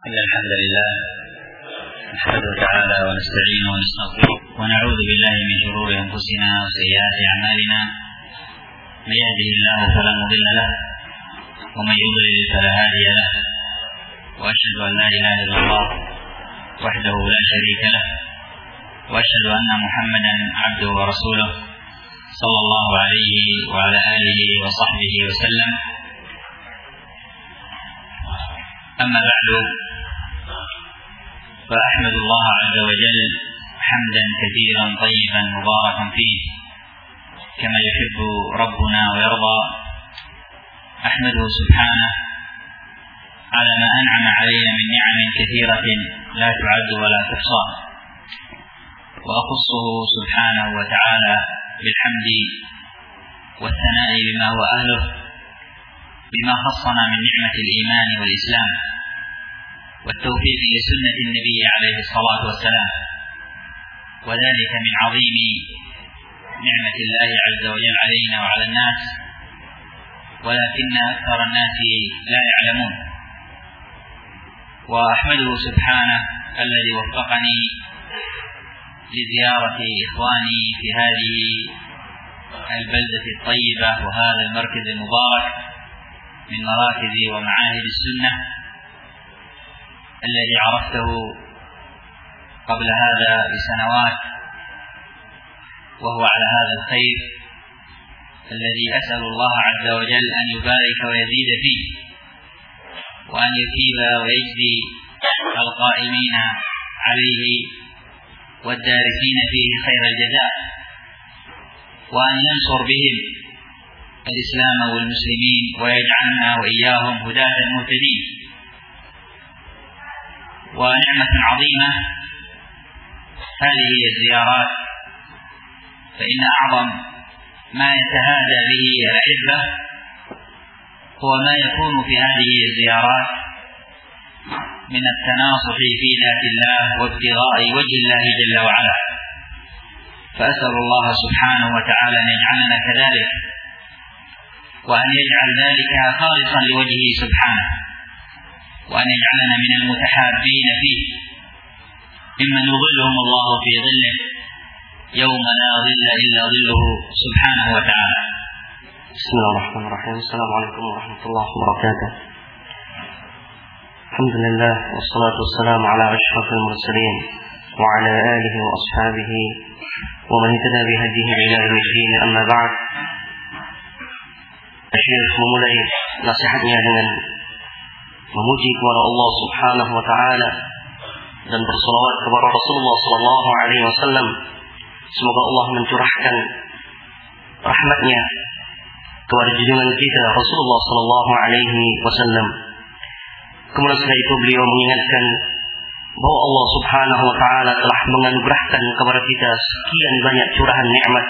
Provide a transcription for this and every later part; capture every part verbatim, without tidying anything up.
إن الحمد لله نحمده تعالى ونستعينه ونستغفره ونعوذ بالله من شرور أنفسنا وسيئات أعمالنا. من يهده الله فلا مضل له ومن يضلل فلا هادي له، وأشهد أن لا إله إلا الله وحده لا شريك له، وأشهد أن محمدا عبده ورسوله صلى الله عليه وعلى آله وصحبه وسلم. أما بعد، فأحمد الله عز وجل حمدا كثيرا طيبا مباركا فيه كما يحب ربنا ويرضى. أحمده سبحانه على ما أنعم علينا من نعم كثيرة لا تعد ولا تحصى، وأخصه سبحانه وتعالى بالحمد والثناء بما هو أهله، بما خصنا من نعمة الإيمان والإسلام والتوفيق لسنة النبي عليه الصلاة والسلام، وذلك من عظيم نعمة الله عز وجل علينا وعلى الناس، ولكن أكثر الناس لا يعلمون. وأحمده سبحانه الذي وفقني لزيارة إخواني في هذه البلدة الطيبة وهذا المركز المبارك من مراكز ومعاهد السنة الذي عرفته قبل هذا بسنوات، وهو على هذا الخير الذي أسأل الله عز وجل أن يبارك ويزيد فيه، وأن يثيب ويجزي القائمين عليه والدارسين فيه خير الجزاء، وأن ينصر بهم الإسلام والمسلمين ويجعلنا وإياهم هداة مهتدين. ونعمة عظيمة هذه الزيارات، فإن أعظم ما يتهادى به الأحبة هو ما يكون في هذه الزيارات من التناصح في ذات الله وابتغاء وجه الله جل وعلا. فأسأل الله سبحانه وتعالى أن يجعلنا كذلك، وأن يجعل ذلك خالصا لوجهه سبحانه، وأن يجعلنا من المتحابين فيه ممن يظلهم الله في ظله يوم لا ظل إلا ظله سبحانه وتعالى. بسم الله الرحمن الرحيم. السلام عليكم ورحمة الله وبركاته. الحمد لله والصلاة والسلام على أشرف المرسلين وعلى آله وأصحابه ومن اهتدى بهديه إلى يوم الدين. أما بعد، Syekh memulai nasihatnya dengan memuji kepada Allah Subhanahu wa taala dan berselawat kepada Rasulullah sallallahu alaihi wasallam. Semoga Allah mencurahkan rahmatnya kepada junjungan kita Rasulullah sallallahu alaihi wasallam. Kemudian setelah itu beliau mengingatkan bahwa Allah Subhanahu wa taala telah menganugerahkan kepada kita sekian banyak curahan nikmat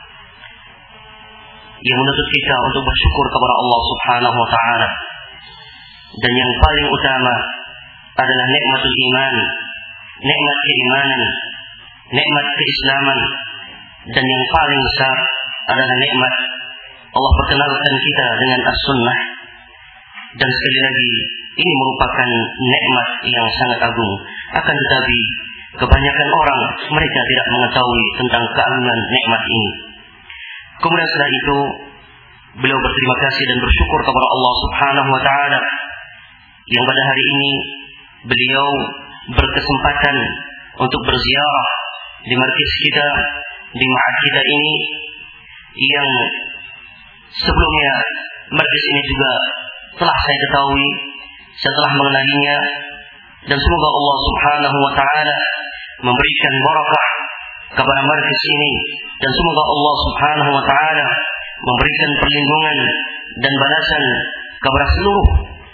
yang menuntut kita untuk bersyukur kepada Allah Subhanahu wa taala. Dan yang paling utama adalah nikmatul iman, nikmat keimanan, nikmat keislaman, dan yang paling besar adalah nikmat Allah perkenalkan kita dengan as-sunnah. Dan sekali lagi, ini merupakan nikmat yang sangat agung. Akan tetapi kebanyakan orang mereka tidak mengetahui tentang keagungan nikmat ini. Kemudian setelah itu beliau berterima kasih dan bersyukur kepada Allah Subhanahu wa taala yang pada hari ini beliau berkesempatan untuk berziarah di markis kita, di ma'had kita ini, yang sebelumnya markis ini juga telah saya ketahui, saya telah mengenalinya, dan semoga Allah Subhanahu wa taala memberikan barakah kepada markis ini, dan semoga Allah Subhanahu wa taala memberikan perlindungan dan balasan kepada seluruh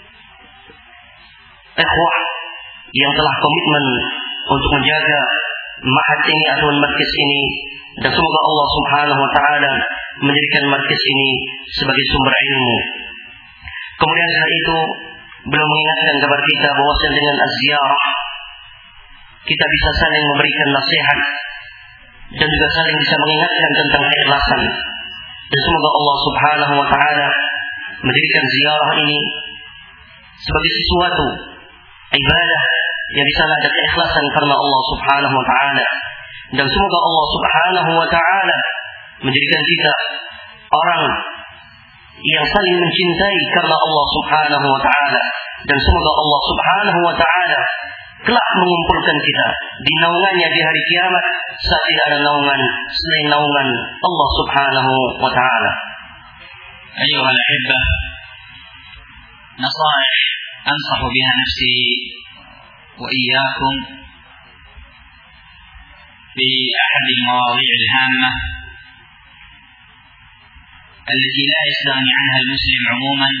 ikhwah yang telah komitmen untuk menjaga ma'had ini atau markis ini, dan semoga Allah Subhanahu wa taala menjadikan markis ini sebagai sumber ilmu. Kemudian setelah itu beliau mengingatkan kepada kita bahwa dengan az-ziyarah kita bisa saling memberikan nasihat dan juga saling bisa mengingatkan tentang keikhlasan. Dan semoga Allah Subhanahu wa taala menjadikan ziarah ini sebagai sesuatu ibadah, ya bisalah ada keikhlasan karena Allah Subhanahu wa taala. Dan semoga Allah Subhanahu wa taala menjadikan kita orang yang saling mencintai karena Allah Subhanahu wa taala, dan semoga Allah Subhanahu wa taala kelak mengumpulkan kita di naungannya di hari kiamat saat tidak ada naungan selain naungan Allah Subhanahu wa taala. Ayuhal ahibbah, nasaih ansahu biha nafsi wa iyyakum fi ahad al-mawadhi' al-hamma التي لا يستغني عنها المسلم عموما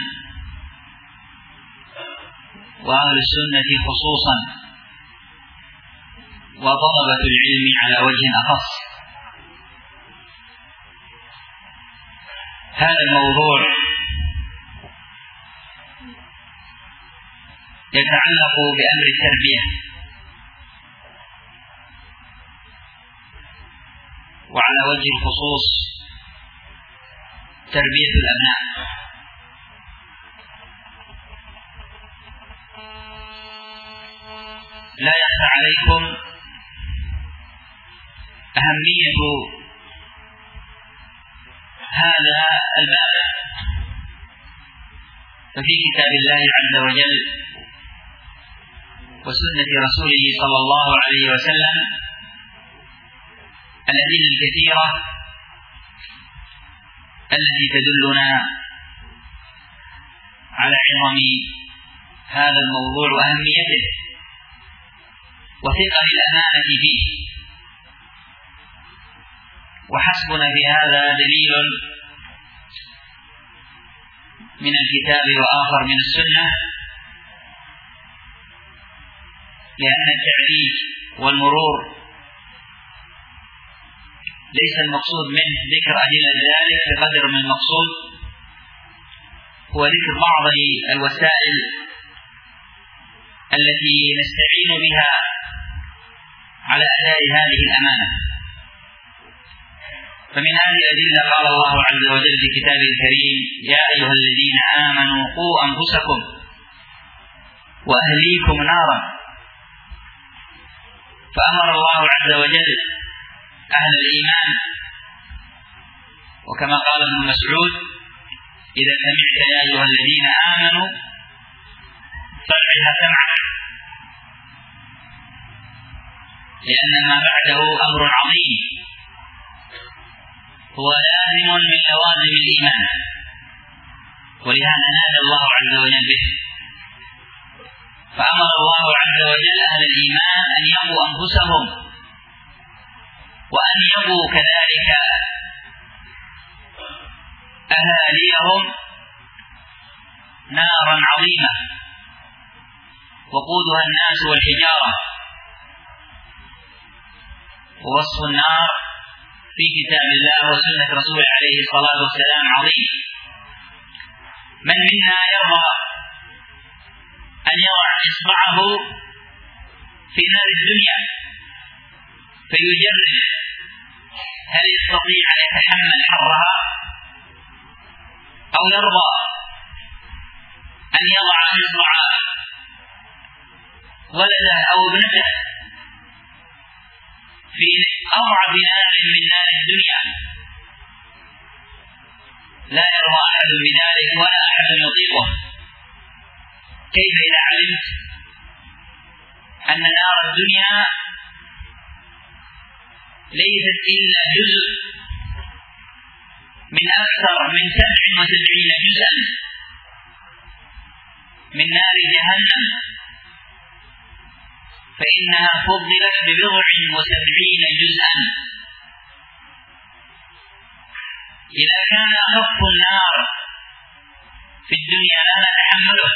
وأهل السنة خصوصا وطلبة العلم على وجه أخص. هذا الموضوع يتعلق بأمر التربية، وعلى وجه الخصوص تربية الأبناء. لا يخفى عليكم أهمية هذا الباب، ففي كتاب الله عز وجل وسنة رسوله صلى الله عليه وسلم الأدلة الكثيرة التي تدلنا على عظم هذا الموضوع وأهميته وثقل الأمانة فيه. وحسبنا بهذا دليل من الكتاب وآخر من السنة، لأن التعريف والمرور ليس المقصود منه ذكر أدلة ذلك بقدر من المقصود هو ذكر بعض الوسائل التي نستعين بها على أداء هذه الأمانة. فمن هذه الأدلة قال الله عز وجل في كتابه الكريم: يا أيها الذين آمنوا قوا أنفسكم وأهليكم نارا. فأمر الله عز وجل أهل الإيمان، وكما قال ابن مسعود: إذا سمعت يا أيها الذين آمنوا فارعها سمعك، لأن ما بعده أمر عظيم هو لازم من لوازم الإيمان، ولهذا نادى الله عز وجل به. فأمر الله عز وجل أهل الإيمان أن يقوا أنفسهم وأن يقوا كذلك أهاليهم نارا عظيمة وقودها الناس والحجارة. ووصف النار في كتاب الله وسنة رسوله عليه الصلاة والسلام عظيم. من منا يرضى أن يضع إصبعه في نار الدنيا فيجرب هل يستطيع أن يتحمل حرها، أو يرضى أن يضع إصبع ولده أو ابنته في أضعف نار من نار الدنيا؟ لا يرضى أحد بذلك ولا أحد يطيقه. كيف إذا علمت أن نار الدنيا ليست إلا جزء من أكثر من سبع وسبعين جزءا من نار جهنم، فإنها فضلت ببضع وسبعين جزءا. إذا كان أخف النار في الدنيا لا نتحمله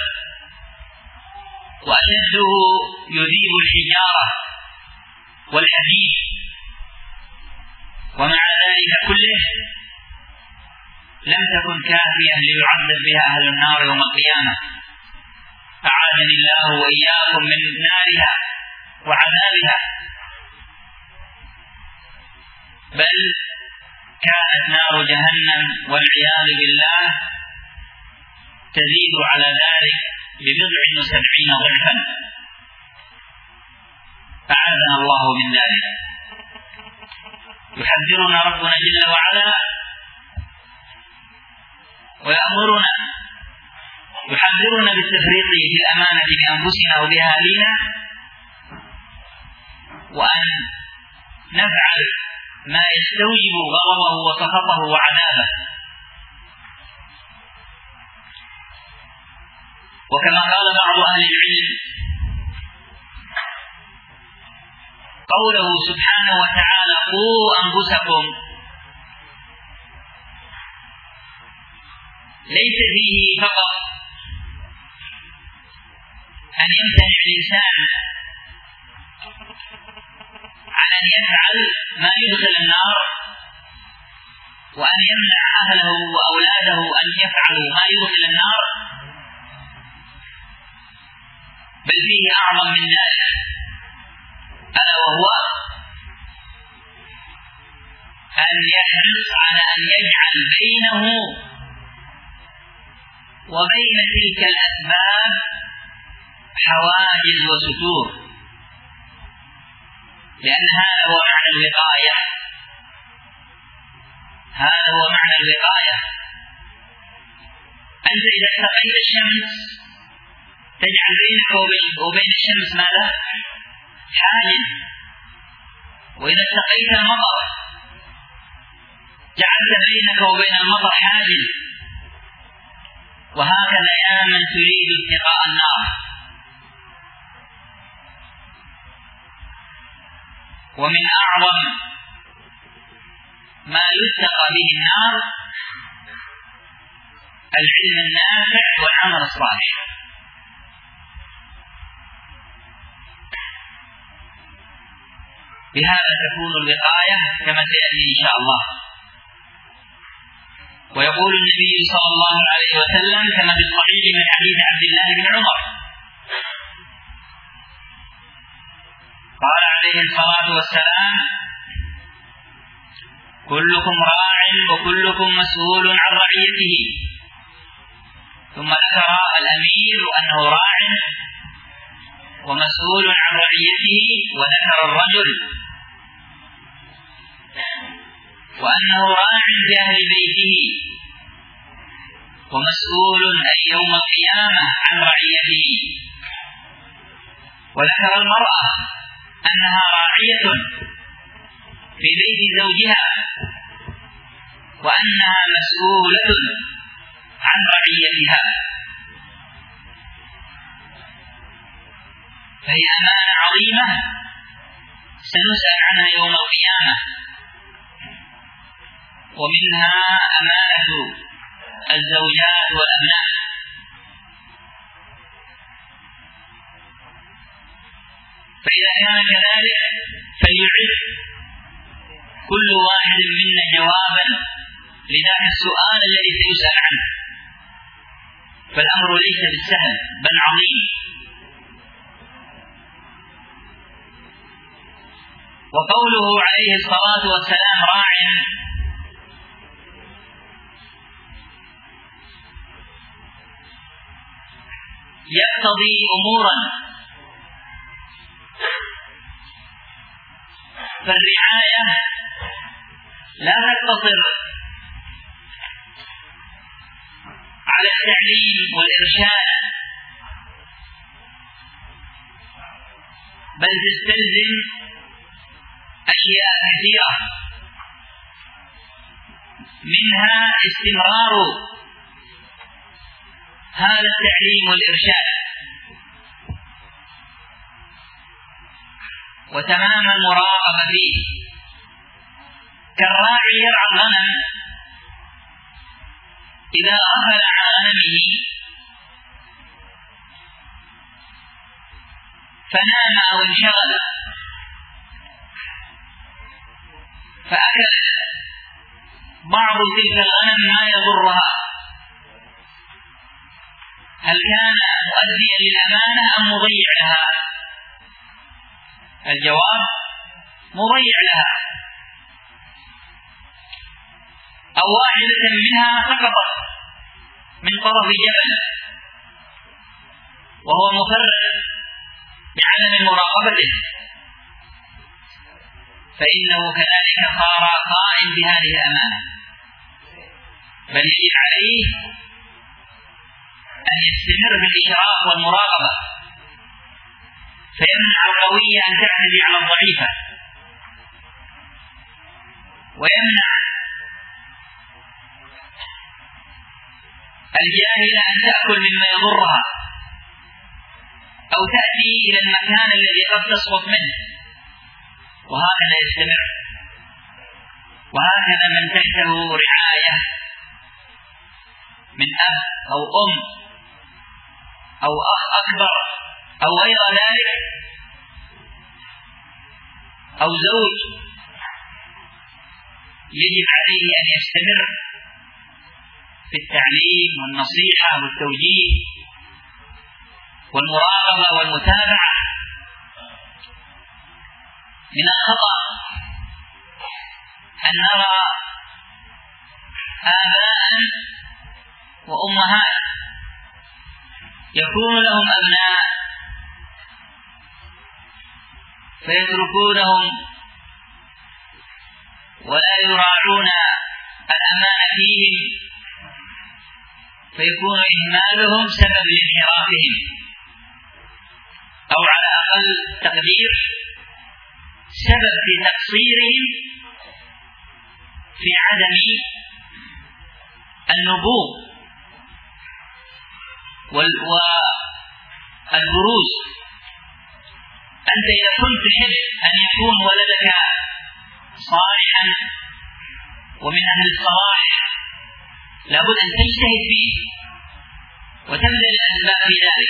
وأشده يذيب الحجارة والحديد، ومع ذلك كله لم تكن كافية ليعذب بها أهل النار يوم القيامة، أعاذني الله وإياكم من نارها وعذابها. بل كانت نار جهنم والعياذ بالله تزيد على ذلك ببضع وسبعين ضعفا. أعاذنا الله من ذلك. يحذرنا ربنا جل وعلا ويأمرنا يحذرنا بالتفريط في الأمانة بأنفسنا وبأهالينا، وأن نفعل ما يستوجب غضبه وسخطه وعذابه. وكما قال بعض أهل العلم قوله سبحانه وتعالى قوا أنفسكم ليس فيه فقط أن يمتنع الإنسان عن أن يفعل ما يدخل النار، وأن يمنع أهله وأولاده أن يفعلوا ما يدخل النار، بل فيه أعظم من ذلك، ألا وهو أن يحرص على أن يجعل بينه وبين تلك الأسباب حواجز وستور، لأن هذا هو معنى الوقاية. هذا هو معنى الوقاية. أنت إذا اتقيت الشمس تجعل بينك وبين الشمس ماذا؟ حاجز. وإذا اتقيت المطر جعلت بينك وبين المطر حاجز. وهكذا يا من تريد اتقاء النار. ومن أعظم ما يتقى به النار العلم النافع والعمل الصالح. بهذا تكون الوقاية كما سيأتي إن شاء الله. ويقول النبي صلى الله عليه وسلم كما في الصحيح من حديث عبد الله بن عمر قال عليه الصلاة والسلام كلكم راع وكلكم مسؤول عن رعيته. ثم ذكر الأمير أنه راع ومسؤول عن رعيته، وذكر الرجل وأنه راع في أهل بيته ومسؤول أي يوم القيامة عن رعيته. وذكر المرأة أنها راعية في بيت زوجها وأنها مسؤولة عن رعيتها، فهي أمانة عظيمة سنسأل عنها يوم القيامة. ومنها أمانة الزوجات والأبناء. فإذا كان كذلك فليعد كل واحد منا جوابا لذاك السؤال الذي سيسأل عنه، فالأمر ليس بالسهل بل عظيم. وقوله عليه الصلاة والسلام راع يقتضي أمورا، فالرعاية لا تقتصر على التعليم والإرشاد، بل تستلزم أشياء كثيرة، منها استمرار هذا التعليم والإرشاد وتمام المراقبة فيه. كالراعي يرعى الغنم إذا غفل عن غنمه فنام أو انشغل فأكل بعض تلك الغنم ما يضرها، هل كان مؤديا للأمانة أم مضيع لها؟ الجواب مضيع لها. أو واحدة منها سقطت من طرف جبل وهو مفرط بعدم مراقبته فإنه كذلك صار قائم بهذه الأمانة، بل يجب عليه أن يستمر بالإشراف والمراقبة، فيمنع القوي أن تعتدي على الضعيفة، ويمنع الجاهلة أن تأكل مما يضرها أو تأتي إلى المكان الذي قد تسقط منه، وهكذا يستمر. وهكذا من تحته رعاية من أب أو أم أو أخ أكبر أو غير ذلك أو زوج، يجب عليه أن يستمر في التعليم والنصيحة والتوجيه والمراقبة والمتابعة. من الخطأ أن نرى آباء وأمهات يكون لهم أبناء فيتركونهم ولا يراعون الأمانة فيهم، فيكون إهمالهم سبب لانحرافهم، أو على أقل تقدير سبب في تقصيرهم في عدم النبوغ والبروز. أنت إذا كنت تحب أن يكون ولدك صالحا ومن أهل الصلاح لابد أن تجتهد فيه وتبذل الأسباب في ذلك.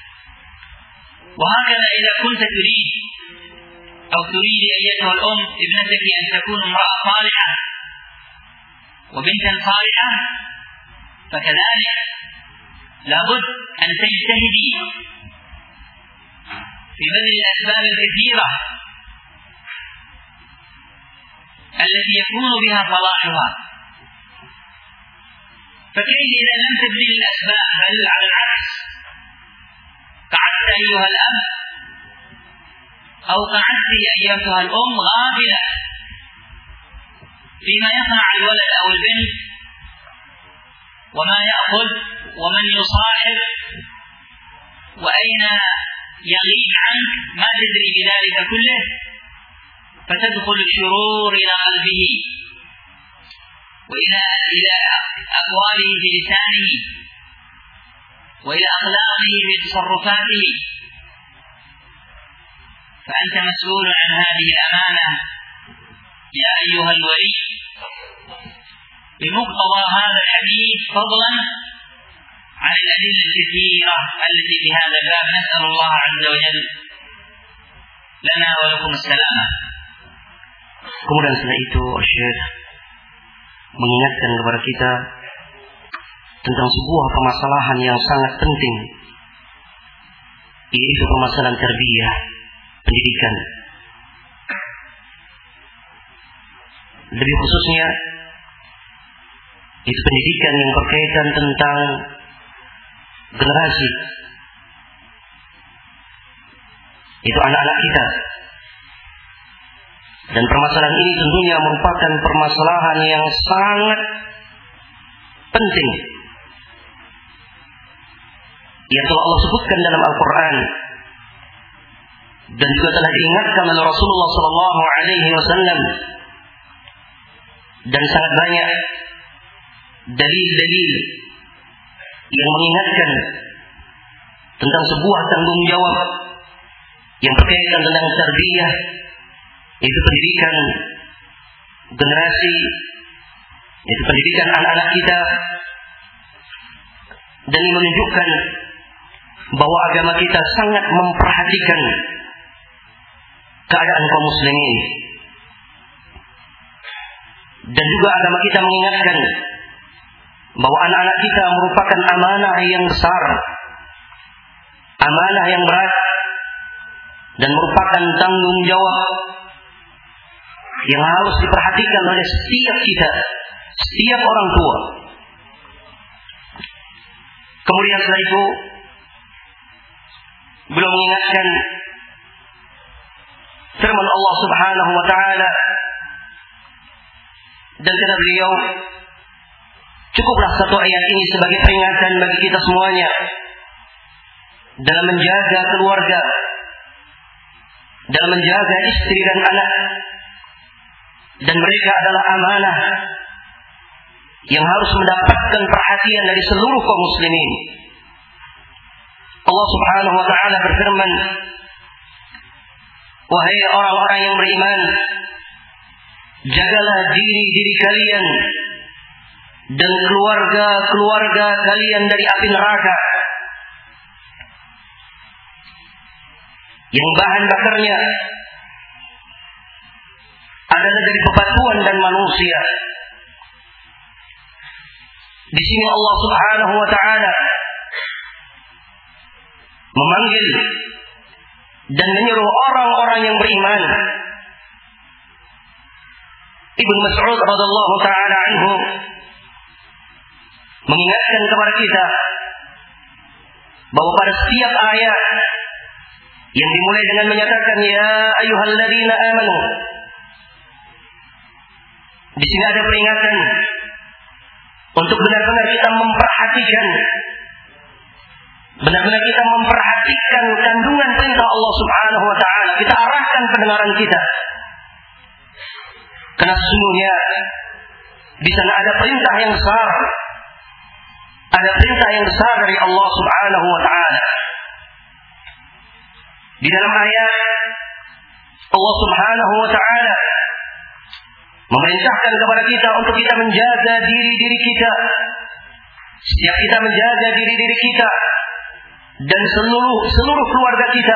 وهكذا إذا كنت تريد أو تريد أيتها الأم ابنتك أن تكون امرأة صالحة وبنتا صالحة، فكذلك لابد أن تجتهدي في بذل الأسباب الكثيرة التي يكون بها صلاحها. فكيف إذا لم تبذل الأسباب بل على العكس قعدت أيها الأب أو قعدت أيتها الأم غافلة فيما يصنع الولد أو البنت وما يأخذ ومن يصاحب وأين يغيب عنك، ما تدري بذلك كله، فتدخل الشرور إلى قلبه وإلى إلى أقواله في لسانه وإلى أخلاقه في تصرفاته. فأنت مسؤول عن هذه الأمانة يا أيها الولي بمقتضى هذا الحديث، فضلا عن الأدلة الكثيرة التي في هذا الباب. نسأل الله عز وجل لنا ولكم السلامة. Kemudian setelah itu Syekh mengingatkan kepada kita tentang sebuah permasalahan yang sangat penting, yaitu permasalahan tarbiyah, pendidikan. Lebih khususnya itu pendidikan yang berkaitan tentang generasi, itu anak-anak kita. Dan permasalahan ini tentunya merupakan permasalahan yang sangat penting yang telah Allah sebutkan dalam Al-Quran dan juga telah diingatkan oleh Rasulullah Sallallahu Alaihi Wasallam, dan sangat banyak dalil-dalil yang mengingatkan tentang sebuah tanggung jawab yang berkaitan tentang tarbiyah, itu pendidikan generasi, itu pendidikan anak-anak kita. Dan ini menunjukkan bahwa agama kita sangat memperhatikan keadaan kaum muslimin, dan juga agama kita mengingatkan bahwa anak-anak kita merupakan amanah yang besar, amanah yang berat, dan merupakan tanggung jawab yang harus diperhatikan oleh setiap kita, setiap orang tua. Kemudian setelah itu beliau mengingatkan firman Allah Subhanahu wa taala, dan kata beliau, cukuplah satu ayat ini sebagai peringatan bagi kita semuanya dalam menjaga keluarga, dalam menjaga istri dan anak, dan mereka adalah amanah yang harus mendapatkan perhatian dari seluruh kaum muslimin. Allah Subhanahu wa taala berfirman, wahai orang-orang yang beriman, jagalah diri-diri kalian dan keluarga-keluarga kalian dari api neraka yang bahan bakarnya adalah dari bebatuan dan manusia. Di sini Allah Subhanahu wa taala memanggil dan menyuruh orang-orang yang beriman. Ibnu Mas'ud radhiyallahu taala anhu mengingatkan kepada kita bahwa pada setiap ayat yang dimulai dengan menyatakan ya ayyuhalladzina amanu, di sini ada peringatan untuk benar-benar kita memperhatikan, benar-benar kita memperhatikan kandungan perintah Allah Subhanahu wa taala. Kita arahkan pendengaran kita, karena sesungguhnya di sana ada perintah yang besar, ada perintah yang besar dari Allah Subhanahu wa taala. Di dalam ayat Allah Subhanahu wa taala memerintahkan kepada kita untuk kita menjaga diri-diri kita. Setiap kita menjaga diri-diri kita dan seluruh seluruh keluarga kita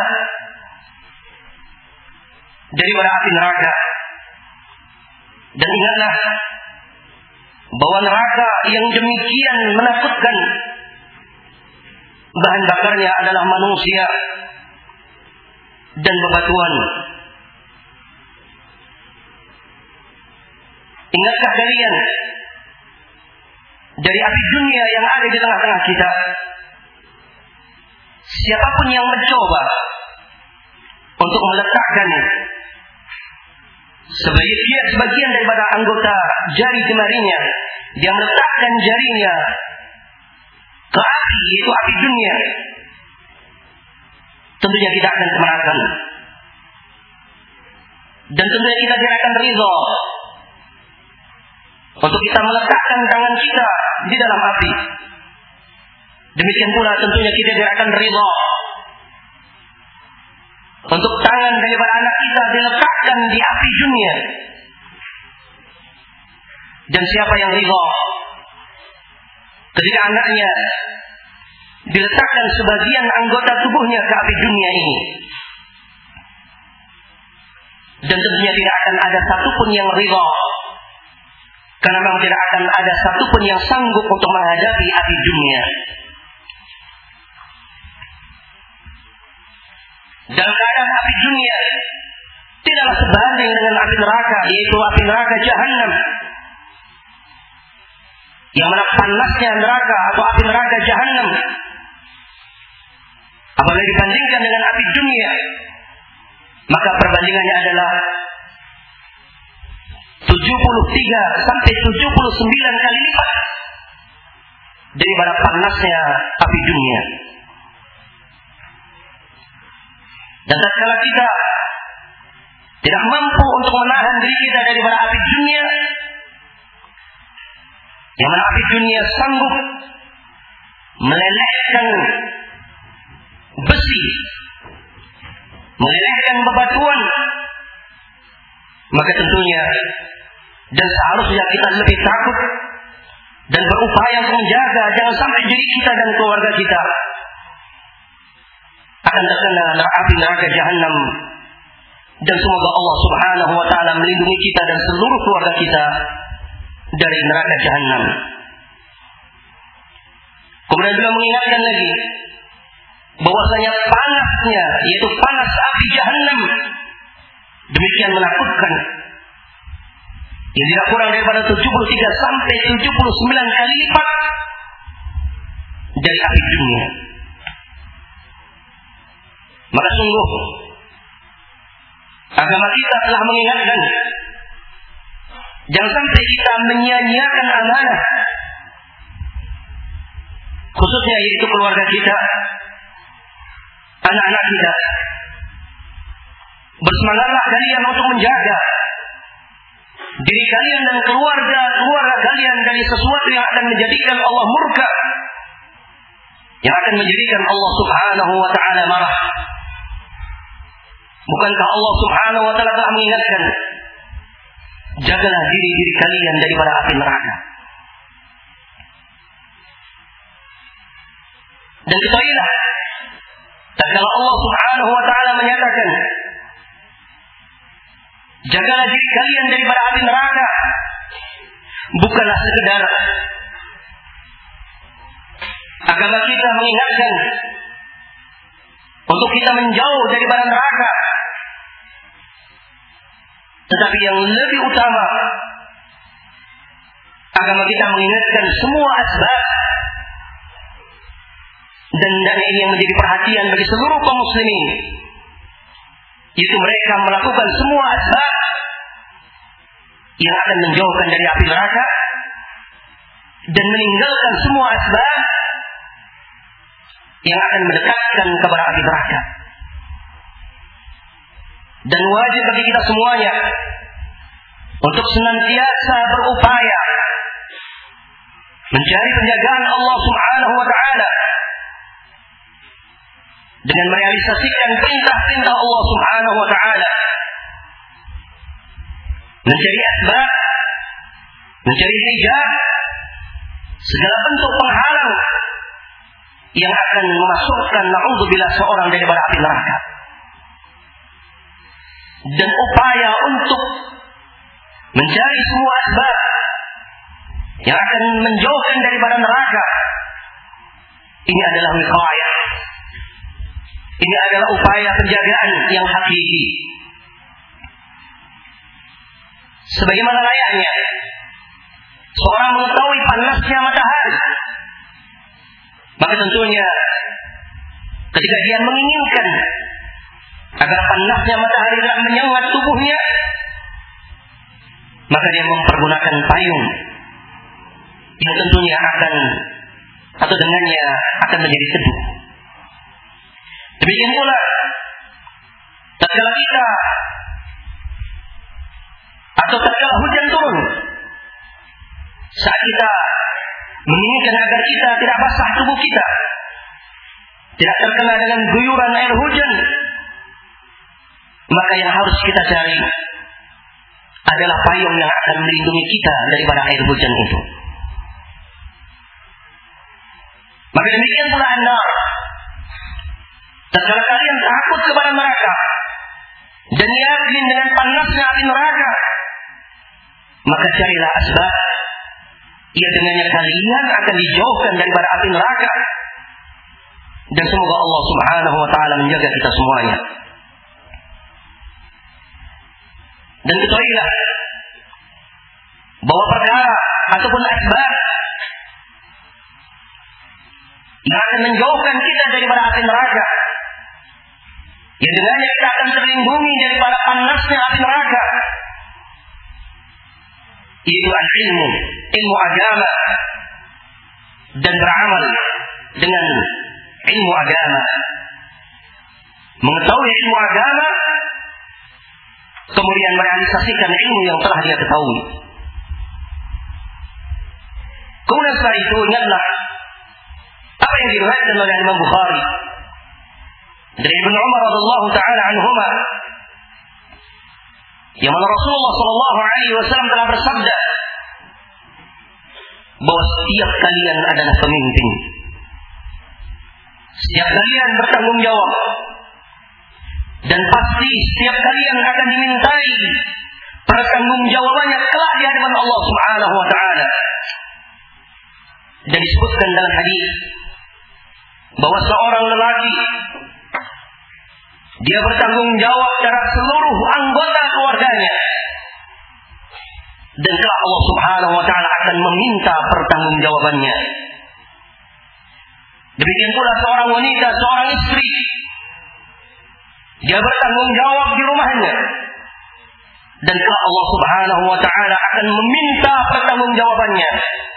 daripada api neraka. Dan ingatlah bahwa neraka yang demikian menakutkan bahan bakarnya adalah manusia dan bebatuan. Ingatkah kalian dari api dunia yang ada di tengah-tengah kita? Siapapun yang mencoba untuk meletakkan sebagian sebagian daripada anggota jari jemarinya, dia meletakkan jarinya ke api, yaitu api dunia, tentunya kita akan kemarahan, dan tentunya kita tidak akan ridha untuk kita meletakkan tangan kita di dalam api. Demikian pula tentunya kita tidak akan ridha untuk tangan daripada anak kita diletakkan di api dunia. Dan siapa yang ridha ketika anaknya diletakkan sebagian anggota tubuhnya ke api dunia ini? Dan tentunya tidak akan ada satupun yang ridha, karena memang tidak akan ada satupun yang sanggup untuk menghadapi api dunia. Dalam keadaan api dunia tidaklah sebanding dengan api neraka, yaitu api neraka Jahannam, yang mana panasnya neraka atau api neraka Jahannam apabila dibandingkan dengan api dunia, maka perbandingannya adalah tujuh puluh tiga sampai tujuh puluh sembilan kali lipat daripada panasnya api dunia. Dan tatkala kita tidak mampu untuk menahan diri kita daripada api dunia, yang mana api dunia sanggup melelehkan besi, melelehkan bebatuan, maka tentunya dan seharusnya kita lebih takut dan berupaya untuk menjaga jangan sampai diri kita dan keluarga kita akan terkena api neraka Jahannam. Dan semoga Allah Subhanahu wa taala melindungi kita dan seluruh keluarga kita dari neraka Jahannam. Kemudian beliau mengingatkan lagi bahwasanya panasnya, yaitu panas api Jahannam, demikian menakutkan, yang tidak kurang daripada tujuh puluh tiga sampai tujuh puluh sembilan kali lipat dari api dunia. Maka sungguh Agama kita telah mengingatkan, jangan sampai kita menyia-nyiakan amanah, khususnya yaitu keluarga kita, anak-anak kita. Bersemangatlah kalian untuk menjaga diri kalian dan keluarga keluarga kalian dari sesuatu yang akan menjadikan Allah murka, yang akan menjadikan Allah Subhanahu wa ta'ala marah. Bukankah Allah Subhanahu wa ta'ala telah mengingatkan, jagalah diri-diri kalian daripada api neraka. Dan ketahuilah, tatkala Allah Subhanahu wa ta'ala menyatakan, jagalah diri kalian daripada api neraka, bukanlah sekedar agama kita mengingatkan untuk kita menjauh daripada neraka, tetapi yang lebih utama, agama kita mengingatkan semua asbab, dan dan ini yang menjadi perhatian bagi seluruh kaum muslimin, yaitu mereka melakukan semua asbab yang akan menjauhkan dari api neraka dan meninggalkan semua asbab yang akan mendekatkan kepada api neraka. Dan wajib bagi kita semuanya untuk senantiasa berupaya mencari penjagaan Allah Subhanahu wa ta'ala dengan merealisasikan perintah-perintah Allah Subhanahu wa ta'ala, mencari asbab, mencari hijab, segala bentuk penghalang yang akan memasukkan na'udzubillah seorang daripada api neraka, dan upaya untuk mencari semua asbab yang akan menjauhkan daripada neraka. Ini adalah wiqayah, ini adalah upaya penjagaan yang hakiki. Sebagaimana layaknya seorang mengetahui panasnya matahari, maka tentunya ketika dia menginginkan agar panasnya matahari tidak menyengat tubuhnya, maka dia mempergunakan payung yang tentunya akan atau dengannya akan menjadi teduh. Demikian pula tatkala kita atau tatkala hujan turun, saat kita menginginkan agar kita tidak basah tubuh kita, tidak terkena dengan guyuran air hujan, maka yang harus kita cari adalah payung yang akan melindungi kita daripada air hujan itu. Maka demikian pula an-nar. Tatkala kalian takut kepada neraka dan yakin dengan panasnya api neraka, maka carilah asbab yang dengannya kalian akan dijauhkan daripada api neraka. Dan semoga Allah Subhanahu wa ta'ala menjaga kita semuanya. Dan ketahuilah bahwa perkara ataupun asbab yang akan menjauhkan kita daripada api neraka, yang dengannya kita akan terlindungi daripada panasnya api neraka, yaitu al-ilmu, ilmu agama, dan beramal dengan ilmu agama. Mengetahui ilmu agama, kemudian merealisasikan ilmu yang telah dia ketahui. Kemudian setelah itu ingatlah apa yang diriwayatkan oleh Imam Bukhari dari Ibnu Umar radhiyallahu taala anhuma, yang mana Rasulullah sallallahu alaihi wasallam telah bersabda bahwa setiap kalian adalah pemimpin, setiap kalian bertanggung jawab, dan pasti setiap kalian akan dimintai pertanggungjawabannya kelak di hadapan Allah Subhanahu wa taala. Dan disebutkan dalam hadis bahwa seorang lelaki dia bertanggung jawab terhadap seluruh anggota keluarganya, dan kelak Allah Subhanahu wa taala akan meminta pertanggungjawabannya. Demikian pula seorang wanita, seorang istri, dia bertanggung jawab di rumahnya, Dan kelak Allah Subhanahu wa taala akan meminta pertanggungjawabannya.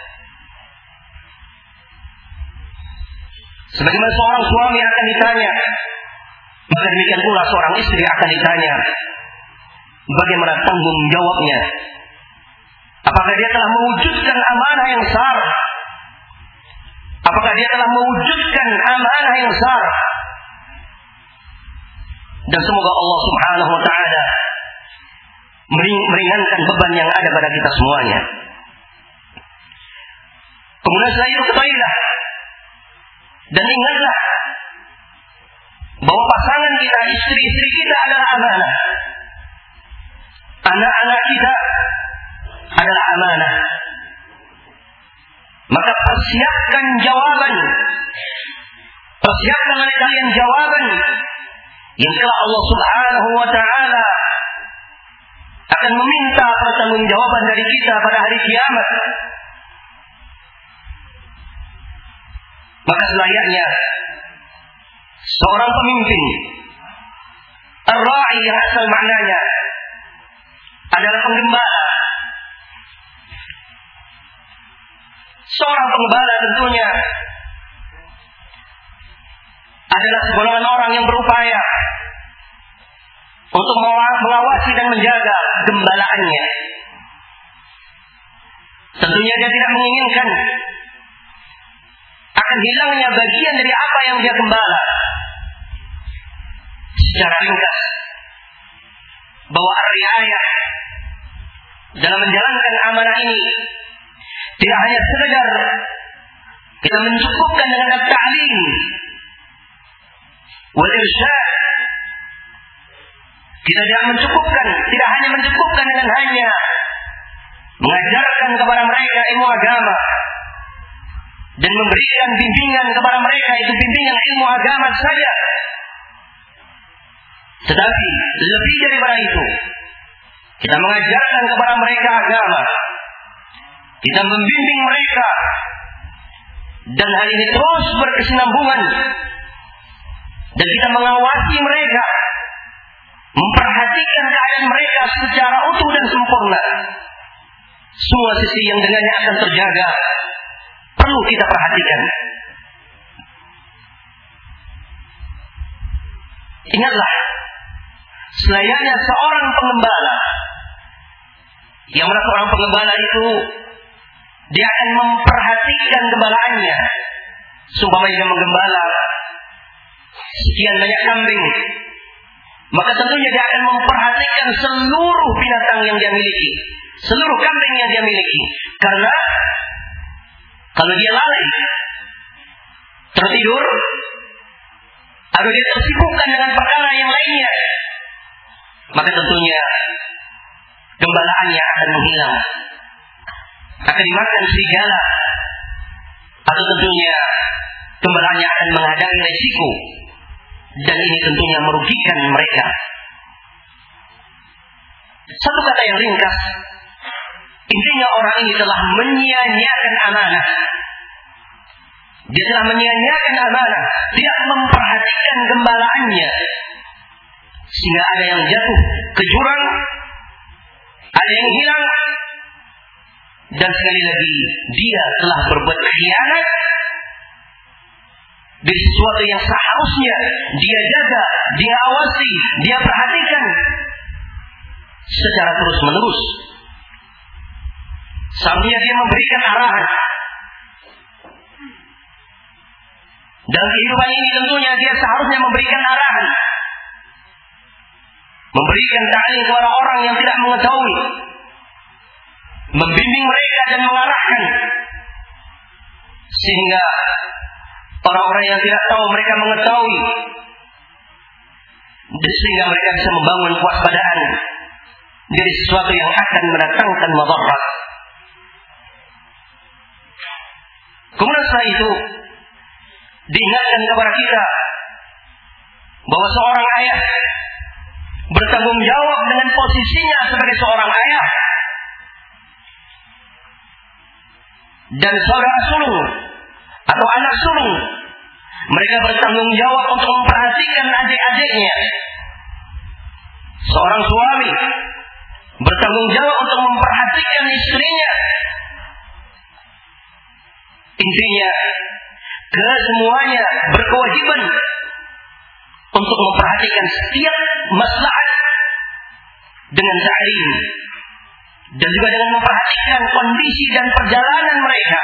Sebagaimana seorang suami akan ditanya, maka demikian pula seorang istri akan ditanya bagaimana tanggung jawabnya. Apakah dia telah mewujudkan amanah yang besar? Apakah dia telah mewujudkan amanah yang besar? Dan semoga Allah Subhanahu wa taala meringankan beban yang ada pada kita semuanya. Kemudian setelah itu ketahuilah dan ingatlah bahwa pasangan kita, istri-istri kita adalah amanah. Anak-anak kita adalah amanah. Maka persiapkan jawaban. Persiapkan oleh kalian jawaban yang kelak Allah Subhanahu wa taala akan meminta pertanggungjawaban dari kita pada hari kiamat. Maka selayaknya seorang pemimpin, ar-ra'i yang asal maknanya adalah penggembala. Seorang penggembala tentunya adalah segolongan orang yang berupaya untuk mengawasi dan menjaga gembalaannya. Tentunya dia tidak menginginkan akan hilangnya bagian dari apa yang dia gembala. Secara ringkas, bahwa ar-riayah dalam menjalankan amanah ini tidak hanya sekedar kita mencukupkan dengan at-ta'lim wal irsyad. Kita tidak mencukupkan, tidak hanya mencukupkan dengan hanya mengajarkan kepada mereka ilmu agama dan memberikan bimbingan kepada mereka, itu bimbingan ilmu agama saja. Tetapi lebih daripada itu, kita mengajarkan kepada mereka agama, kita membimbing mereka, dan hal ini terus berkesinambungan, dan kita mengawasi mereka, memperhatikan keadaan mereka secara utuh dan sempurna. Semua sisi yang dengannya akan terjaga perlu kita perhatikan. Ingatlah, selayaknya seorang pengembala, yang mana seorang pengembala itu dia akan memperhatikan gembalaannya. Seumpamanya dia menggembala sekian banyak kambing, maka tentunya dia akan memperhatikan seluruh binatang yang dia miliki, seluruh kambing yang dia miliki. Karena kalau dia lalai, tertidur, atau dia tersibukkan dengan perkara yang lainnya, maka tentunya gembalaannya akan menghilang, akan dimakan serigala, atau tentunya gembalaannya akan menghadapi resiko, dan ini tentunya merugikan mereka. Satu kata yang ringkas, intinya orang ini telah menyia-nyiakan amanah. Dia telah menyia-nyiakan amanah, tidak memperhatikan gembalaannya, sehingga ada yang jatuh ke jurang, ada yang hilang, dan sekali lagi dia telah berbuat khianat dari sesuatu yang seharusnya dia jaga, dia awasi, dia perhatikan secara terus menerus. Seharusnya dia memberikan arahan. Dalam kehidupan ini tentunya dia seharusnya memberikan arahan, memberikan ta'lim kepada orang yang tidak mengetahui, membimbing mereka dan mengarahkan, sehingga orang-orang yang tidak tahu mereka mengetahui, sehingga mereka bisa membangun kewaspadaan dari sesuatu yang akan mendatangkan madarat. Kemudian setelah itu diingatkan kepada kita bahwa seorang ayah bertanggung jawab dengan posisinya sebagai seorang ayah, dan saudara sulung atau anak sulung, mereka bertanggung jawab untuk memperhatikan adik-adiknya. Seorang suami bertanggung jawab untuk memperhatikan istrinya. Intinya, kesemuanya berkewajiban untuk memperhatikan setiap maslahat dengan ta'lim dan juga dengan memperhatikan kondisi dan perjalanan mereka.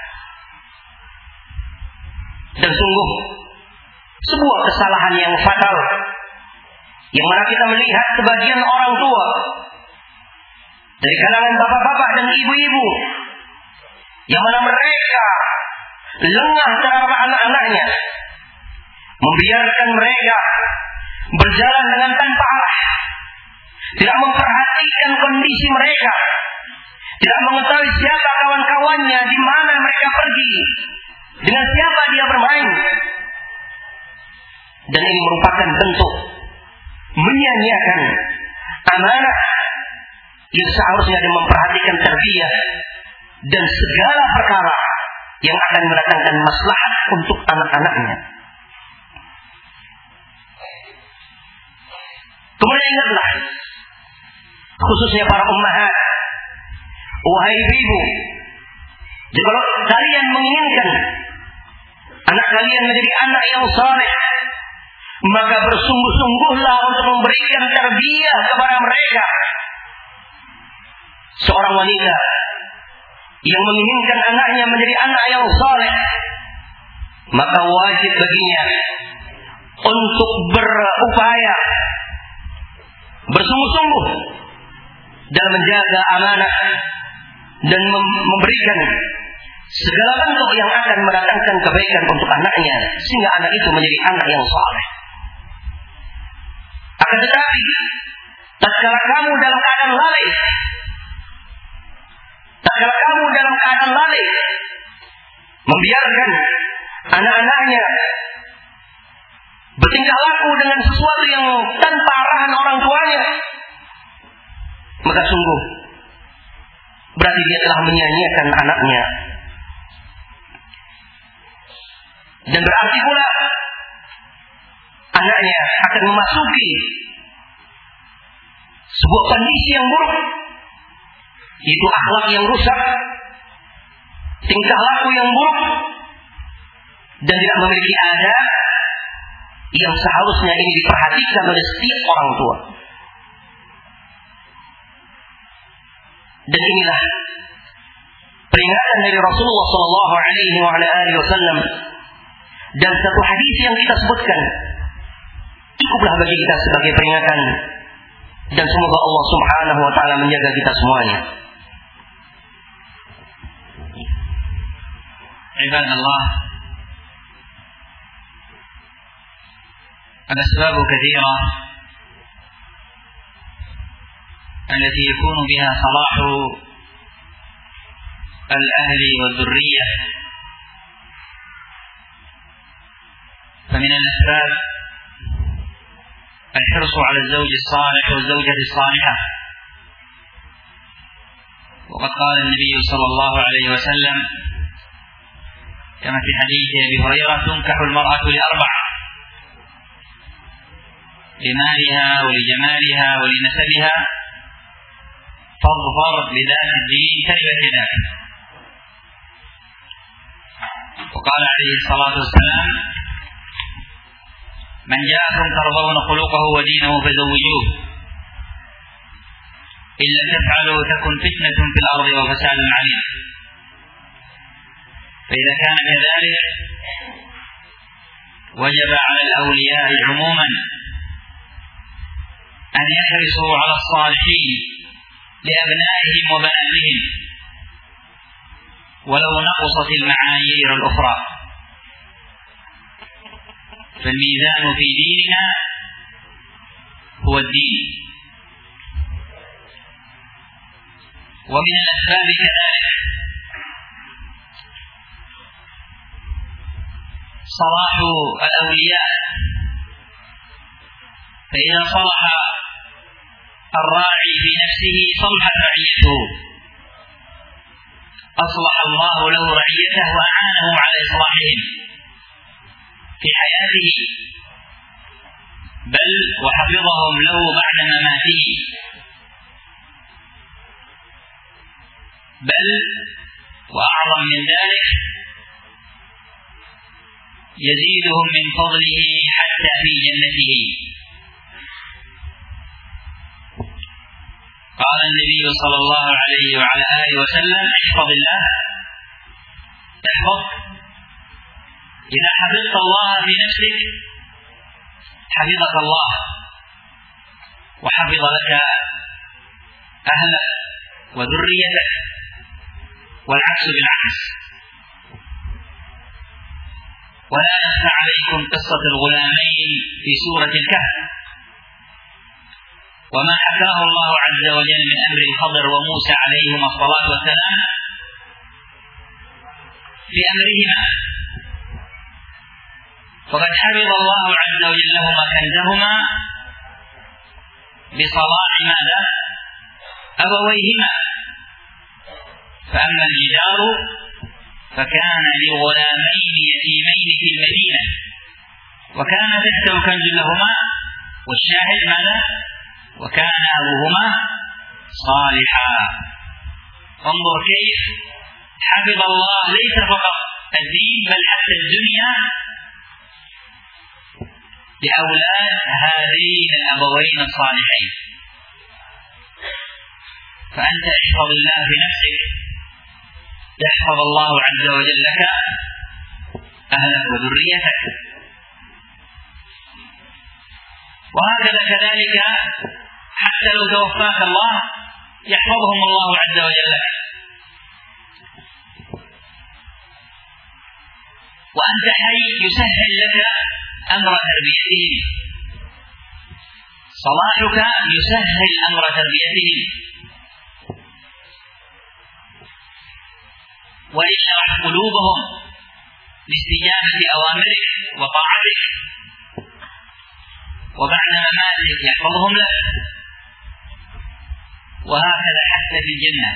Dan sungguh sebuah kesalahan yang fatal yang mana kita melihat sebagian orang tua dari kalangan bapak-bapak dan ibu-ibu yang mana mereka lengah terhadap anak-anaknya, membiarkan mereka berjalan dengan tanpa arah, tidak memperhatikan kondisi mereka, tidak mengetahui siapa kawan-kawannya, di mana mereka pergi, dengan siapa dia bermain. Dan ini merupakan bentuk menyia-nyiakan amanah yang seharusnya dia memperhatikan tarbiyah dan segala perkara yang akan mendatangkan maslahat untuk anak-anaknya. Kemudian ingatlah, khususnya para ummahat, wahai ibu, jika kalian menginginkan anak kalian menjadi anak yang saleh, maka bersungguh-sungguhlah untuk memberikan tarbiyah kepada mereka. Seorang wanita yang menginginkan anaknya menjadi anak yang saleh, maka wajib baginya untuk berupaya bersungguh-sungguh dalam menjaga amanah dan memberikan segala bentuk yang akan mendatangkan kebaikan untuk anaknya, sehingga anak itu menjadi anak yang saleh. Akan tetapi, tatkala kamu dalam keadaan lalai, tatkala kamu dalam keadaan lalai, membiarkan anak-anaknya bertingkah laku dengan sesuatu yang tanpa arahan orang tuanya, maka sungguh berarti dia telah menyia-nyiakan anaknya. Dan berarti pula anaknya akan memasuki sebuah kondisi yang buruk, yaitu akhlak yang rusak, tingkah laku yang buruk, dan tidak memiliki adab yang seharusnya ini diperhatikan oleh setiap orang tua. Dan inilah peringatan dari Rasulullah Sallallahu Alaihi Wasallam dan satu hadis yang kita sebutkan cukuplah bagi kita sebagai peringatan, dan semoga Allah Subhanahu Wa Taala menjaga kita semuanya. Ibadallah, الأسباب كثيرة التي يكون بها صلاح الأهل والذرية. فمن الأسباب الحرص على الزوج الصالح والزوجة الصالحة، وقد قال النبي صلى الله عليه وسلم كما في حديث أبي هريرة: تنكح المرأة لأربعة: لمالها ولجمالها ولنسبها، فاظفر بذات الدين تربت يداك. وقال عليه الصلاة والسلام: من جاءكم ترضون خلقه ودينه فزوجوه، إن لم تفعلوا تكن فتنة في الأرض وفساد عليم. فإذا كان كذلك وجب على الأولياء عموما أن يحرصوا على الصالحين لأبنائهم وبناتهم ولو نقصت المعايير الأخرى. فالميزان في ديننا هو الدين. ومن الأسباب كذلك صلاح الأولياء، فإذا صلح الراعي في نفسه صلحت رعيته، أصلح الله له رعيته وأعانه على إصلاحهم في حياته، بل وحفظهم له بعد مماته. بل وأعظم من ذلك يزيدهم من فضله حتى في جنته. قال النبي صلى الله عليه وعلى آله وسلم: احفظ الله تحفظك. إذا حفظت الله في نفسك حفظك الله وحفظ لك أهلك وذريتك، والعكس بالعكس. ولا أخفى عليكم قصة الغلامين في سورة الكهف وما حكاه الله عز وجل من أمر الخضر وموسى عليهما الصلاة والسلام في أمرهما. فقد حفظ الله عز وجل لهما كنزهما بصلاح ماذا؟ أبويهما. فأما الجدار فكان لغلامين يتيمين في المدينة وكان تحته كنز لهما، والشاهد ماذا؟ وكان أبوهما صالحا. انظر كيف حفظ الله ليس فقط الدين بل حتى الدنيا لأولاد هذين الأبوين الصالحين. فأنت احفظ الله في نفسك يحفظ الله عز وجل لك أهلك وذريتك. وهكذا كذلك حتى لو توفاك الله يحفظهم الله عز وجل لك. وأنت حي يسهل لك أمر تربيتهم. صلاحك يسهل أمر تربيتهم ويشرح قلوبهم لاستجابة أوامرك وطاعتك. وبعد مماتك يحفظهم لك. وهكذا حتى في الجنة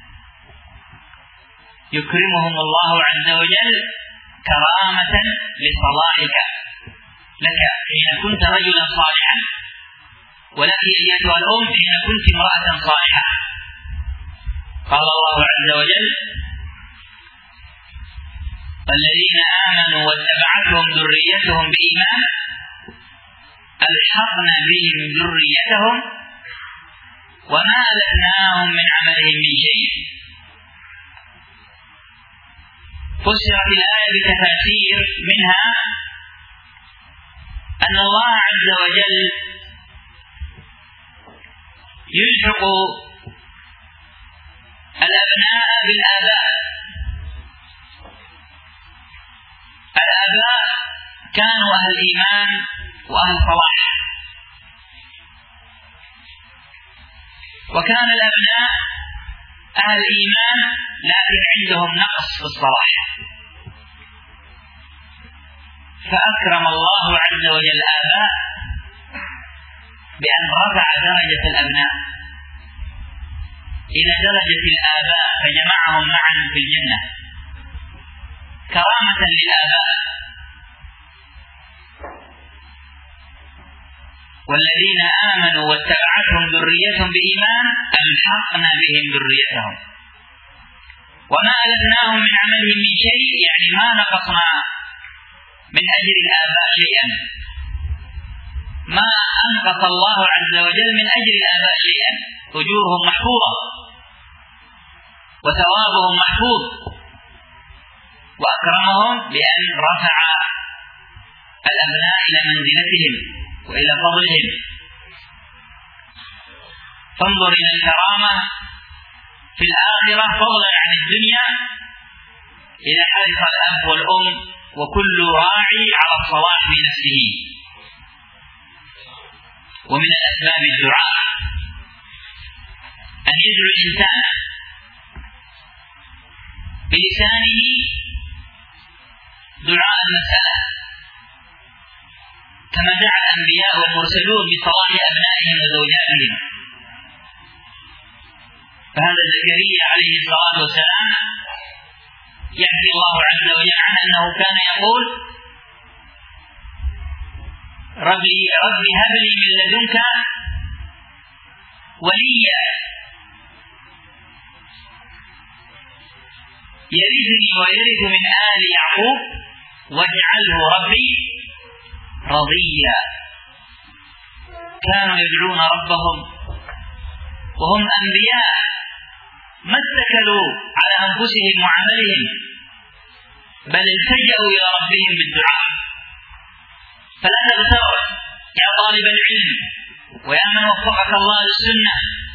يكرمهم الله عز وجل كرامة لصلاحك لك حين كنت رجلا صالحا، ولك أيتها الأم حين كنت امرأة صالحة. قال الله عز وجل: والذين آمنوا واتبعتهم ذريتهم بإيمان ألحقنا بهم ذريتهم وما ألتناهم من عملهم من شيء. فسرت الآية بتفاسير، منها أن الله عز وجل يلحق الأبناء بالآباء. الآباء كانوا أهل إيمان وأهل صلاح، وكان الأبناء أهل إيمان لكن عندهم نقص في الصلاح، فأكرم الله عز وجل الآباء بأن رفع درجة الأبناء إلى درجة الآباء فجمعهم معا في الجنة كرامة للآباء. والذين آمنوا واتبعتهم ذريتهم بإيمان ألحقنا بهم ذريتهم وما ألتناهم من عملهم من شيء، يعني ما نقصنا من أجر الآباء شيئا، ما أنقص الله عز وجل من أجر الآباء شيئا، أجورهم محفوظة وثوابهم محفوظ. وأكرمهم بأن رفع الأبناء إلى منزلتهم وإلى فضلهم. فانظر إلى الكرامة في الآخرة فضلا عن الدنيا إذا حرص الأب والأم وكل راعي على الصلاح في نفسه. ومن الأسباب الدعاء أن يدعو الإنسان بلسانه دعاء المسألة، كما دعا الأنبياء والمرسلون بصلاح أبنائهم وزوجاتهم. فهذا زكريا عليه الصلاة والسلام يحكي الله عز وجل عنه أنه كان يقول: ربي ربي هب لي من لدنك وليا يرثني ويرث من آل يعقوب واجعله ربي رضيا. كانوا يدعون ربهم وهم أنبياء ما اتكلوا على أنفسهم وعملهم، بل التجأوا إلى ربهم بالدعاء. فلا تغتر يا طالب العلم ويا من وفقك الله للسنة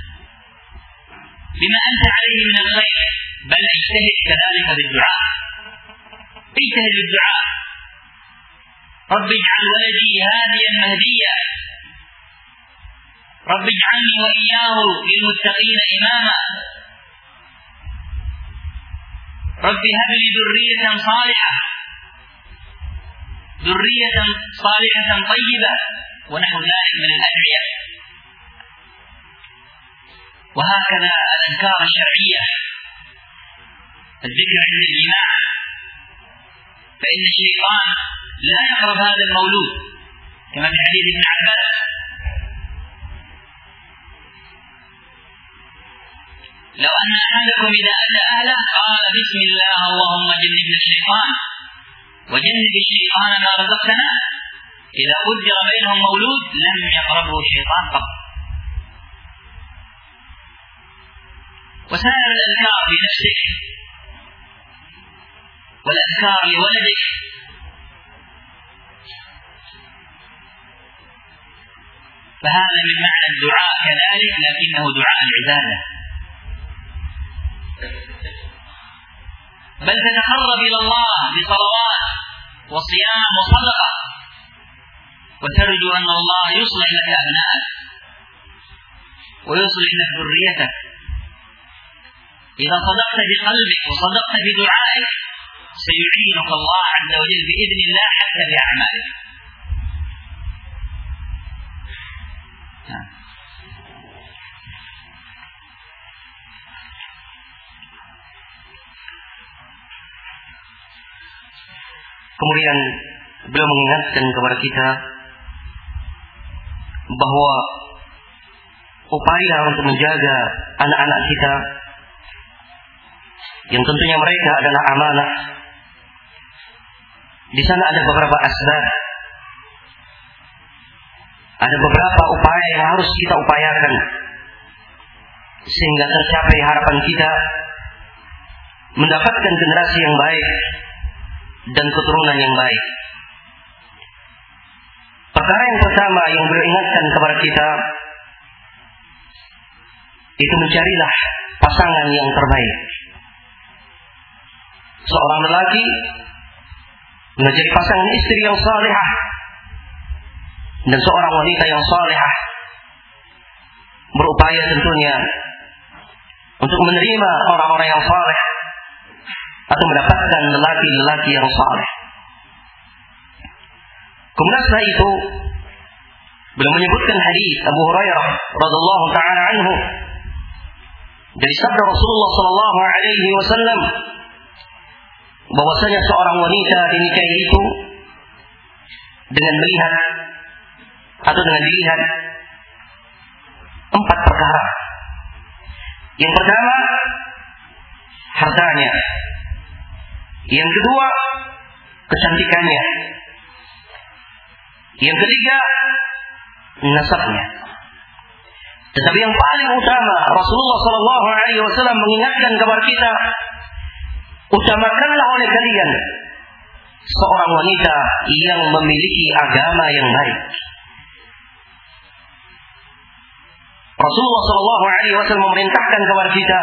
بما أنت عليه من الخير، بل اجتهد كذلك بالدعاء. اجتهد بالدعاء: رب اجعل ولدي هاديا مهديا، رب اجعلني وإياه للمتقين إماما، رب هب لي ذرية صالحة ذرية صالحة طيبة، ونحو ذلك من الأدعية. وهكذا الأذكار الشرعية، الذكر عند الجماع، فإن الشيطان لا يقرب هذا المولود كما في حديث ابن عباس: لو أن أحدكم إذا أتى أهله قال بسم الله اللهم جنبنا الشيطان وجنب الشيطان ما رزقتنا، إذا قدر بينهم مولود لم يقربه الشيطان قط. وسائر الأذكار بنفسك والأذكار لولدك فهذا من معنى الدعاء كذلك، لكنه دعاء العبادة. بل تتقرب إلى الله بصلوات وصيام وصدقة، وترجو أن الله يصلح لك أبنائك ويصلح لك ذريتك. إذا صدقت بقلبك وصدقت بدعائك سيعينك الله عز وجل بإذن الله حتى بأعمالك. Kemudian beliau mengingatkan kepada kita bahwa upaya untuk menjaga anak-anak kita, yang tentunya mereka adalah amanah, di sana ada beberapa asbab, ada beberapa upaya yang harus kita upayakan sehingga tercapai harapan kita mendapatkan generasi yang baik dan keturunan yang baik. Perkara yang pertama yang beliau ingatkan kepada kita itu mencarilah pasangan yang terbaik. Seorang lelaki mencari pasangan istri yang salihah dan seorang wanita yang salihah berupaya tentunya untuk menerima orang-orang yang saleh atau mendapatkan lelaki-lelaki yang saleh. Kemudian setelah itu beliau menyebutkan hadis Abu Hurairah radhiyallahu taala anhu dari sabda Rasulullah sallallahu alaihi wasallam bahwasanya seorang wanita dinikahi itu dengan melihat atau dengan dilihat empat perkara. Yang pertama, hartanya. Yang kedua, kecantikannya. Yang ketiga, nasabnya. Tetapi yang paling utama, Rasulullah sallallahu alaihi wasallam mengingatkan kepada kita, utamakanlah oleh kalian seorang wanita yang memiliki agama yang baik. Rasulullah sallallahu alaihi wasallam memerintahkan kepada kita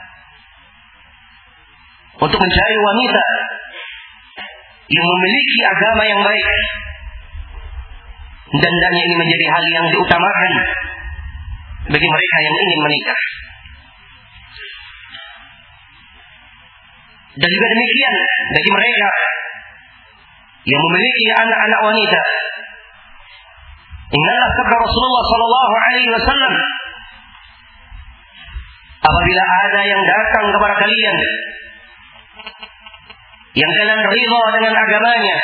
untuk mencari wanita yang memiliki agama yang baik, dan hendaknya ini menjadi hal yang diutamakan bagi mereka yang ingin menikah. Dan juga demikian bagi mereka yang memiliki anak-anak wanita. Ingatlah sabda Rasulullah sallallahu alaihi wasallam, apabila ada yang datang kepada kalian yang kalian ridha dengan agamanya,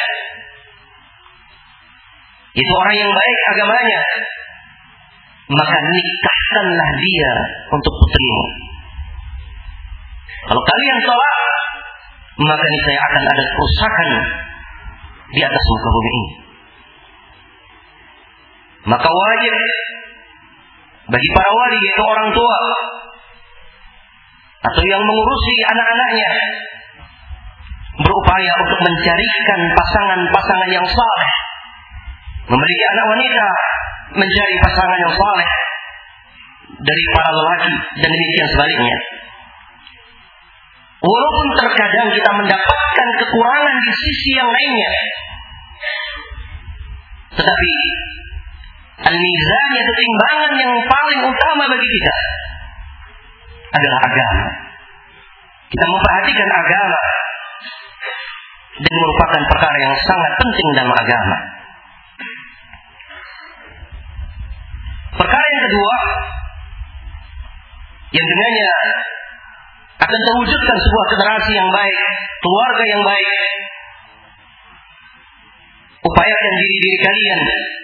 itu orang yang baik agamanya, maka nikahkanlah dia untuk putrimu. Kalau kalian tolak, maka niscaya akan ada kerusakan di atas muka bumi ini. Maka wajib bagi para wali, yaitu orang tua atau yang mengurusi anak-anaknya, berupaya untuk mencarikan pasangan-pasangan yang saleh. Memiliki anak wanita, mencari pasangan yang saleh dari para lelaki, dan demikian sebaliknya. Walaupun terkadang kita mendapatkan kekurangan di sisi yang lainnya, tetapi al-mizan, yaitu timbangan yang paling utama bagi kita adalah agama. Kita memperhatikan agama, dan merupakan perkara yang sangat penting dalam agama. Perkara yang kedua, yang dengannya akan terwujudkan sebuah generasi yang baik, keluarga yang baik, upayakan diri-diri kalian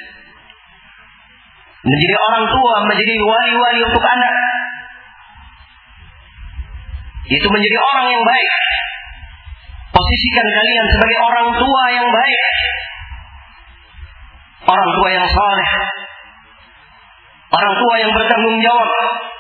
menjadi orang tua, menjadi wali-wali untuk anak, yaitu menjadi orang yang baik. Posisikan kalian sebagai orang tua yang baik, orang tua yang saleh, orang tua yang bertanggung jawab,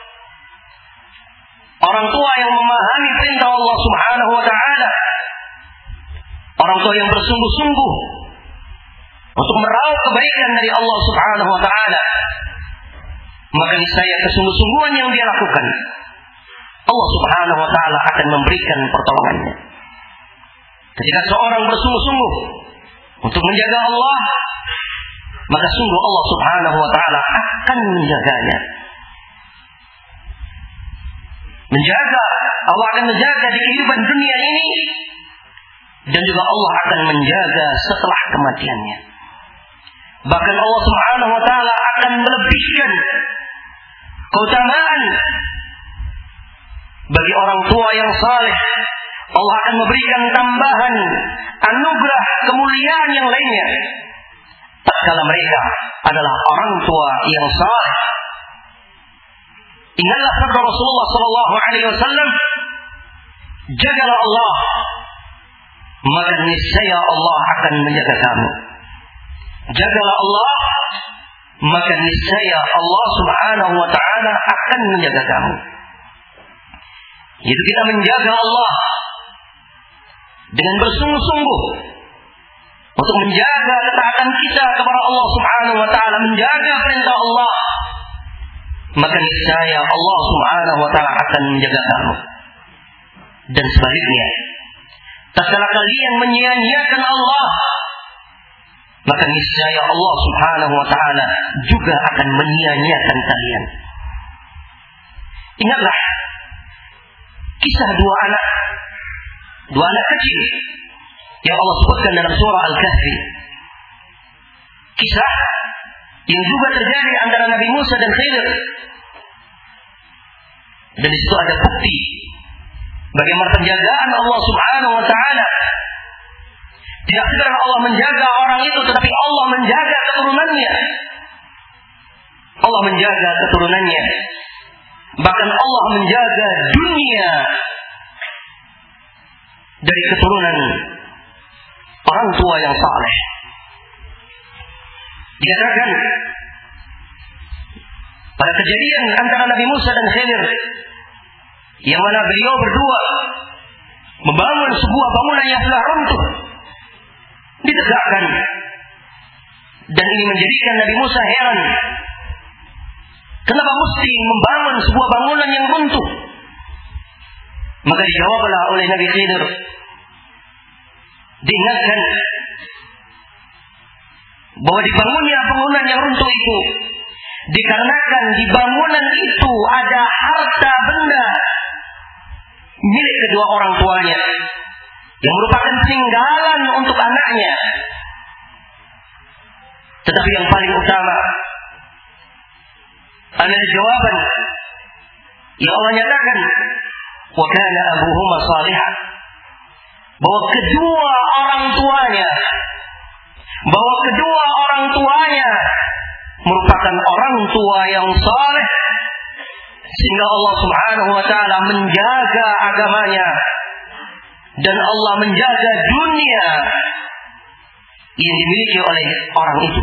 orang tua yang memahami perintah Allah Subhanahu wa ta'ala, orang tua yang bersungguh-sungguh untuk meraup kebaikan dari Allah Subhanahu wa ta'ala. Maka niscaya kesungguh-sungguhan yang dia lakukan, Allah Subhanahu wa ta'ala akan memberikan pertolongannya. Ketika seorang bersungguh-sungguh untuk menjaga Allah, maka sungguh Allah Subhanahu wa ta'ala akan menjaganya. Menjaga, Allah akan menjaga di kehidupan dunia ini, dan juga Allah akan menjaga setelah kematiannya. Bahkan Allah Subhanahu wa ta'ala akan melebihkan keutamaan bagi orang tua yang saleh. Allah akan memberikan tambahan anugerah kemuliaan yang lainnya tatkala mereka adalah orang tua yang saleh. Ingatlah sabda Rasulullah sallallahu alaihi wasallam, jagalah Allah, maka niscaya Allah akan menjaga kamu. Jagalah Allah, maka niscaya Allah Subhanahu wa ta'ala akan menjaga kamu. Yaitu kita menjaga Allah dengan bersungguh-sungguh untuk menjaga ketaatan kita kepada Allah Subhanahu wa ta'ala, menjaga perintah Allah, maka niscaya Allah Subhanahu wa ta'ala akan menjaga kamu. Dan sebaliknya, tatkala kalian menyia-nyiakan Allah, maka niscaya Allah Subhanahu wa ta'ala juga akan menyia-nyiakan kalian. Ingatlah kisah dua anak Dua anak kecil yang Allah sebutkan dalam surah Al-Kahfi. Kisah yang juga terjadi antara Nabi Musa dan Khidir. Dan di situ ada bukti bagaimana penjagaan Allah Subhanahu wa ta'ala. Tidak sekedar Allah menjaga orang itu, tetapi Allah menjaga keturunannya. Allah menjaga keturunannya. Bahkan Allah menjaga dunia dari keturunan orang tua yang saleh. Dikatakan pada kejadian antara Nabi Musa dan Khidir, yang mana beliau berdua membangun sebuah bangunan yang telah runtuh, ditegakkan, dan ini menjadikan Nabi Musa heran, kenapa mesti membangun sebuah bangunan yang runtuh? Maka dijawablah oleh Nabi Khidir, diingatkan bahwa dibangunnya bangunan yang runtuh itu dikarenakan di bangunan itu ada harta benda milik kedua orang tuanya yang merupakan peninggalan untuk anaknya. Tetapi yang paling utama adalah jawaban yang Allah nyatakan, wa kana abuhuma salihan, bahwa kedua orang tuanya bahwa kedua orang tuanya merupakan orang tua yang saleh, sehingga Allah Subhanahu wa ta'ala menjaga agamanya dan Allah menjaga dunia yang dimiliki oleh orang itu.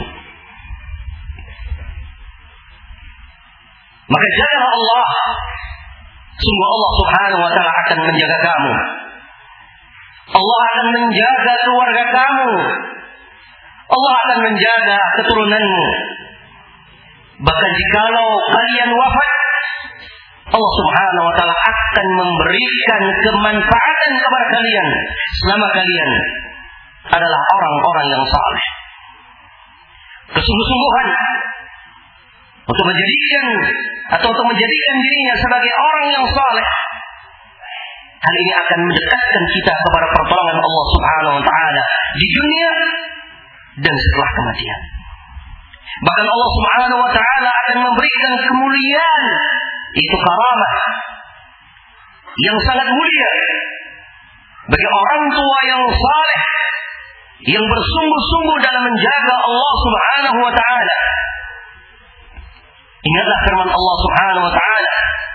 Maka jagalah Allah. Sungguh Allah Subhanahu wa ta'ala akan menjaga kamu. Allah akan menjaga keluarga kamu. Allah akan menjaga keturunanmu. Bahkan jikalau kalian wafat, Allah Subhanahu wa ta'ala akan memberikan kemanfaatan kepada kalian selama kalian adalah orang-orang yang saleh. Kesungguh-sungguhan untuk menjadikan atau untuk menjadikan dirinya sebagai orang yang saleh, hal ini akan mendekatkan kita kepada pertolongan Allah Subhanahu wa ta'ala di dunia dan setelah kematian. Bahkan Allah Subhanahu wa ta'ala akan memberikan kemuliaan, itu karamah yang sangat mulia bagi orang tua yang saleh, yang bersungguh-sungguh dalam menjaga Allah Subhanahu wa ta'ala. Ingatlah firman Allah Subhanahu wa ta'ala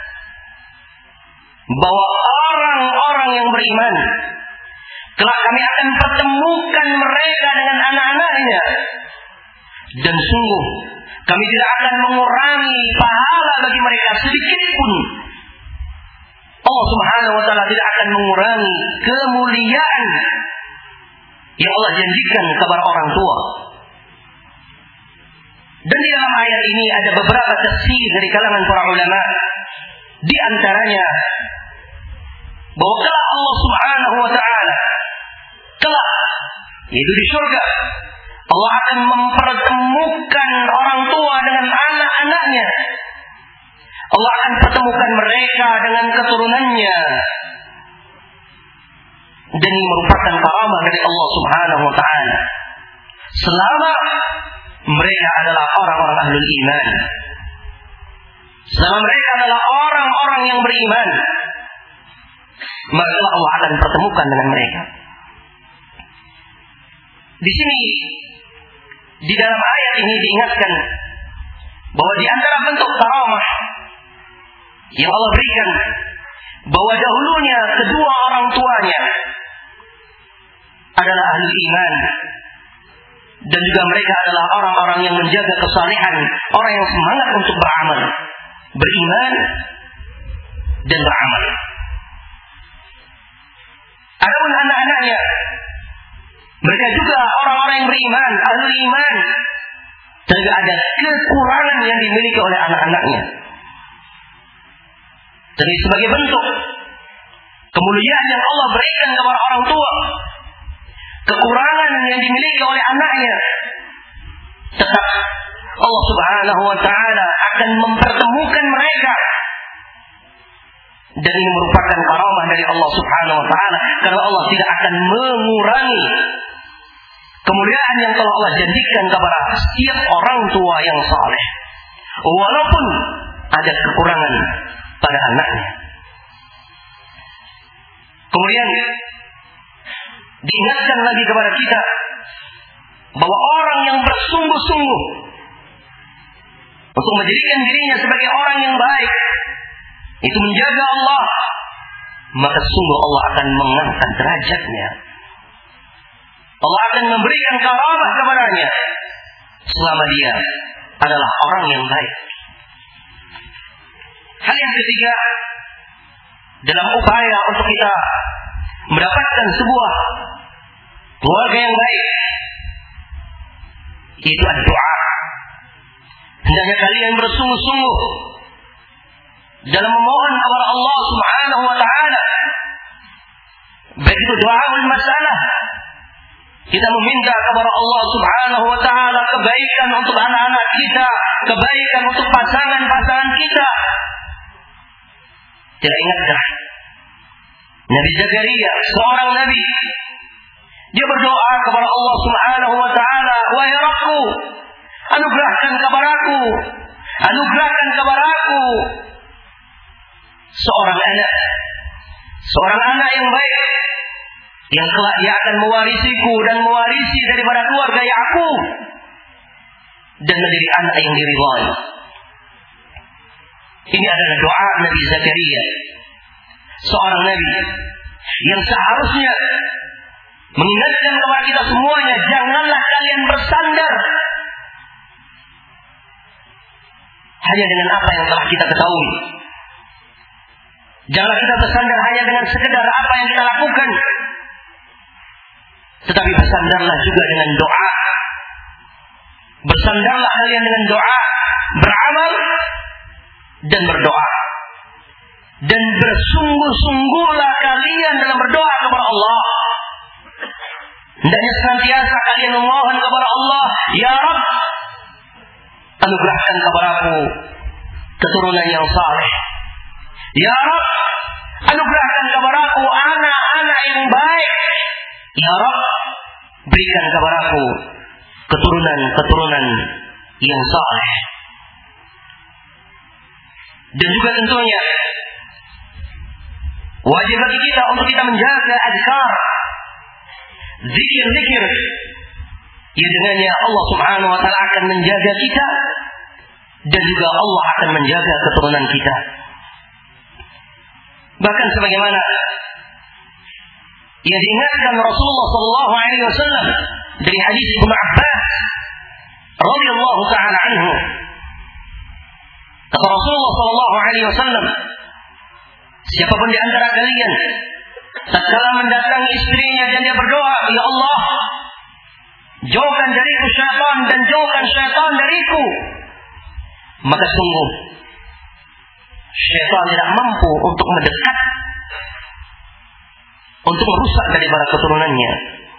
bahwa orang-orang yang beriman kelak kami akan pertemukan mereka dengan anak-anaknya, dan sungguh kami tidak akan mengurangi pahala bagi mereka sedikit pun. Allah Subhanahu wa ta'ala tidak akan mengurangi kemuliaan yang Allah janjikan kepada orang tua. Dan di dalam ayat ini ada beberapa tafsir dari kalangan para ulama. Di antaranya bahwa kelak Allah Subhanahu wa ta'ala, kelak yaitu di surga, Allah akan mempertemukan orang tua dengan anak-anaknya. Allah akan pertemukan mereka dengan keturunannya. Dan ini merupakan karamah dari Allah Subhanahu wa ta'ala selama mereka adalah orang-orang ahlul iman, selama mereka adalah orang-orang yang beriman, maka Allah akan pertemukan dengan mereka. Di sini di dalam ayat ini diingatkan bahwa di antara bentuk karamah yang Allah berikan, bahwa dahulunya kedua orang tuanya adalah ahli iman, dan juga mereka adalah orang-orang yang menjaga kesalehan, orang yang semangat untuk beramal, beriman dan beramal. Adapun anak-anaknya, mereka juga orang-orang yang beriman, ahli iman, dan juga ada kekurangan yang dimiliki oleh anak-anaknya. Jadi sebagai bentuk kemuliaan yang Allah berikan kepada orang tua, kekurangan yang dimiliki oleh anaknya, tetap Allah Subhanahu wa ta'ala akan mempertemukan mereka. Dan ini merupakan karamah dari Allah Subhanahu wa ta'ala, karena Allah tidak akan mengurangi kemuliaan yang telah Allah janjikan kepada setiap orang tua yang saleh, walaupun ada kekurangan pada anaknya. Kemudian diingatkan lagi kepada kita bahwa orang yang bersungguh-sungguh untuk menjadikan dirinya sebagai orang yang baik, itu menjaga Allah, maka sungguh Allah akan mengangkat derajatnya. Allah akan memberikan karamah kepadanya selama dia adalah orang yang baik. Hal yang ketiga, dalam upaya untuk kita mendapatkan sebuah keluarga yang baik, itu doa. Hendaknya kalian bersungguh-sungguh dalam memohon kepada Allah Subhanahu wa ta'ala, baik itu doaul masalah, kita meminta kepada Allah Subhanahu wa ta'ala kebaikan untuk anak-anak kita, kebaikan untuk pasangan-pasangan kita. Tidak ingatkah Nabi Zakaria, seorang nabi, dia berdoa kepada Allah Subhanahu wa ta'ala, wahai Rabbku, anugerahkan kepadaku, anugerahkan kepadaku seorang anak, seorang anak yang baik, yang kelak dia akan mewarisiku dan mewarisi daripada keluarga Yakub, dan menjadi anak yang diridhai. Ini adalah doa Nabi Zakaria, seorang nabi yang seharusnya mengingatkan kepada kita semuanya, janganlah kalian bersandar hanya dengan apa yang telah kita ketahui. Janganlah kita bersandar hanya dengan sekedar apa yang kita lakukan, tetapi bersandarlah juga dengan doa. Bersandarlah kalian dengan doa, beramal dan berdoa. Dan bersungguh-sungguhlah kalian dalam berdoa kepada Allah. Hendaknya senantiasa kalian memohon kepada Allah, ya Rabb, anugerahkan kepadaku keturunan yang saleh. Ya Rabb, anugerahkan kepadaku anak-anak yang baik. Ya Rabb, berikan kepadaku keturunan-keturunan yang saleh. Dan juga tentunya wajib bagi kita untuk kita menjaga azkar, zikir-zikir yang dengannya Allah Subhanahu wa taala akan menjaga kita dan juga Allah akan menjaga keturunan kita. Bahkan sebagaimana yang diingatkan Rasulullah sallallahu alaihi wasallam dari hadis Ibnu Abbas radhiyallahu taala anhu, kata Rasulullah sallallahu alaihi wasallam, siapapun di antara kalian tatkala mendatangi istrinya dan dia berdoa, ya Allah, jauhkan dariku syaitan dan jauhkan syaitan dariku, maka sungguh syaitan tidak mampu untuk mendekat, untuk merusak daripada keturunannya.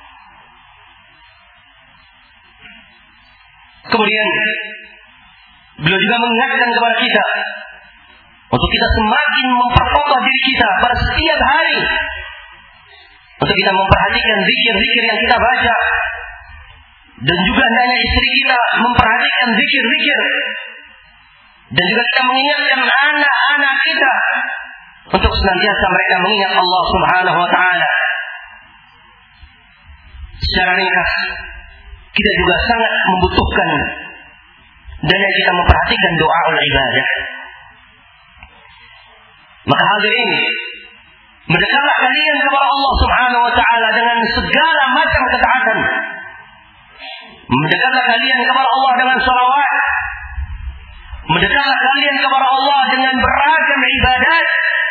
Kemudian beliau juga mengingatkan kepada kita untuk kita semakin memperkokoh diri kita pada setiap hari, untuk kita memperhatikan zikir-zikir yang kita baca, dan juga hendaknya istri kita memperhatikan zikir-zikir, dan juga kita mengingatkan anak-anak kita untuk senantiasa mereka mengingat Allah Subhanahu wa taala. Secara ringkas, kita juga sangat membutuhkan dan kita memperhatikan doa ul ibadah. Maka hadirin, mendekatlah kalian kepada Allah Subhanahu wa taala dengan segala macam ketaatan. Mendekatlah kalian kepada Allah dengan shalawat. Mendekatlah kalian kepada Allah dengan beragam ibadat.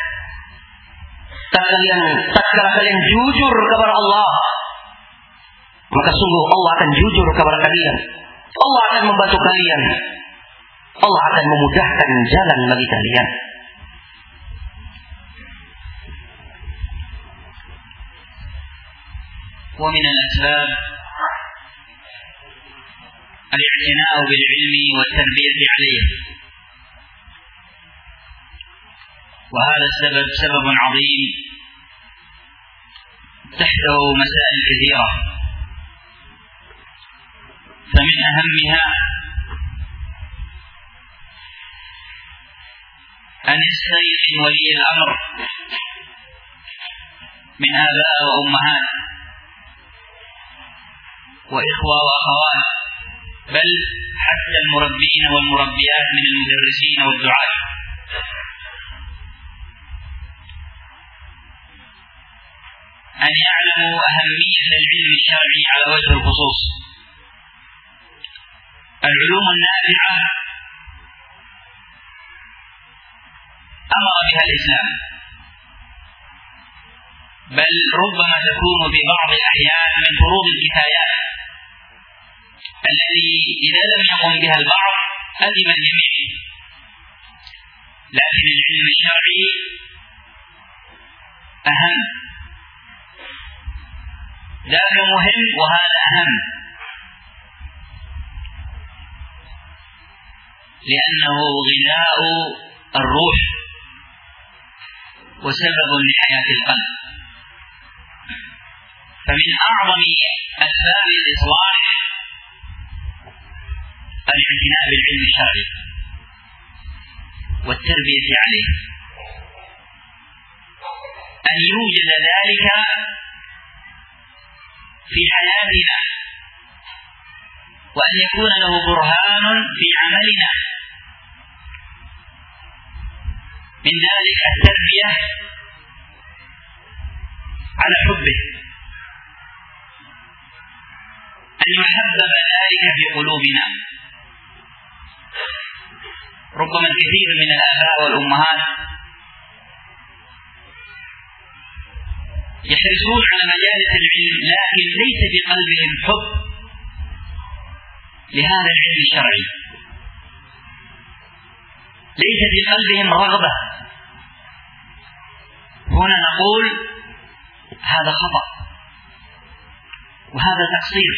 Tak kalian, tatkala kalian jujur kepada Allah, maka sungguh Allah akan jujur kepada kalian. Allah akan membantu kalian. Allah akan memudahkan jalan bagi kalian. ومن الأسباب الاعتناء بالعلم والتربية عليه، وهذا السبب سبب عظيم تحته مسائل كثيرة، فمن أهمها أن يستيقن ولي الأمر من آباء وأمهات وإخوة وأخوات، بل حتى المربين والمربيات من المدرسين والدعاة، أن يعلموا أهمية العلم الشرعي على وجه الخصوص. العلوم النافعة أمر بها الإسلام، بل ربما تكون في بعض الأحيان من فروض الكفايات التي إذا لم يقم بها البعض أثم الجميع. لكن العلم الشرعي أهم، ذاك مهم وهذا أهم، لأنه غذاء الروح وسبب لحياة القلب. فمن أعظم أسباب الإصلاح الاعتناء بالعلم الشرعي والتربية عليه، أن يوجد ذلك في حياتنا، وأن يكون له برهان في عملنا. من ذلك التربية على حبه، أن يحبب ذلك في قلوبنا. ربما الكثير من الآباء والأمهات يحرصون على مجالس العلم، لكن ليس في قلبهم حب لهذا العلم الشرعي، ليس في قلبهم رغبة. هنا نقول هذا خطأ وهذا تقصير.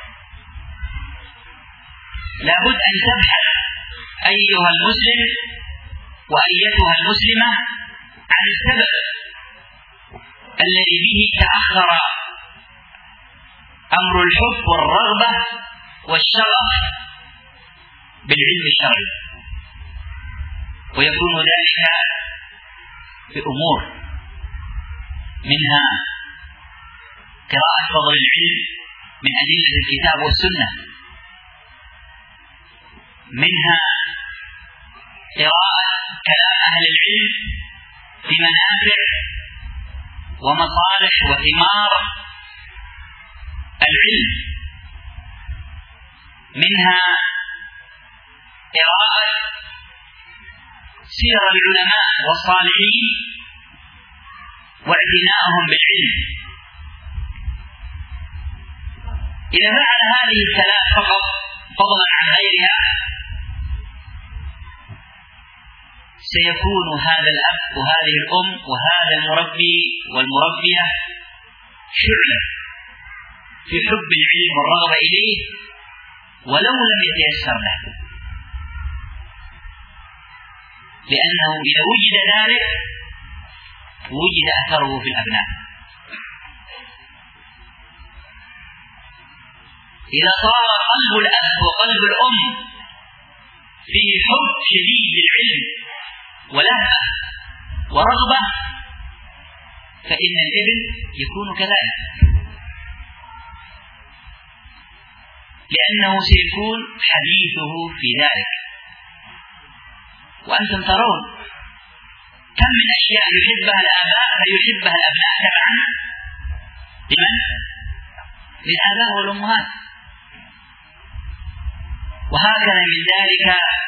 لابد أن تبحث أيها المسلم وأيتها المسلمة عن السبب الذي به تأخر أمر الحب والرغبة والشغف بالعلم الشرعي، ويكون ذلك بأمور منها قراءة فضل العلم من أدلة الكتاب والسنة، منها قراءة كلام أهل العلم في منافع ومصالح وثمار العلم، منها قراءة سير العلماء والصالحين واعتناءهم بالعلم. إذا فعل هذه الثلاث فقط فضلا عن غيرها سيكون هذا الأب وهذه الأم وهذا المربي والمربية شعلة في حب العلم والرغبة إليه ولو لم يتيسر له، لأنه إذا وجد ذلك وجد أثره في الأبناء. إذا صار قلب الأب وقلب الأم فيه حب شديد للعلم ولهفة ورغبة فإن الابن يكون كذلك، لأنه سيكون حديثه في ذلك. وأنتم ترون كم من أشياء يحبها الآباء فيحبها الأبناء تبعا لمن؟ للآباء والأمهات. وهكذا من ذلك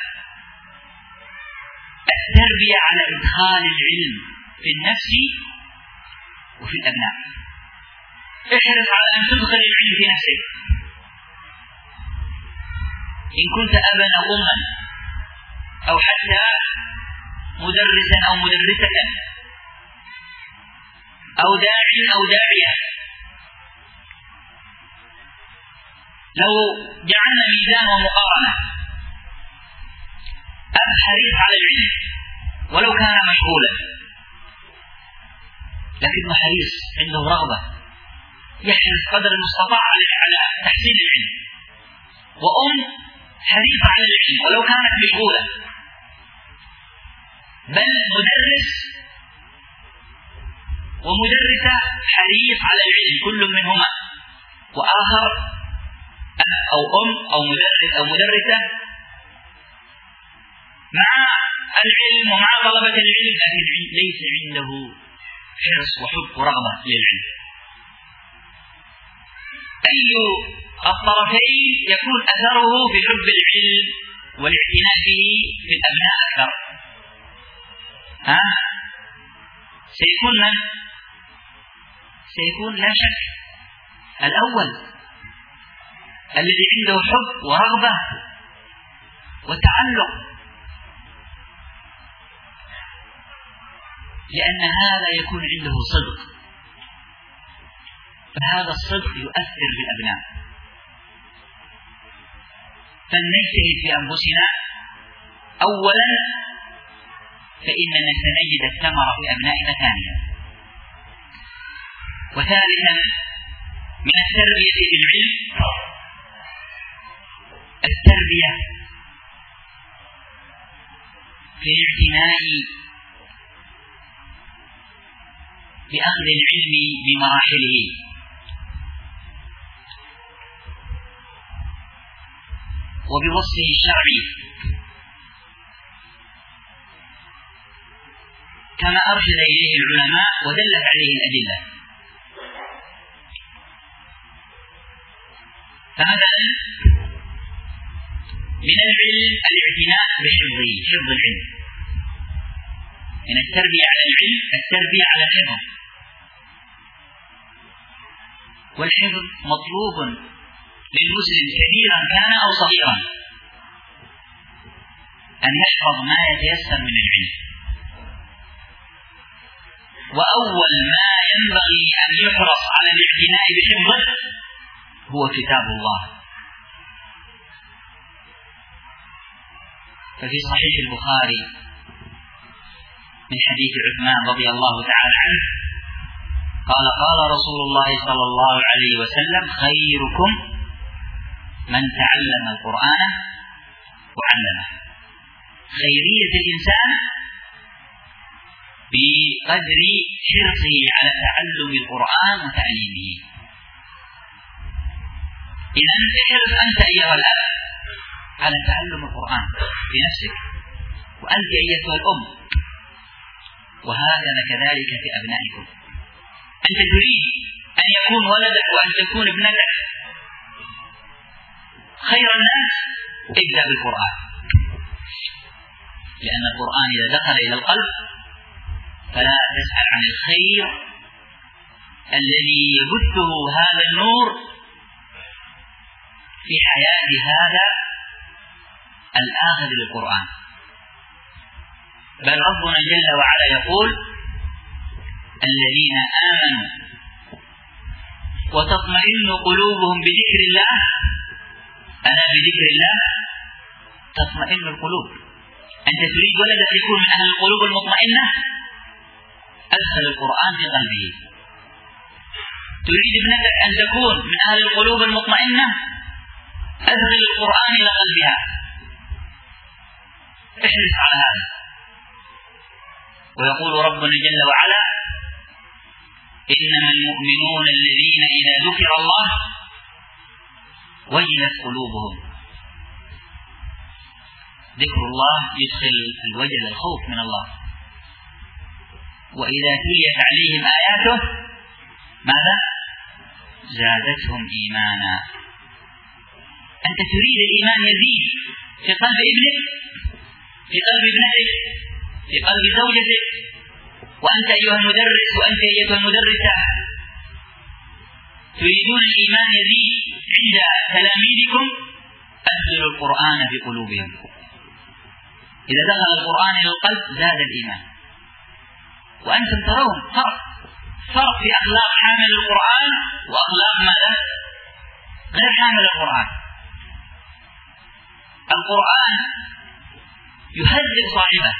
التربية على إدخال العلم في النفس وفي الأبناء. احرص على أن تدخل العلم في نفسك إن كنت أبا أو أما أو حتى مدرسا أو مدرسة أو داعي أو داعية. لو جعلنا ميزان ومقارنة، أب حريص على العلم ولو كان مشغولا لكنه حريص عنده رغبة يحرص قدر المستطاع على تحصيل العلم، وأم حريصة على العلم ولو كانت مشغولة، بل مدرس ومدرسة حريص على العلم كل منهما، وآخر أو أم أو مدرس أو مدرسة مع العلم ومع طلبة العلم لكن ليس عنده حرص وحب ورغبة للعلم. أي الطرفين يكون أثره في حب العلم والاعتناء به في الأبناء أكثر؟ ها؟ سيكون من؟ سيكون لا شك الأول الذي عنده حب ورغبة وتعلق، لأن هذا يكون عنده صدق، فهذا الصدق يؤثر بالأبناء. فلنجتهد في أنفسنا أولا فإننا سنجد الثمر في أبنائنا ثانيا. وثالثا من التربية بالعلم التربية في الاعتناء بأخذ العلم بمراحله، وبوصفه الشرعي كما أرشد إليه العلماء ودلت عليه الأدلة. فمثلا من العلم الاعتناء بحفظه، حفظ العلم. من التربية على العلم التربية على الحفظ، والحفظ مطلوب للمسلم كبيرا كان أو صغيرا أن يحفظ ما يتيسر من العلم. وأول ما ينبغي أن يحرص على الاعتناء بحفظه هو كتاب الله. ففي صحيح البخاري من حديث عثمان رضي الله تعالى عنه قال قال رسول الله صلى الله عليه وسلم: خيركم من تعلم القرآن وعلمه. خيرية الإنسان بقدر حرصه على تعلم القرآن وتعليمه. إذا احرص أنت أيها الأب على تعلم القرآن في نفسك، وأنت أيتها الأم، وهذا كذلك في أبنائكم. أنت تريد أن يكون ولدك وأن تكون ابنتك خير الناس، ابدأ بالقرآن، لأن القرآن إذا دخل إلى القلب فلا تسأل عن الخير الذي يبثه هذا النور في حياة هذا الآخذ للقرآن. بل ربنا جل وعلا يقول: الذين آمنوا وتطمئن قلوبهم بذكر الله، أنا بذكر الله تطمئن القلوب. أنت تريد ولدك يكون من أهل القلوب المطمئنة، أدخل القرآن في قلبه. تريد ابنتك أن تكون من أهل القلوب المطمئنة، أدخل القرآن إلى قلبها. احرص على هذا. ويقول ربنا جل وعلا: إنما المؤمنون الذين إذا ذكر الله وجلت قلوبهم. ذكر الله يدخل الوجل، الخوف من الله. وإذا تليت عليهم آياته ماذا؟ زادتهم إيمانا. أنت تريد الإيمان يزيد في قلب ابنك، في قلب ابنتك، في قلب زوجتك، وأنت أيها المدرس وأنت أيها المدرسة تريدون الإيمان يزيد عند تلاميذكم، أدخلوا القرآن في قلوبهم. إذا دخل القرآن إلى القلب زاد الإيمان. وأنتم ترون فرق فرق في أخلاق حامل القرآن وأخلاق ماذا؟ غير حامل القرآن. القرآن يهذب صاحبه،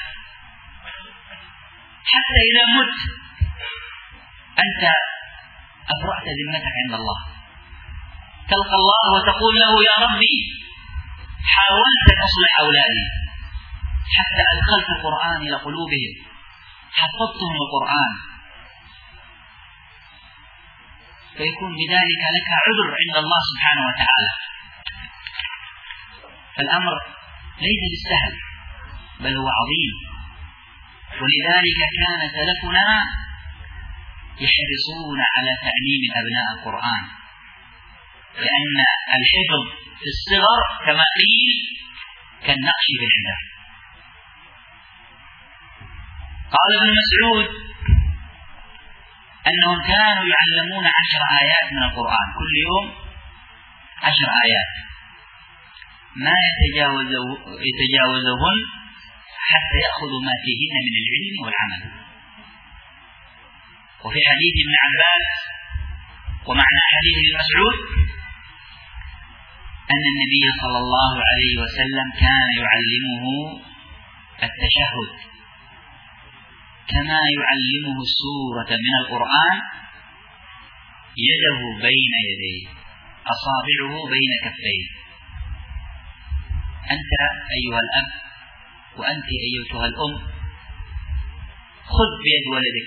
حتى إذا مت أنت أبرأت ذمتك عند الله، تلقى الله وتقول له: يا ربي حاولت تصلح أولادي حتى أدخلت القرآن إلى قلوبهم، حفظتهم القرآن، فيكون بذلك لك عذر عند الله سبحانه وتعالى. فالأمر ليس بالسهل بل هو عظيم. ولذلك كان سلفنا يحرصون على تعليم أبناء القرآن، لأن الحفظ في الصغر كما قيل كالنقش في الحجر. قال ابن مسعود أنهم كانوا يعلمون عشر آيات من القرآن كل يوم، عشر آيات ما يتجاوزهن حتى يأخذوا ما فيهن من العلم والعمل. وفي حديث ابن عباس ومعنى حديث ابن مسعود أن النبي صلى الله عليه وسلم كان يعلمه التشهد كما يعلمه السورة من القرآن، يده بين يديه، أصابعه بين كفيه. أنت أيها الأب وأنت أيتها الأم خذ بيد ولدك،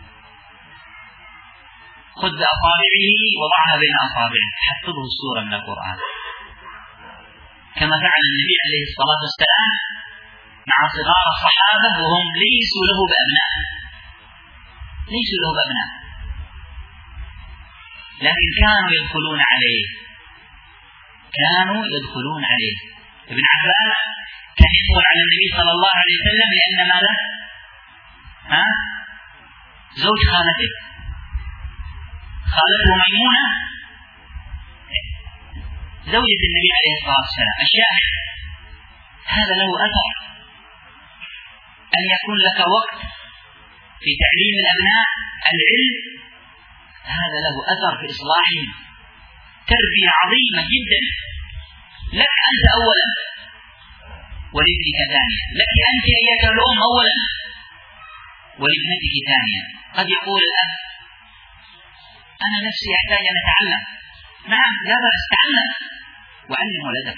خذ بأصابعه وضعها بين أصابعه، حفظه السورة من القرآن كما فعل النبي عليه الصلاة والسلام مع صغار الصحابة وهم ليسوا له بأبناء، ليسوا له بأبناء، لكن كانوا يدخلون عليه كانوا يدخلون عليه. ابن عباس كان يدخل على النبي صلى الله عليه وسلم لأن ماذا؟ ها؟ زوج خالته خالته ميمونة زوجة النبي عليه الصلاة والسلام. الشاهد هذا له أثر، أن يكون لك وقت في تعليم الأبناء العلم، هذا له أثر في إصلاحهم، تربية عظيمة جدا لك أنت أولا ولابنك ثانيا، لك أنت أيتها الأم أولا ولابنتك ثانيا. قد يقول الأب أنا نفسي أحتاج أن أتعلم، نعم لا بأس تعلم وعلم ولدك،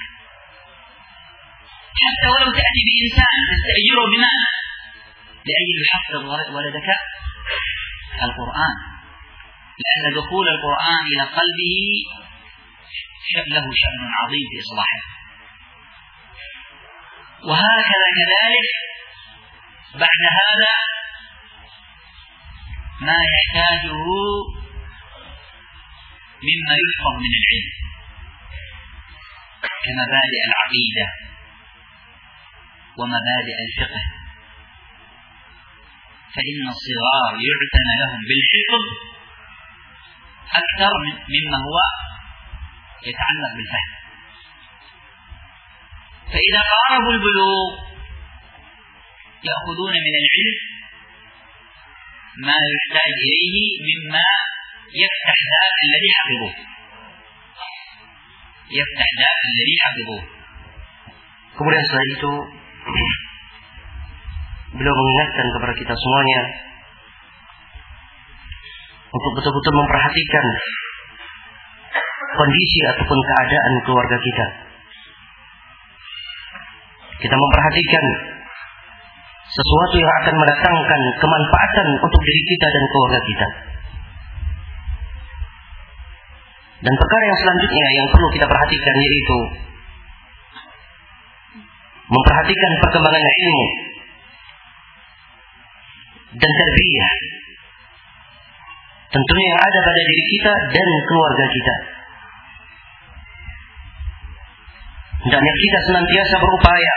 حتى ولو تأتي بإنسان تستأجره بمال لأجل يحفظ ولدك القرآن، لأن دخول القرآن إلى قلبه له شأن عظيم في إصلاحه. وهكذا كذلك بعد هذا ما يحتاجه مما يحفظ من العلم كمبادئ العقيدة ومبادئ الفقه، فإن الصغار يعتنى لهم بالحفظ أكثر مما هو يتعلق بالفهم. فإذا قاربوا البلوغ يأخذون من العلم ما يحتاج إليه مما يفتح ذاك الذي حفظوه، يفتح ذاك الذي حفظوه. Kemudian setelah itu beliau mengingatkan kepada kita semuanya untuk betul-betul memperhatikan kondisi ataupun keadaan keluarga kita. Kita memperhatikan sesuatu yang akan mendatangkan kemanfaatan untuk diri kita dan keluarga kita. Dan perkara yang selanjutnya yang perlu kita perhatikan yaitu memperhatikan perkembangan ilmu dan tarbiyah tentunya yang ada pada diri kita dan keluarga kita. Hendaknya kita senantiasa berupaya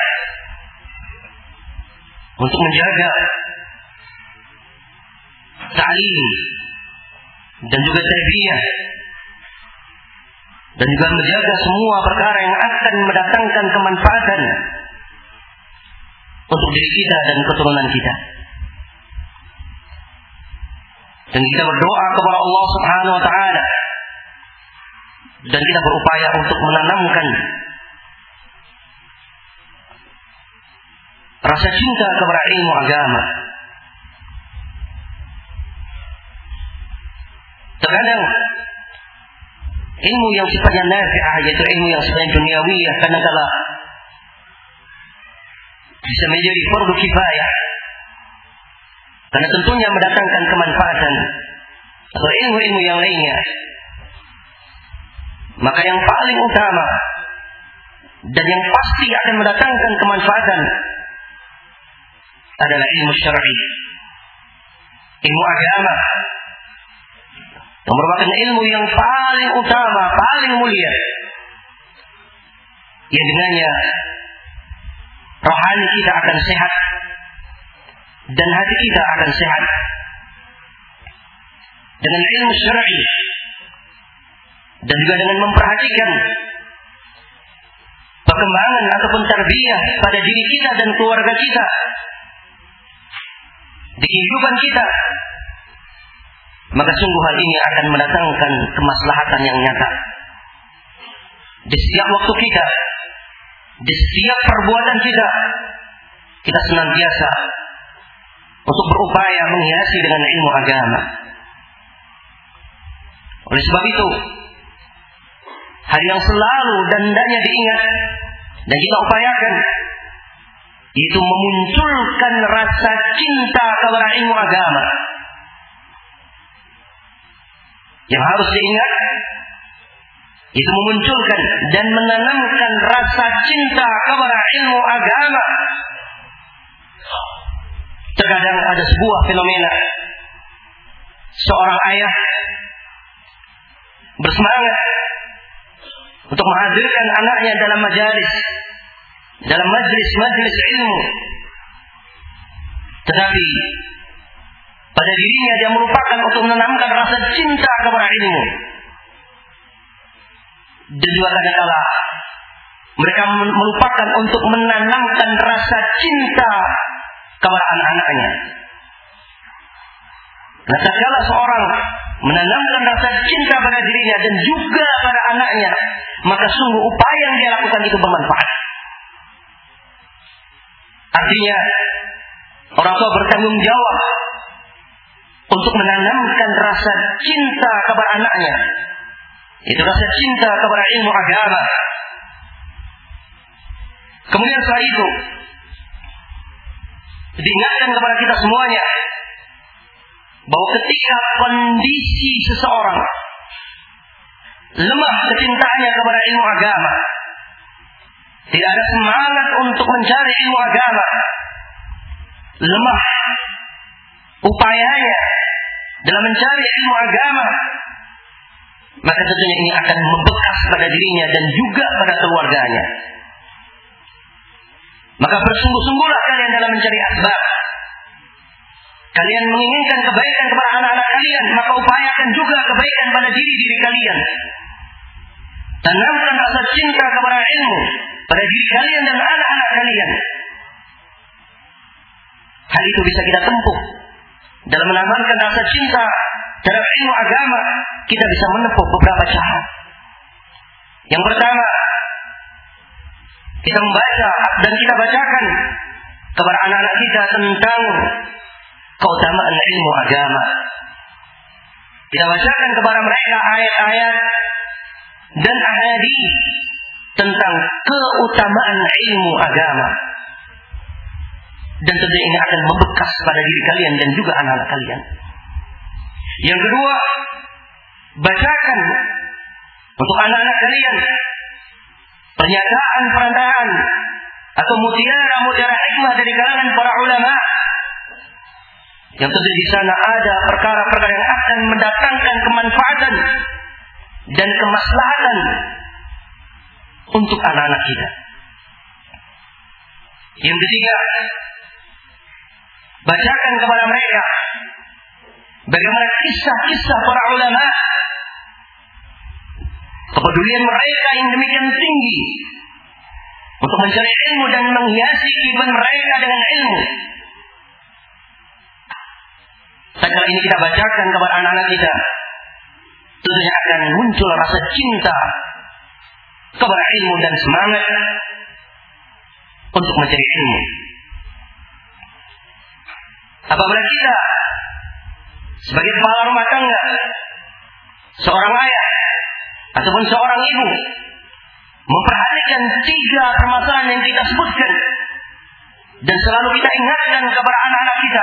untuk menjaga ta'lim dan juga tarbiyah dan juga menjaga semua perkara yang akan mendatangkan kemanfaatan untuk diri kita dan keturunan kita. Dan kita berdoa kepada Allah Subhanahu wa taala dan kita berupaya untuk menanamkan rasa cinta kepada ilmu agama. Terkadang ilmu yang sifatnya nafi'ah, yaitu ilmu yang sifatnya duniawiyah, kadang-kala bisa menjadi fardu kifayah, karena tentunya mendatangkan kemanfaatan atau ilmu-ilmu yang lainnya. Maka yang paling utama dan yang pasti akan mendatangkan kemanfaatan adalah ilmu syar'i, ilmu agama, yang merupakan ilmu yang paling utama, paling mulia, yang dengannya rohani kita akan sehat dan hati kita akan sehat. Dengan ilmu syar'i dan juga dengan memperhatikan perkembangan ataupun tarbiyah pada diri kita dan keluarga kita di kehidupan kita, maka sungguh hal ini akan mendatangkan kemaslahatan yang nyata di setiap waktu kita, di setiap perbuatan kita. Kita senantiasa untuk berupaya menghiasi dengan ilmu agama. Oleh sebab itu, hal yang selalu dan hendaknya diingat dan kita upayakan itu memunculkan rasa cinta kepada ilmu agama. Yang harus diingat itu memunculkan dan menanamkan rasa cinta kepada ilmu agama. Terkadang ada sebuah fenomena, seorang ayah bersemangat untuk menghadirkan anaknya dalam majalis, dalam majlis-majlis ilmu. Tetapi pada dirinya dia melupakan untuk menanamkan rasa cinta kepada ilmu. Dan juga kadang-kala mereka melupakan untuk menanamkan rasa cinta kepada anak-anaknya. Nah, tatkala seorang menanamkan rasa cinta pada dirinya dan juga pada anaknya, maka sungguh upaya yang dia lakukan itu bermanfaat. Artinya, orang tua bertanggung jawab untuk menanamkan rasa cinta kepada anaknya. Itu rasa cinta kepada ilmu agama. Kemudian setelah itu, diingatkan kepada kita semuanya bahwa ketika kondisi seseorang lemah kecintaannya kepada ilmu agama, tidak ada semangat untuk mencari ilmu agama, lemah upayanya dalam mencari ilmu agama, maka tentunya ini akan membekas pada dirinya dan juga pada keluarganya. Maka bersungguh-sungguhlah kalian dalam mencari asbab. Kalian menginginkan kebaikan kepada anak-anak kalian, maka upayakan juga kebaikan pada diri-diri kalian. Tanamkan rasa cinta kepada ilmu pada diri kalian dan anak-anak kalian. Hal itu bisa kita tempuh dalam menanamkan rasa cinta terhadap ilmu agama. Kita bisa menempuh beberapa cara. Yang pertama, kita membaca dan kita bacakan kepada anak-anak kita tentang keutamaan ilmu agama. Kita bacakan kepada mereka ayat-ayat dan hadis tentang keutamaan ilmu agama. Dan tentu ini akan membekas pada diri kalian dan juga anak-anak kalian. Yang kedua, bacakan untuk anak-anak kalian pernyataan-pernyataan atau mutiara-mutiara hikmah dari kalangan para ulama, yang tentu di sana ada perkara-perkara yang akan mendatangkan kemanfaatan dan kemaslahatan untuk anak-anak kita. Yang ketiga, bacakan kepada mereka bagaimana kisah-kisah para ulama, kepedulian mereka yang demikian tinggi untuk mencari ilmu dan menghiasi kehidupan mereka dengan ilmu. Tatkala ini kita bacakan kepada anak-anak kita, tentunya akan muncul rasa cinta kepada ilmu dan semangat untuk mencari ilmu. Apabila kita sebagai kepala rumah tangga, seorang ayah ataupun seorang ibu memperhatikan tiga permasalahan yang kita sebutkan dan selalu kita ingatkan kepada anak-anak kita,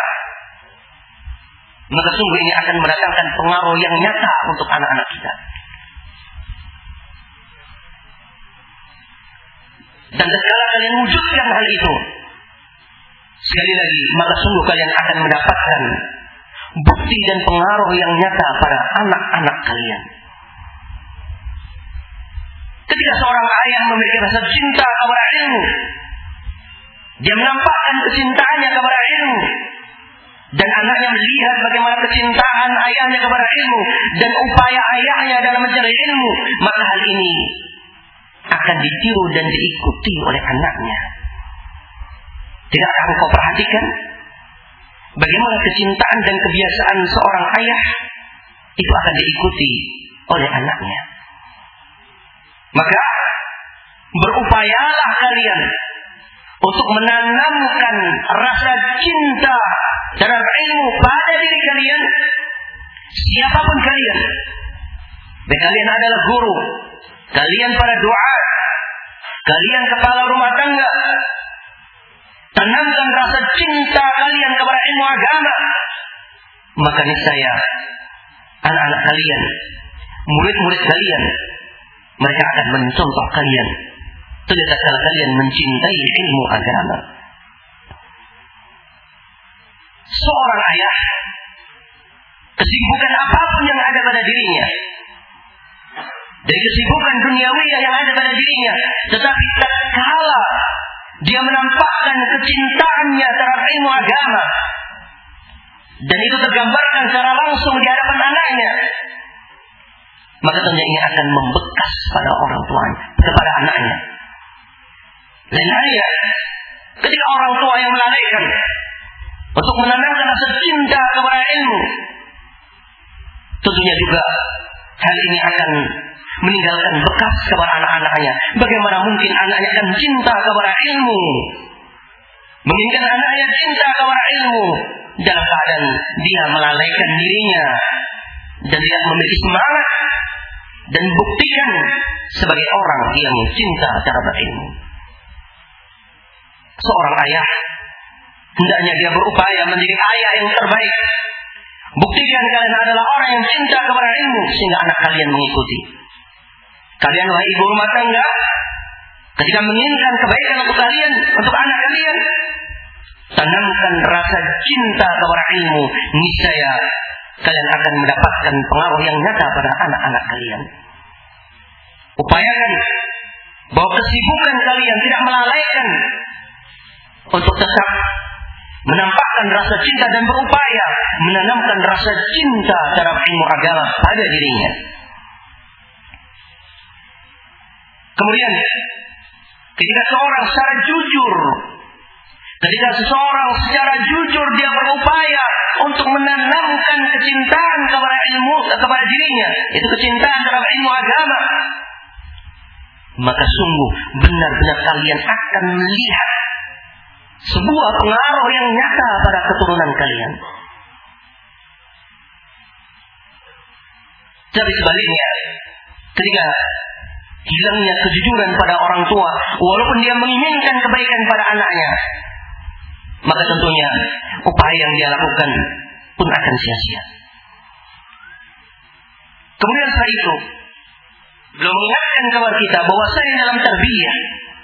maka sungguh ini akan mendatangkan pengaruh yang nyata untuk anak-anak kita. Dan tatkala kalian wujudkan hal itu, sekali lagi, maka sungguh kalian akan mendapatkan bukti dan pengaruh yang nyata pada anak-anak kalian. Ketika seorang ayah memiliki rasa cinta kepada ilmu, dia menampakkan kecintaannya kepada ilmu, dan anaknya melihat bagaimana kecintaan ayahnya kepada ilmu dan upaya ayahnya dalam mencari ilmu, maka hal ini akan ditiru dan diikuti oleh anaknya. Tidakkah engkau perhatikan bagaimana kecintaan dan kebiasaan seorang ayah itu akan diikuti oleh anaknya? Maka berupayalah kalian untuk menanamkan rasa cinta terhadap ilmu pada diri kalian, siapapun kalian. Baik kalian adalah guru, kalian para doa, kalian kepala rumah tangga, tanamkan rasa cinta kalian kepada ilmu agama, maka niscaya anak-anak kalian, murid-murid kalian, mereka akan mencontoh kalian. Ternyata kalau kalian mencintai ilmu agama. Seorang ayah, kesibukan apapun yang ada pada dirinya, dari kesibukan duniawiyah yang ada pada dirinya, tetapi tatkala dia menampakkan kecintaannya terhadap ilmu agama, dan itu tergambarkan secara langsung di hadapan anaknya, maka tentunya ini akan membekas pada orang tuanya, kepada anaknya. Lain halnya ketika orang tua yang melalaikan untuk menanamkan rasa cinta kepada ilmu, tentunya juga hal ini akan meninggalkan bekas kepada anak-anaknya. Bagaimana mungkin anaknya akan cinta kepada ilmu, menginginkan anaknya cinta kepada ilmu, dalam keadaan dia melalaikan dirinya dan tidak memiliki semangat dan buktikan sebagai orang yang cinta terhadap ilmu. Seorang ayah hendaknya dia berupaya menjadi ayah yang terbaik. Buktikan kalian adalah orang yang cinta kepada ilmu sehingga anak kalian mengikuti. Kalian wahai ibu rumah tangga, ketika menginginkan kebaikan untuk kalian, untuk anak kalian, tanamkan rasa cinta kepada ilmu, niscaya kalian akan mendapatkan pengaruh yang nyata pada anak-anak kalian. Upayakan bahwa kesibukan kalian tidak melalaikan untuk tetap menampakkan rasa cinta dan berupaya menanamkan rasa cinta terhadap ilmu agama pada dirinya. Kemudian, ketika seorang secara jujur, ketika seseorang secara jujur dia berupaya untuk menanamkan kecintaan kepada ilmu, kepada dirinya, itu kecintaan terhadap ilmu agama, maka sungguh benar-benar kalian akan melihat sebuah pengaruh yang nyata pada keturunan kalian. Tapi sebaliknya, ketika hilangnya kejujuran pada orang tua, walaupun dia menginginkan kebaikan pada anaknya, maka tentunya upaya yang dia lakukan pun akan sia-sia. Kemudian setelah itu, beliau mengingatkan kepada kita bahwa saya dalam tarbiyah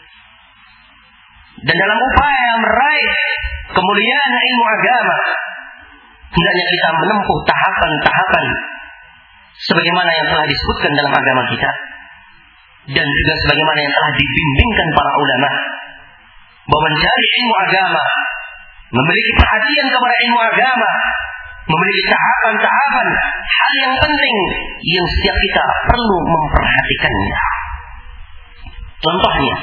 dan dalam upaya meraih kemuliaan ilmu agama, hendaknya kita menempuh tahapan-tahapan sebagaimana yang telah disebutkan dalam agama kita, dan juga sebagaimana yang telah dibimbingkan para ulama, bahwa mencari ilmu agama, memiliki perhatian kepada ilmu agama, memiliki tahapan-tahapan, hal yang penting yang setiap kita perlu memperhatikannya. Contohnya,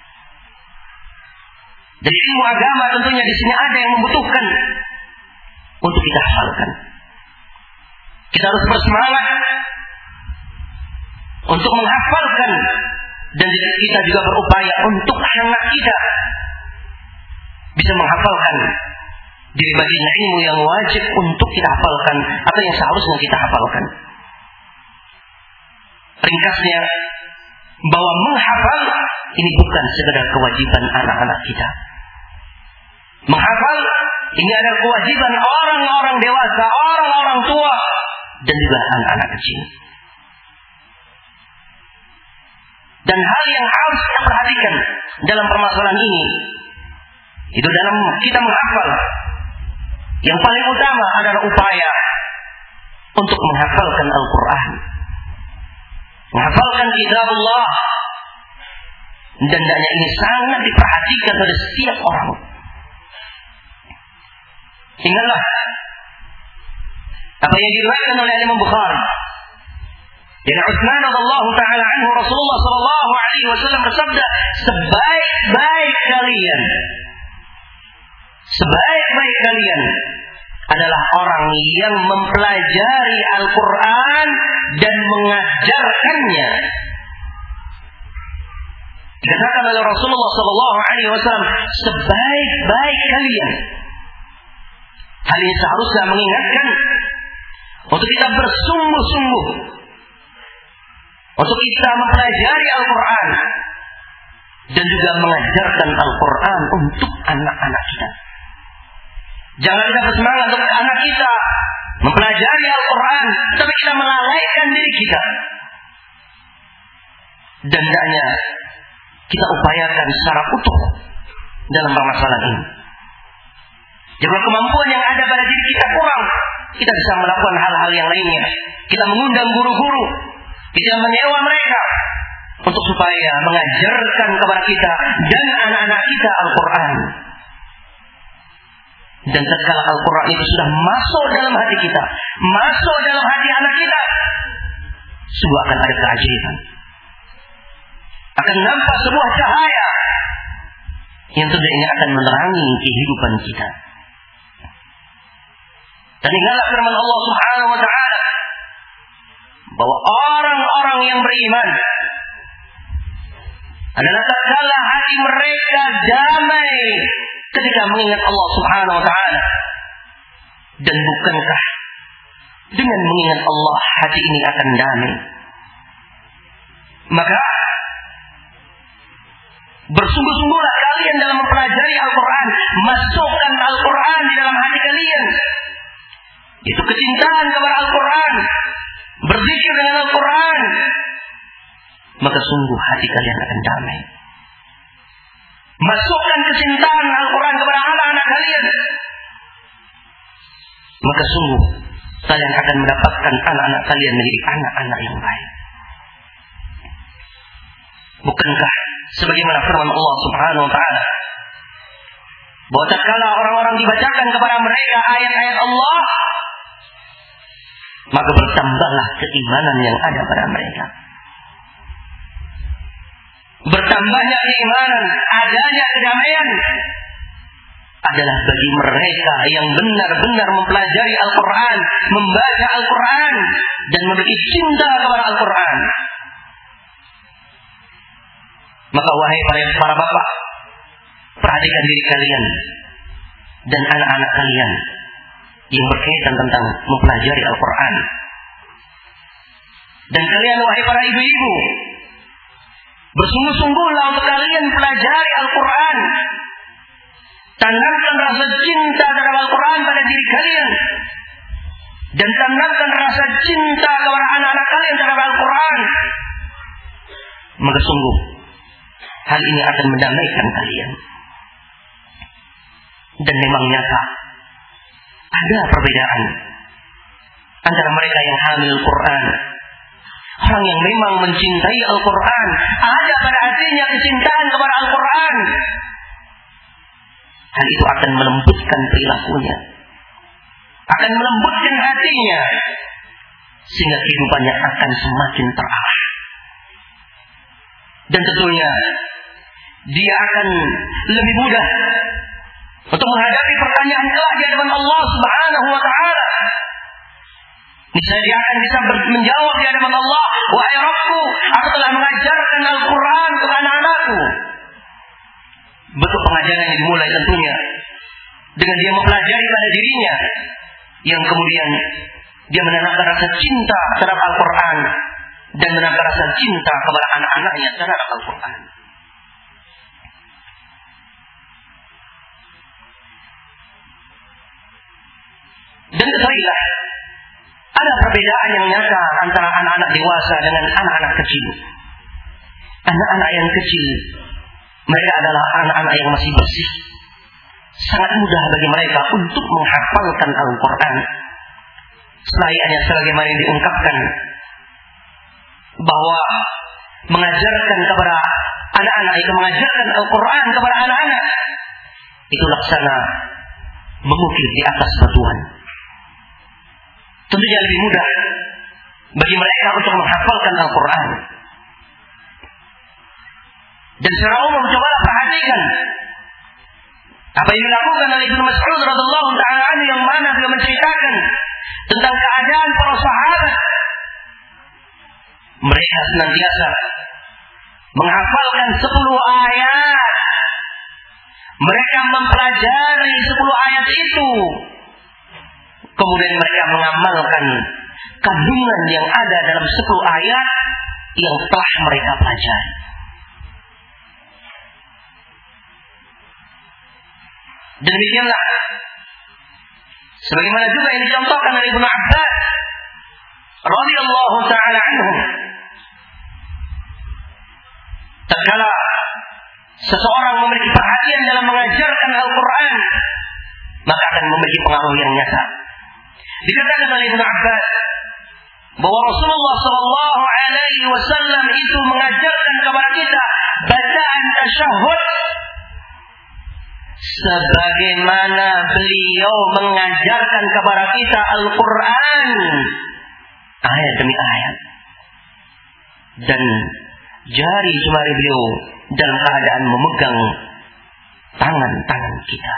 dari ilmu agama tentunya di sini ada yang membutuhkan untuk kita hafalkan. Kita harus bersemangat untuk menghafalkan, dan kita juga berupaya untuk anak kita bisa menghafalkan dari bagian ilmu yang wajib untuk kita hafalkan atau yang seharusnya kita hafalkan. Ringkasnya, bahwa menghafal ini bukan sekedar kewajiban anak-anak kita. Menghafal ini adalah kewajiban orang-orang dewasa, orang-orang tua, dan juga anak-anak kecil. Dan hal yang harus kita perhatikan dalam permasalahan ini, itu dalam kita menghafal, yang paling utama adalah upaya untuk menghafalkan Al-Quran, menghafalkan kitab Allah, dan hendaknya ini sangat diperhatikan oleh setiap orang. Ingatlah apa yang diriwayatkan oleh Imam Bukhari dari Utsman radhiyallahu taala anhu, Rasulullah sallallahu alaihi wasallam bersabda, sebaik-baik kalian sebaik-baik kalian adalah orang yang mempelajari Al-Quran dan mengajarkannya. Dikatakan oleh Rasulullah sallallahu alaihi wasallam, sebaik-baik kalian. Hal ini seharusnya mengingatkan untuk kita bersungguh-sungguh untuk kita mempelajari Al-Quran dan juga mengajarkan Al-Quran untuk anak-anak kita. Jangan kita bersemangat untuk anak kita mempelajari Al-Quran, tapi kita melalaikan diri kita. Dan hendaknya kita upayakan secara utuh dalam permasalahan ini. Jika kemampuan yang ada pada diri kita kurang, kita bisa melakukan hal-hal yang lainnya. Kita mengundang guru-guru Kita menyewa mereka untuk supaya mengajarkan kepada kita dan anak-anak kita Al-Quran. Dan tatkala Al-Quran itu sudah masuk dalam hati kita, masuk dalam hati anak kita, sungguh akan ada keajaiban. Akan nampak sebuah cahaya yang tentunya akan menerangi kehidupan kita. Dan ingatlah firman Allah Subhanahu wa taala bahwa orang-orang yang beriman adalah tatkala hati mereka damai ketika mengingat Allah Subhanahu wa taala. Dan bukankah dengan mengingat Allah hati ini akan damai? Maka bersungguh-sungguhlah kalian dalam mempelajari Al-Quran. Masukkan Al-Quran di dalam hati kalian. Itu kecintaan kepada Al-Quran. Berzikir dengan Al-Quran. Maka sungguh hati kalian akan damai. Masukkan kecintaan Al-Quran kepada anak-anak kalian. Maka sungguh kalian akan mendapatkan anak-anak kalian menjadi anak-anak yang baik. Bukankah sebagaimana firman Allah Subhanahu wa taala bahwa tatkala orang-orang dibacakan kepada mereka ayat-ayat Allah, maka bertambahlah keimanan yang ada pada mereka. Bertambahnya keimanan, adanya kedamaian adalah bagi mereka yang benar-benar mempelajari Al-Quran, membaca Al-Quran, dan memiliki cinta kepada Al-Quran. Maka wahai para, para bapak, perhatikan diri kalian dan anak-anak kalian yang berkaitan tentang mempelajari Al-Quran. Dan kalian wahai para ibu-ibu, bersungguh-sungguhlah untuk kalian pelajari Al-Quran. Tanamkan rasa cinta terhadap Al-Quran pada diri kalian. Dan tanamkan rasa cinta kepada anak-anak kalian terhadap Al-Quran. Maka sungguh hal ini akan mendamaikan kalian. Dan memang nyata ada perbedaan antara mereka yang hamil Al-Quran, orang yang memang mencintai Al-Quran, ada pada hatinya kecintaan kepada Al-Quran. Hal itu akan melembutkan perilakunya, akan melembutkan hatinya, sehingga kehidupannya akan semakin terarah. Dan tentunya dia akan lebih mudah untuk menghadapi pertanyaan kelak di hadapan Allah Subhanahu wa taala. Niscaya dia akan bisa menjawab di hadapan Allah, wahai Rabbku, aku telah mengajarkan Al-Quran kepada anak-anakku. Bentuk pengajaran yang dimulai tentunya dengan dia mempelajari pada dirinya, yang kemudian dia menanamkan rasa cinta terhadap Al-Quran dan menanamkan rasa cinta kepada anak-anaknya terhadap Al-Quran. Dan ketahuilah, ada perbedaan yang nyata antara anak-anak dewasa dengan anak-anak kecil. Anak-anak yang kecil, mereka adalah anak-anak yang masih bersih. Sangat mudah bagi mereka untuk menghafalkan Al-Quran. Selayaknya sebagaimana yang diungkapkan bahwa mengajarkan kepada anak-anak itu mengajarkan Al-Quran kepada anak-anak itu laksana mengukir di atas batuan. Tentunya lebih mudah bagi mereka untuk menghafalkan Al-Quran. Dan secara umum cobalah perhatikan apa yang dilakukan oleh Ibnu Mas'ud radhiyallahu ta'ala anhu, yang mana dia menceritakan tentang keadaan para sahabat. Mereka senantiasa menghafalkan sepuluh ayat. Mereka mempelajari sepuluh ayat itu. Kemudian mereka mengamalkan kandungan yang ada dalam sepuluh ayat yang telah mereka pelajari. Dan demikianlah sebagaimana juga yang dicontohkan oleh Ibnu Abbas radhiyallahu ta'ala anhu, tatkala seseorang memiliki perhatian dalam mengajarkan Al-Quran, maka akan memiliki pengaruh yang nyata. Dikatakan oleh Ibnu Abbas bahwa Rasulullah Shallallahu Alaihi Wasallam itu mengajarkan kepada kita bacaan tasyahud sebagaimana beliau mengajarkan kepada kita Al-Quran ayat demi ayat, dan jari jemari beliau dalam keadaan memegang tangan-tangan kita.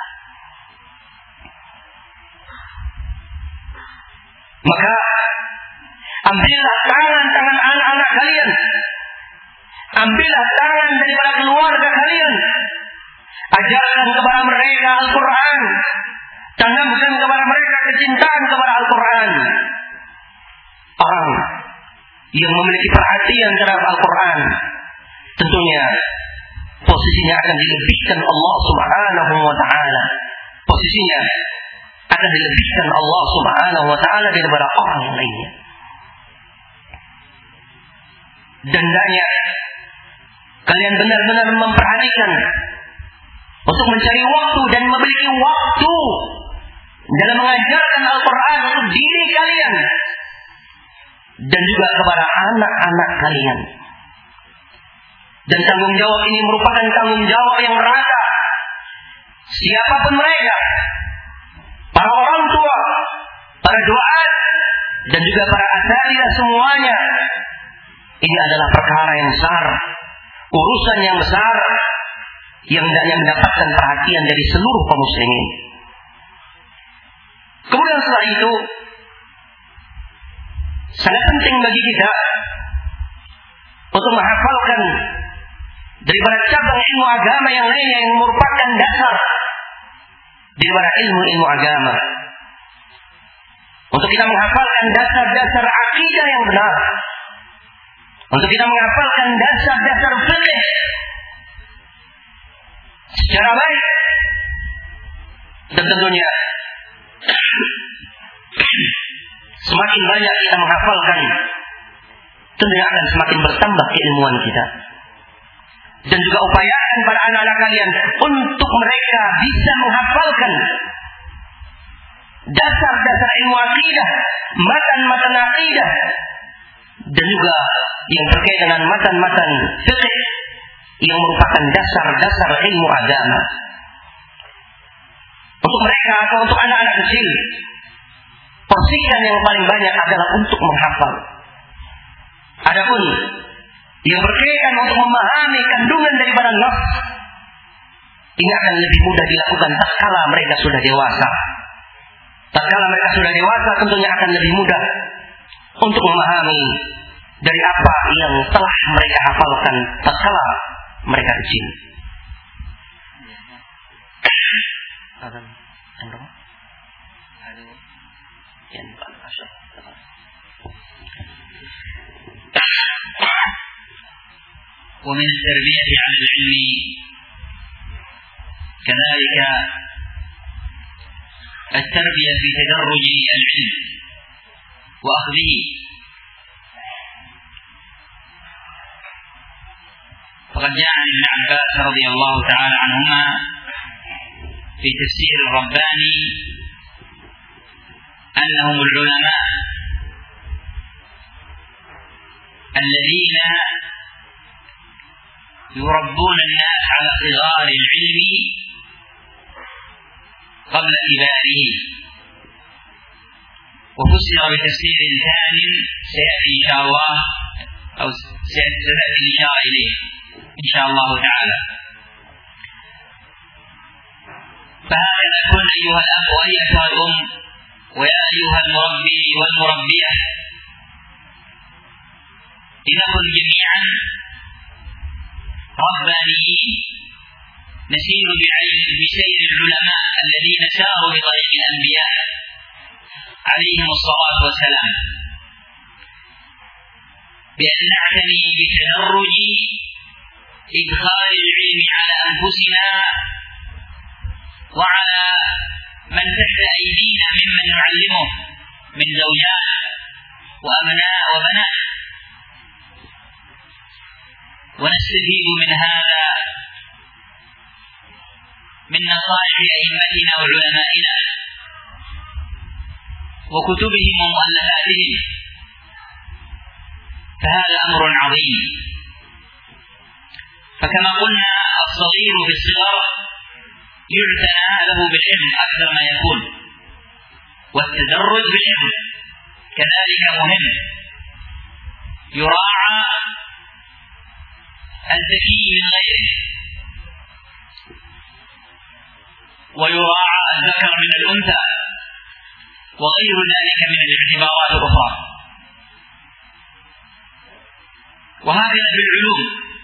Maka ambillah tangan-tangan anak-anak kalian, ambillah tangan daripada keluarga kalian, ajarkan kepada mereka Al-Quran, tanamkan kepada mereka kecintaan kepada Al-Quran. Orang yang memiliki perhatian terhadap Al-Quran, tentunya posisinya akan dilebihkan Allah Subhanahu wa Ta'ala. Posisinya akan dilebihkan Allah Subhanahu wa Ta'ala daripada orang yang lainnya. Dan hendaknya kalian benar-benar memperhatikan untuk mencari waktu dan memiliki waktu dalam mengajarkan Al-Quran untuk diri kalian dan juga kepada anak-anak kalian. Dan tanggung jawab ini merupakan tanggung jawab yang rata. Siapapun mereka, para orang tua, para duat, dan juga para asatidzah semuanya, ini adalah perkara yang besar, urusan yang besar, yang hendaknya mendapatkan perhatian dari seluruh kaum muslimin. Kemudian setelah itu, sangat penting bagi kita untuk menghafalkan daripada cabang ilmu agama yang lainnya yang merupakan dasar daripada ilmu-ilmu agama. Untuk kita menghafalkan dasar-dasar akidah yang benar, untuk kita menghafalkan dasar-dasar fikih secara baik, dan tentunya semakin banyak kita menghafalkan, tentunya akan semakin bertambah keilmuan kita. Dan juga upayakan pada anak-anak kalian untuk mereka bisa menghafalkan dasar-dasar ilmu akidah, matan-matan akidah, dan juga yang terkait dengan matan-matan fikih yang merupakan dasar-dasar ilmu agama. Untuk mereka atau untuk anak-anak kecil, porsikan yang paling banyak adalah untuk menghafal. Adapun yang berkaitan untuk memahami kandungan daripada nas, ini akan lebih mudah dilakukan tatkala mereka sudah dewasa. Tatkala mereka sudah dewasa, tentunya akan lebih mudah untuk memahami dari apa yang telah mereka hafalkan tatkala mereka kecil. ومن التربية على العلم كذلك التربية في تدرج العلم وأخذه. فقد جاء عن ابن عباس رضي الله تعالى عنهما في تفسير الرباني أنهم العلماء الذين يربون الناس على صغار العلم قبل كباره. وفسر بتفسير ثاني سيأتي إن شاء الله أو سيأتي الإشارة إليه إن شاء الله تعالى. فهكذا كن أيها الأخ وأيتها الأم ويا أيها المربي والمربية، لنكن جميعا ربانيين نسير بسير العلماء الذين ساروا بطريق الأنبياء عليهم الصلاة والسلام، بأن نعتني بتدرج إدخال العلم على أنفسنا وعلى من تحت أيدينا ممن نعلمه من زوجات وأبناء وبنات، ونستفيد من هذا من نصائح أئمتنا وعلمائنا وكتبهم ومؤلفاتهم فهذا أمر عظيم. فكما قلنا الصغير في الصغر يعتنى له بالعلم أكثر ما يكون، والتدرج بالعلم كذلك مهم. يراعى الذكي من غيره، ويراعى الذكر من الأنثى، وغير ذلك من الاعتبارات الأخرى. وهكذا بالعلوم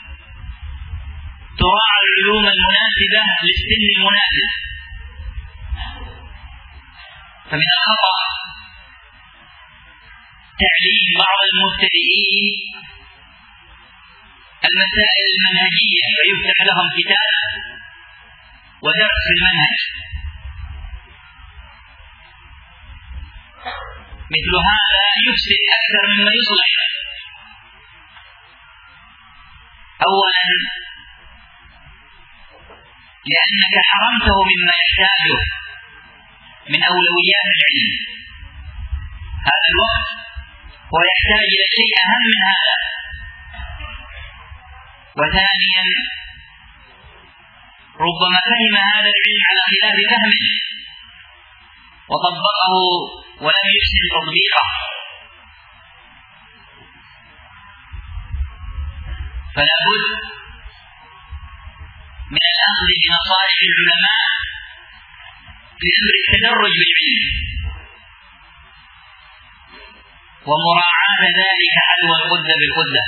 تراعى العلوم المناسبة للسن المناسب. فمن الخطأ تعليم بعض المبتدئين المسائل المنهجية فيفتح لهم كتاب ودرس المنهج. مثل هذا يفسد أكثر مما يصلح. أولا لأنك حرمته مما يحتاجه من أولويات العلم. هذا الوقت هو يحتاج إلى شيء أهم من هذا. وثانيا ربما فهم هذا العلم على خلاف فهمه وطبقه ولم يحسن تطبيقه، فلا بد من الأخذ بنصائح العلماء في أمر التدرج بالعلم، ومراعاة ذلك حلو القدة بالقدة.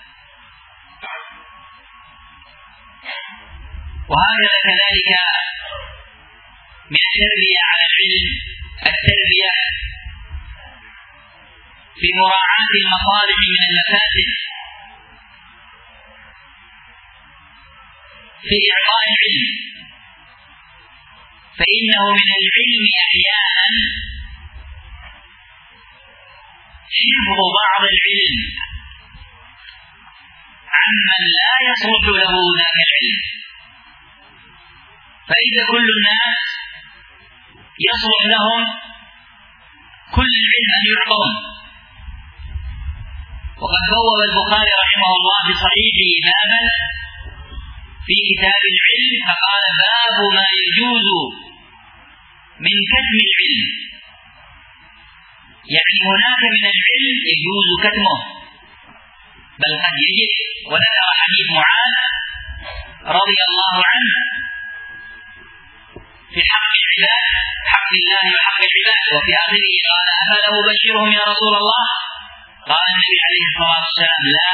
وهكذا كذلك من التربية على العلم التربية في مراعاة المصالح من المفاسد في إعطاء العلم، فإنه من العلم أحيانا حفظ بعض العلم عمن لا يصلح له ذاك العلم، فإذا كل الناس يصلح لهم كل العلم أن يعطون. وقد بوب البخاري رحمه الله بصحيحه بابا في كتاب العلم فقال: باب ما يجوز من كتم العلم. يعني هناك من العلم يجوز كتمه، بل قد يجب. وذكر حديث معاذ رضي الله عنه في حق العباد، حق الله وحق العباد، وفي آخره قال: أفلا أبشرهم يا رسول الله؟ قال النبي عليه الصلاة والسلام: لا،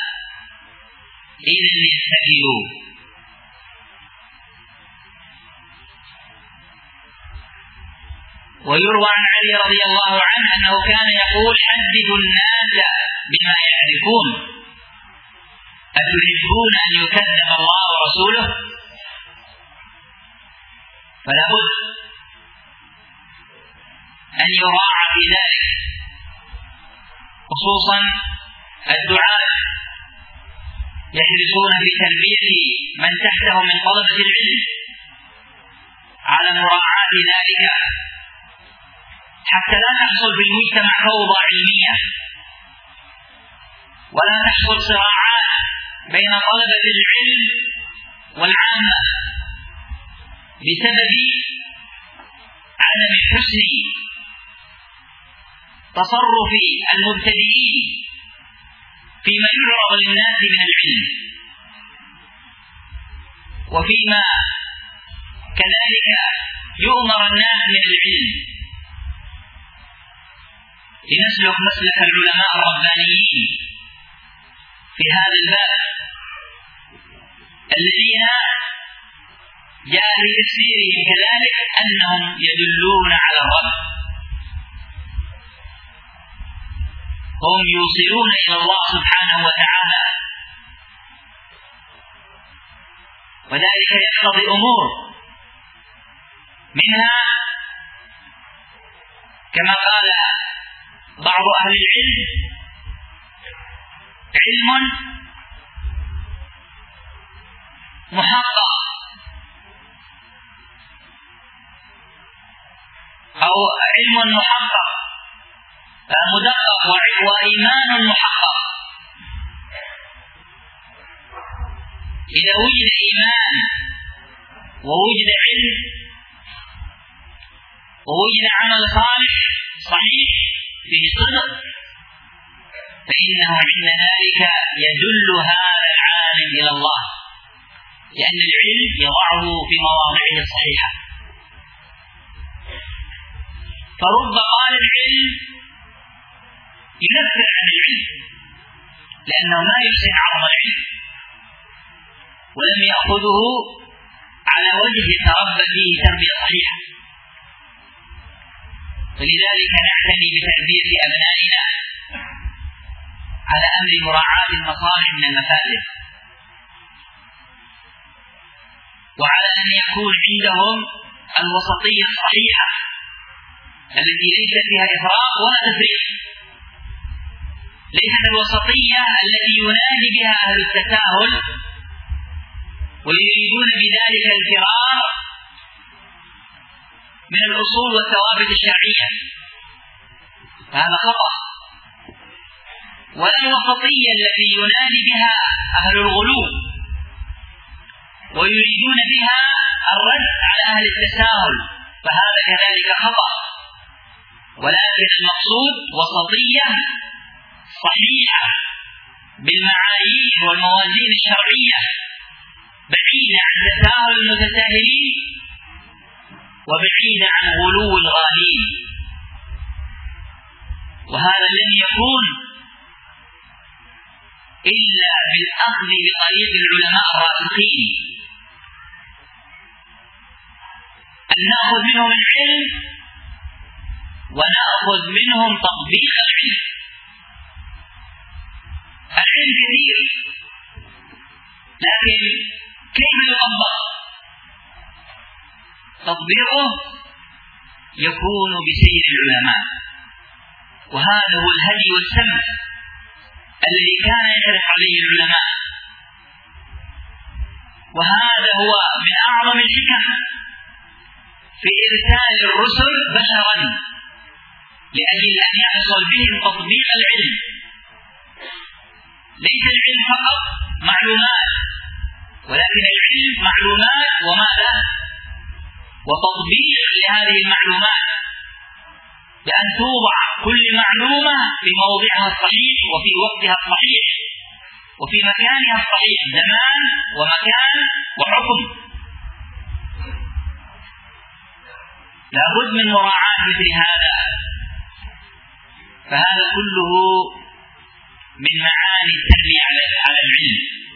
إذن استكبروا. ويروى عن علي رضي الله عنه أنه كان يقول: حدثوا الناس بما يعرفون، أتحبون أن يكذب الله ورسوله؟ فلا بد أن يراعى في ذلك، خصوصا الدعاة يحرصون في تربية من تحتهم من طلبة العلم على مراعاة ذلك، حتى لا تحصل في المجتمع فوضى علمية، ولا تحصل صراعات بين طلبة العلم والعامة بسبب عدم حسن تصرف المبتدئين فيما يعرض للناس من العلم، وفيما كذلك يؤمر الناس من العلم، لنسلك مسلك العلماء الربانيين في هذا الباب الذين جاء في تفسيرهم كذلك أنهم يدلون على الرب، هم يوصلون إلى الله سبحانه وتعالى، وذلك يقتضي أمور منها كما قال بعض أهل العلم: علم محقق أو علم محقق مدقق، وإيمان محقق. إذا وجد إيمان ووجد علم ووجد عمل صالح صحيح فيه صدق فإنه عند ذلك يدل هذا العالم إلى الله، لأن العلم يضعه في مواضعه الصحيحة. فرب طالب علم ينفر عن العلم لأنه ما يحسن عرض العلم ولم يأخذه على وجه يتربى فيه تربية صحيحة. ولذلك نعتني بتربية أبنائنا على أمر مراعاة المصالح من المفاسد، وعلى أن يكون عندهم الوسطية الصحيحة التي ليس فيها إفراط ولا تفريط، ليست الوسطية التي ينادي بها أهل التساهل ويريدون بذلك الفرار من الأصول والثوابت الشرعية، فهذا خطأ. ولا الوسطية التي ينادي بها أهل الغلو ويريدون بها الرد على أهل التساهل، فهذا كذلك خطأ. ولكن المقصود وسطية صحيحة بالمعايير والموازين الشرعية، بعيدة عن تساهل المتساهلين وبعيدة عن غلو الغالين. وهذا لن يكون إلا بالأخذ بطريق العلماء الراسخين، أن نأخذ منهم العلم ونأخذ منهم تطبيق العلم. العلم كثير لكن كيف يطبق؟ تطبيقه يكون بسير العلماء، وهذا هو الهدي والسمع الذي كان يحرص عليه العلماء. وهذا هو من أعظم الحكم في إرسال الرسل بشرا لأجل أن يحصل بهم تطبيق العلم. ليس العلم فقط معلومات، ولكن العلم معلومات وماذا؟ وتطبيق لهذه المعلومات، بأن توضع كل معلومة في موضعها الصحيح وفي وقتها الصحيح وفي مكانها الصحيح، زمان ومكان وحكم. لا بد من مراعاة مثل هذا، فهذا كله من معاني التربية على العلم.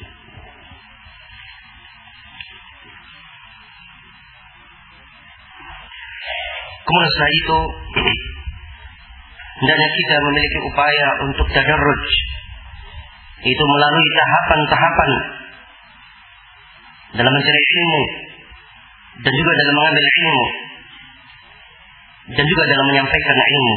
Kemudian setelah itu hendaknya kita memiliki upaya untuk tadarruj, itu melalui tahapan-tahapan dalam mencari ilmu dan juga dalam mengambil ilmu dan juga dalam menyampaikan ilmu.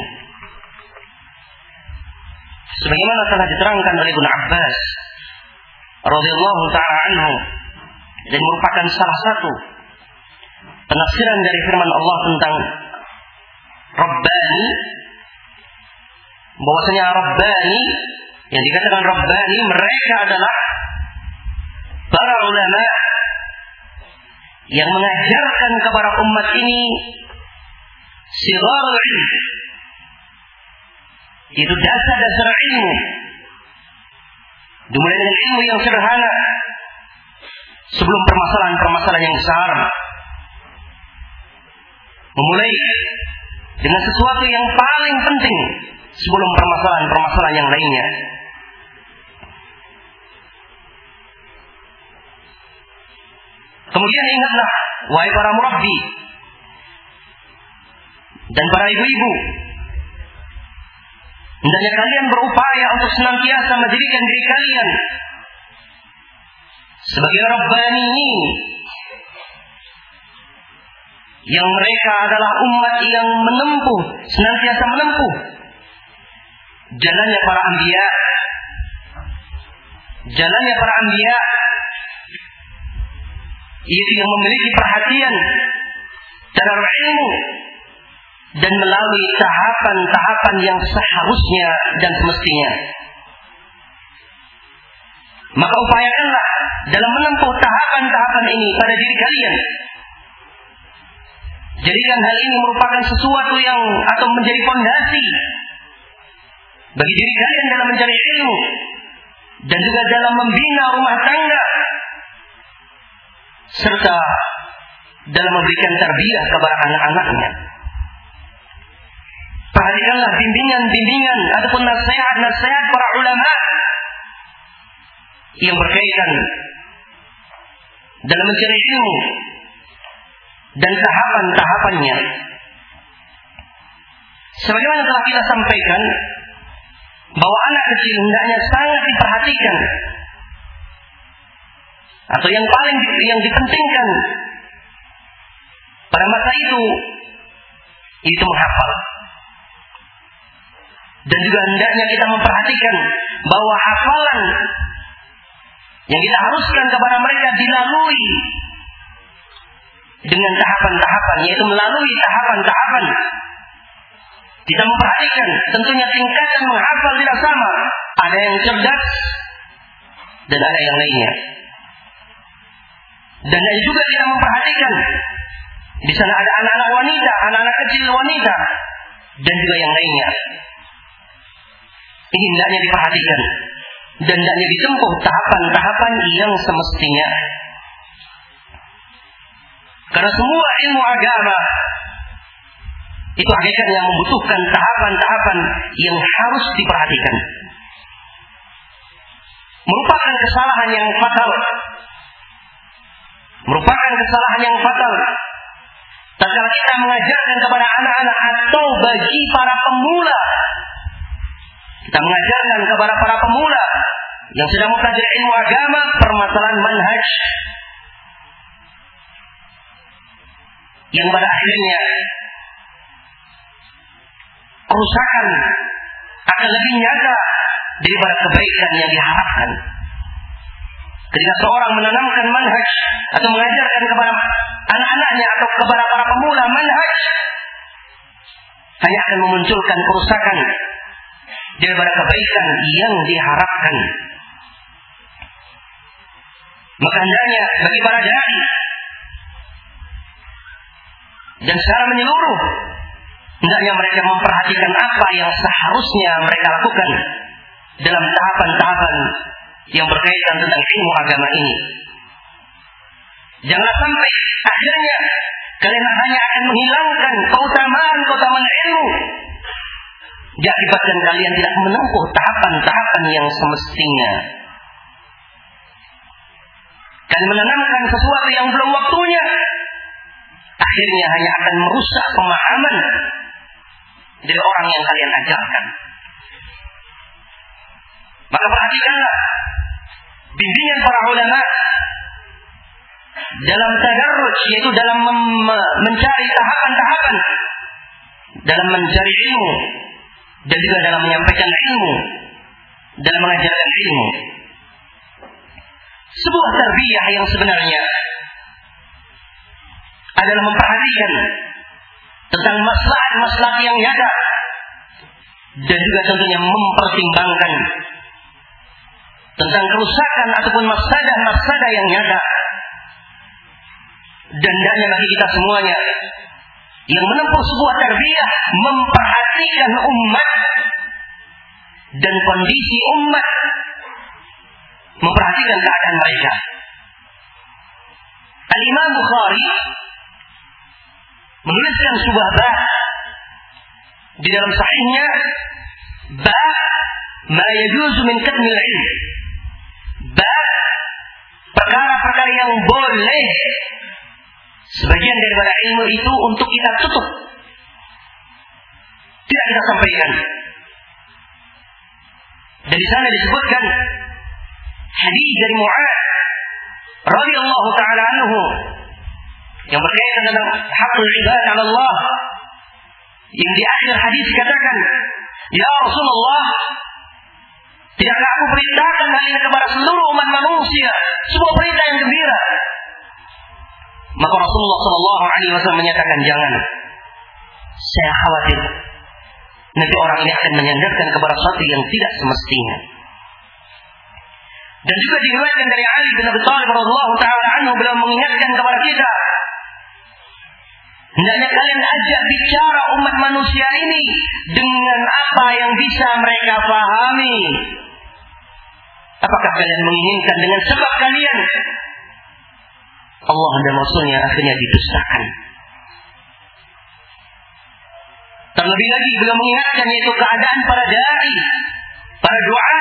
Sebagaimana telah diterangkan oleh Ibnu Abbas radhiyallahu taala anhu, dan merupakan salah satu penafsiran dari firman Allah tentang Rabbani, bahwasanya Rabbani yang dikatakan Rabbani mereka adalah para ulama yang mengajarkan kepada umat ini sigharul ilm, itu dasar-dasar ilmu, dimulai dengan ilmu yang sederhana sebelum permasalahan-permasalahan yang besar, memulai dengan sesuatu yang paling penting sebelum permasalahan-permasalahan yang lainnya. Kemudian ingatlah, wahai para murabbi dan para ibu-ibu, hendaknya kalian berupaya untuk senantiasa menjadikan diri kalian sebagai Rabbani, yang mereka adalah umat yang menempuh, senantiasa menempuh jalannya para anbiya, jalannya para anbiya, itu yang memiliki perhatian terhadap ilmu dan melalui tahapan-tahapan yang seharusnya dan semestinya. Maka upayakanlah dalam menempuh tahapan-tahapan ini pada diri kalian. Jadikan hal ini merupakan sesuatu yang atau menjadi fondasi bagi diri kalian dalam mencari ilmu dan juga dalam membina rumah tangga serta dalam memberikan tarbiyah kepada anak-anaknya. Perhatikanlah bimbingan-bimbingan ataupun nasihat-nasihat para ulama yang berkaitan dalam mencari ilmu dan tahapan-tahapannya. Sebagaimana telah kita sampaikan bahwa anak kecil hendaknya sangat diperhatikan, atau yang paling yang dipentingkan pada masa itu itu menghafal. Dan juga hendaknya kita memperhatikan bahwa hafalan yang kita haruskan kepada mereka dilalui dengan tahapan-tahapan, yaitu melalui tahapan-tahapan. Kita memperhatikan tentunya tingkatan menghafal tidak sama. Ada yang cerdas dan ada yang lainnya. Dan juga kita memperhatikan di sana ada anak-anak wanita, anak-anak kecil wanita dan juga yang lainnya. Ini hendaknya diperhatikan dan hendaknya ditempuh tahapan-tahapan yang semestinya. Karena semua ilmu agama itu hakikatnya membutuhkan tahapan-tahapan yang harus diperhatikan. Merupakan kesalahan yang fatal. Merupakan kesalahan yang fatal tatkala kita mengajarkan kepada anak-anak atau bagi para pemula. Kita mengajarkan kepada para pemula yang sedang mempelajari ilmu agama permasalahan manhaj yang pada akhirnya kerusakan akan lebih nyata daripada kebaikan yang diharapkan. Ketika seorang menanamkan manhaj atau mengajarkan kepada anak-anaknya atau kepada para pemula manhaj, hanya akan memunculkan kerusakan daripada kebaikan yang diharapkan. Maka hendaknya bagi para dai dan secara menyeluruh, hendaknya mereka memperhatikan apa yang seharusnya mereka lakukan dalam tahapan-tahapan yang berkaitan tentang ilmu agama ini. Jangan sampai akhirnya kalian hanya akan menghilangkan keutamaan-keutamaan ilmu diakibatkan kalian tidak menempuh tahapan-tahapan yang semestinya. Kalian menanamkan sesuatu yang belum waktunya, akhirnya hanya akan merusak pemahaman dari orang yang kalian ajarkan. Maka perhatikanlah bimbingan para ulama dalam tadarruj, yaitu dalam mem- mencari tahapan-tahapan dalam mencari ilmu dan juga dalam menyampaikan ilmu, dalam mengajarkan ilmu. Sebuah tarbiyah yang sebenarnya adalah memperhatikan tentang maslahat-maslahat yang nyata dan juga tentunya mempertimbangkan tentang kerusakan ataupun mafsadah-mafsadah yang nyata. Dan hendaknya bagi kita semuanya yang menempuh sebuah tarbiyah memperhatikan umat dan kondisi umat, memperhatikan keadaan mereka. Al-Imam Bukhari menuliskan sebuah bab di dalam sahihnya, bab ma yajuzu min katmil ilm, bab perkara-perkara yang boleh sebagian daripada ilmu itu untuk kita tutup, tidak kita sampaikan. Dan di sana disebutkan hadis dari Mu'adz radhiyallahu taala anhu yang berkaitan dengan hakul ibad 'ala Allah, yang di akhir hadis dikatakan, "Ya Rasulullah, tidakkah aku beritakan hal ini kepada seluruh umat manusia, sebuah berita yang gembira?" Maka Rasulullah sallallahu alaihi wasallam menyatakan, "Jangan. Saya khawatir nanti orang ini akan menyandarkan kepada sesuatu yang tidak semestinya." Dan juga diriwayatkan dari Ali bin Abi Thalib radhiyallahu taala anhu, beliau mengingatkan kepada kita, hendaknya kalian ajak bicara umat manusia ini dengan apa yang bisa mereka pahami. Apakah kalian menginginkan dengan sebab kalian Allah dan Rasulnya akhirnya didustakan? Terlebih lagi beliau mengingatkan yaitu keadaan para dai, para du'a,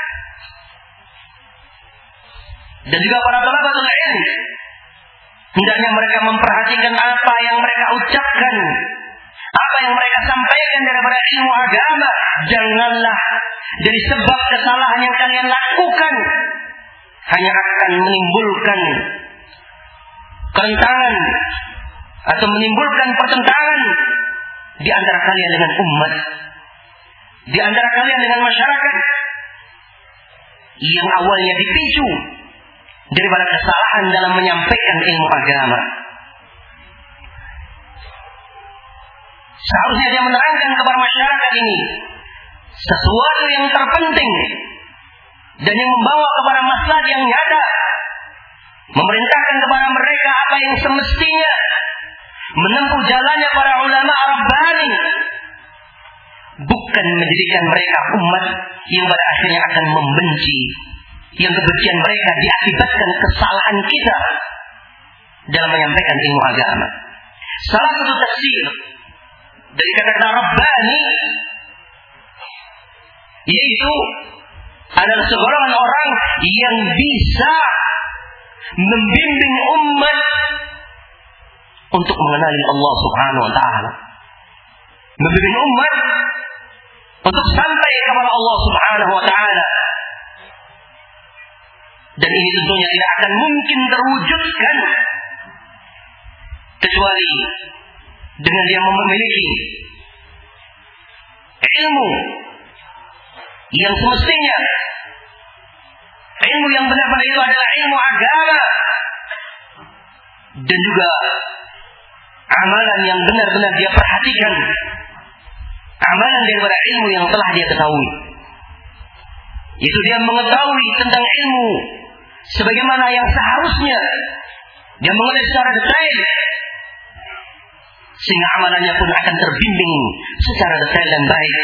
dan juga para talabatul ilm. Hendaknya mereka memperhatikan apa yang mereka ucapkan, apa yang mereka sampaikan daripada ilmu agama. Janganlah jadi sebab kesalahan yang kalian lakukan hanya akan menimbulkan kerentangan atau menimbulkan pertentangan di antara kalian dengan umat, di antara kalian dengan masyarakat yang awalnya dipicu daripada kesalahan dalam menyampaikan ilmu agama. Seharusnya dia menerangkan kepada masyarakat ini sesuatu yang terpenting dan yang membawa kepada maslahat yang nyata, memerintahkan kepada mereka apa yang semestinya, menempuh jalannya para ulama Rabbani, bukan menjadikan mereka umat yang pada akhirnya akan membenci, yang kebencian mereka diakibatkan kesalahan kita dalam menyampaikan ilmu agama. Salah satu tafsir dari kata-kata Rabbani yaitu adalah segolongan orang yang bisa membimbing umat untuk mengenali Allah Subhanahu wa taala, membimbing umat untuk sampai kepada Allah Subhanahu wa taala. Dan ini tentunya tidak akan mungkin terwujudkan kecuali dengan dia memiliki ilmu yang semestinya. Ilmu yang benar-benar itu adalah ilmu agama, dan juga amalan yang benar-benar dia perhatikan, amalan daripada ilmu yang telah dia ketahui. Itu dia mengetahui tentang ilmu sebagaimana yang seharusnya, dia mengenai secara detail, sehingga amalannya pun akan terbimbing secara detail dan baik.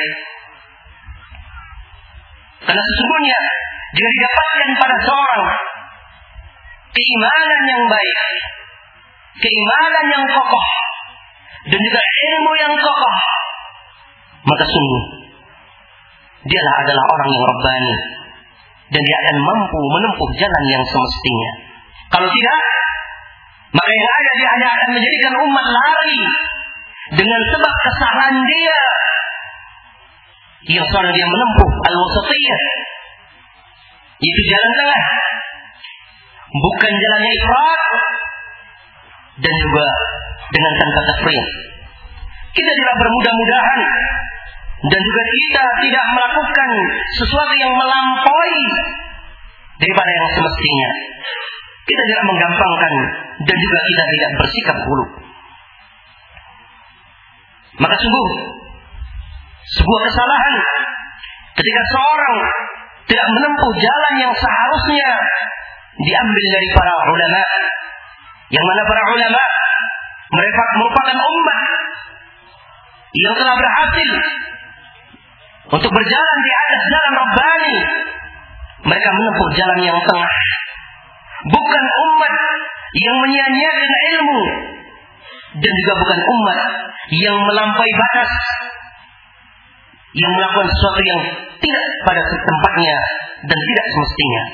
Karena sesungguhnya jika didapatkan pada seorang keimanan yang baik, keimanan yang kokoh, dan juga ilmu yang kokoh, maka sungguh dialah adalah orang yang Rabbani, dan dia akan mampu menempuh jalan yang semestinya. Kalau tidak, maka yang ada dia hanya akan menjadikan umat lari dengan sebab kesalahan dia, yang soalnya dia menempuh al-wasatiyah, itu jalan tengah, bukan jalannya ifrat, dan juga dengan tanpa tafriq. Kita tidak bermudah-mudahan, dan juga kita tidak melakukan sesuatu yang melampaui daripada yang semestinya. Kita tidak menggampangkan, dan juga kita tidak bersikap buruk. Maka sungguh sebuah kesalahan ketika seorang tidak menempuh jalan yang seharusnya diambil dari para ulama, yang mana para ulama mereka merupakan umat yang telah berhasil untuk berjalan di atas jalan Rabbani. Mereka menempuh jalan yang tengah, bukan umat yang menyia-nyiakan ilmu, dan juga bukan umat yang melampaui batas, yang melakukan sesuatu yang tidak pada tempatnya dan tidak semestinya.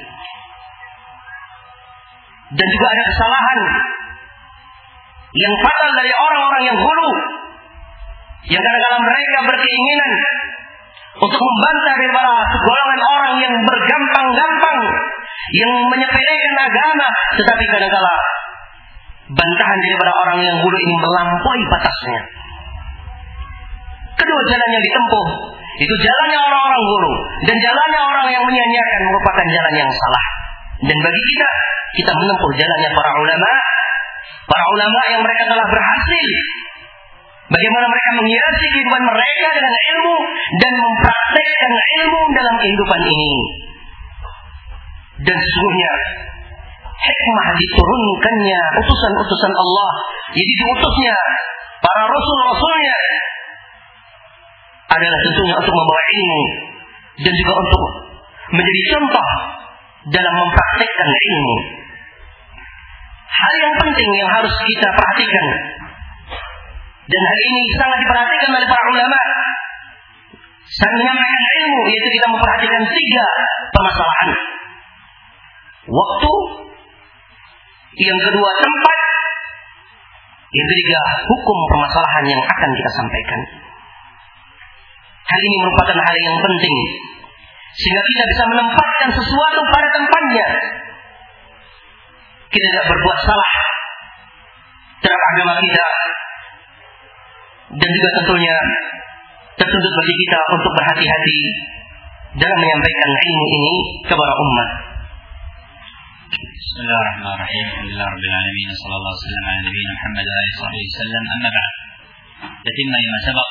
Dan juga ada kesalahan yang fatal dari orang-orang yang hulu, yang kadang-kadang mereka berkeinginan untuk membantah daripada segolongan orang yang bergampang-gampang, yang menyepelekan agama, tetapi kadang-kadang bantahan daripada orang yang hulu ini melampaui batasnya. Kedua jalan yang ditempuh itu jalannya orang-orang hulu, dan jalannya orang yang menyia-nyiakan merupakan jalan yang salah. Dan bagi kita, kita menempuh jalannya para ulama, para ulama yang mereka telah berhasil bagaimana mereka menghiasi kehidupan mereka dengan ilmu dan mempraktekkan ilmu dalam kehidupan ini. Dan sesungguhnya hikmah diturunkannya utusan-utusan Allah, jadi diutusnya para rasul-rasulnya adalah tentunya untuk membawa ilmu dan juga untuk menjadi contoh dalam mempraktikkan ilmu. Hal yang penting yang harus kita perhatikan, dan hal ini sangat diperhatikan oleh para ulama saat menyampaikan ilmu, yaitu kita memperhatikan tiga permasalahan. Waktu, yang kedua tempat, yang ketiga hukum permasalahan yang akan kita sampaikan. Hal ini merupakan hal yang penting sehingga kita bisa menempatkan sesuatu pada tempatnya. Kita tidak berbuat salah terhadap agama kita, dan juga tentunya tertuntut bagi kita untuk berhati-hati dalam menyampaikan ilmu ini kepada umat. Bismillahirrahmanirrahim. Alhamdulillahirabbil alamin. Sallallahu alaihi wasallam ala nabiyina Muhammad wa alihi wasallam. Amma ba'd. Tatimma lima sabaq.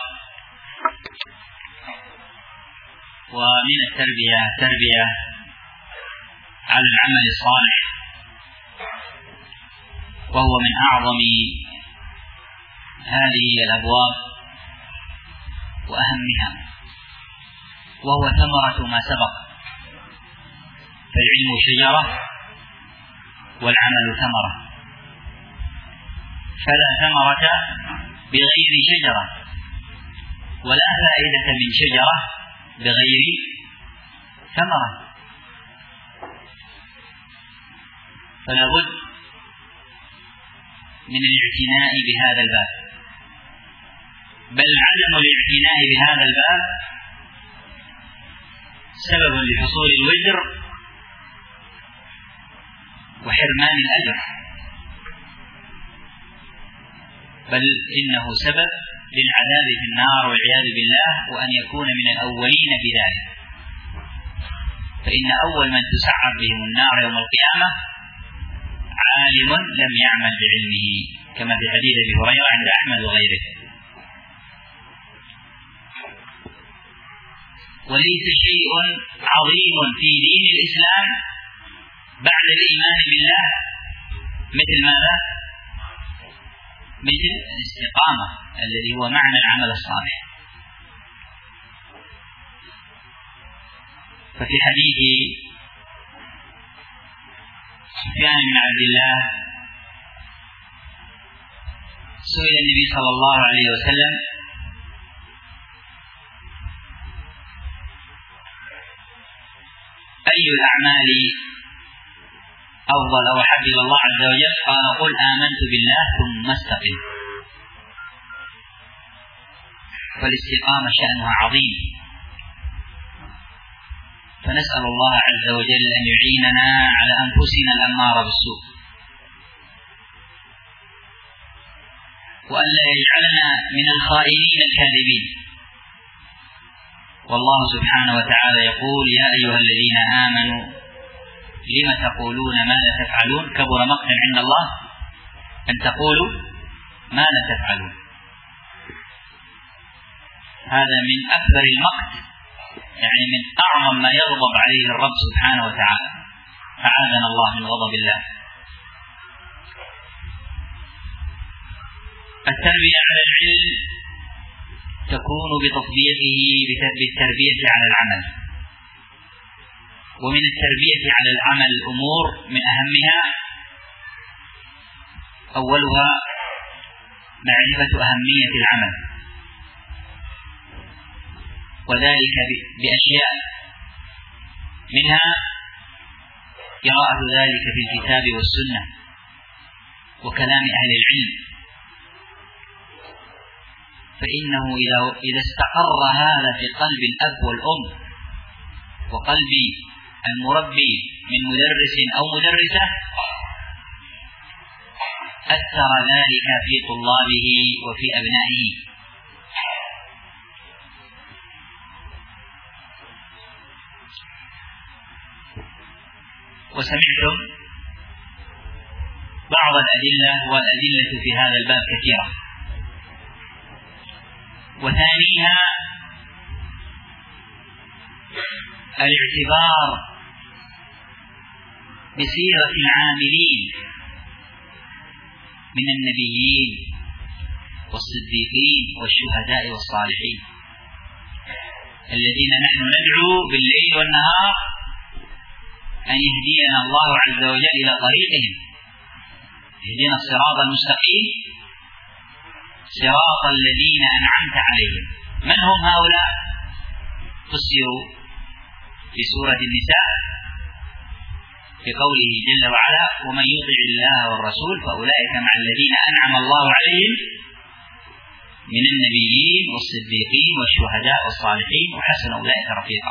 ومن التربية تربية على العمل الصالح، وهو من أعظم هذه الأبواب وأهمها، وهو ثمرة ما سبق. فالعلم شجرة والعمل ثمرة، فلا ثمرة بغير شجرة، ولا فائدة من شجرة بغير ثمرة. فلا بد من الاعتناء بهذا الباب، بل عدم الاعتناء بهذا الباب سبب لحصول الوزر وحرمان الأجر، بل إنه سبب للعذاب في النار والعياذ بالله، وأن يكون من الأولين في ذلك. فإن أول من تسعر بهم النار يوم القيامة عالم لم يعمل بعلمه، كما في حديث أبي هريرة عند أحمد وغيره. وليس شيء عظيم في دين الإسلام بعد الإيمان بالله مثل ماذا؟ مثل الاستقامة الذي هو معنى العمل الصالح. ففي حديث سفيان بن عبد الله سئل النبي صلى الله عليه وسلم أي الأعمال أفضل أو أحب إلى الله عز وجل؟ قال قل آمنت بالله ثم استقم. فالاستقامة شأنها عظيم، فنسأل الله عز وجل أن يعيننا على أنفسنا الأمارة بالسوء، وأن لا يجعلنا من الخائنين الكاذبين. والله سبحانه وتعالى يقول يا أيها الذين آمنوا لم تقولون ما لا تفعلون كبر مقتا عند الله أن تقولوا ما لا تفعلون. هذا من أكبر المقت، يعني من أعظم ما يغضب عليه الرب سبحانه وتعالى، أعاذنا الله من غضب الله. التربية على العلم تكون بتطبيقه بالتربية على العمل. ومن التربية على العمل أمور من أهمها أولها معرفة أهمية العمل، وذلك بأشياء منها قراءة ذلك في الكتاب والسنة وكلام أهل العلم، فإنه إذا استقر هذا في قلب الأب والأم وقلب المربي من مدرس أو مدرسة أثر ذلك في طلابه وفي أبنائه. وسمعتم بعض الأدلة، والأدلة في هذا الباب كثيرة. وثانيها الاعتبار بسيرة العاملين من النبيين والصديقين والشهداء والصالحين الذين نحن ندعو بالليل والنهار أن يهدينا الله عز وجل إلى طريقهم. اهدنا الصراط المستقيم صراط الذين أنعمت عليهم. من هم هؤلاء؟ فسروا في سورة النساء بقوله جل وعلا: ومن يطع الله والرسول فأولئك مع الذين أنعم الله عليهم من النبيين والصديقين والشهداء والصالحين وحسن أولئك رفيقا.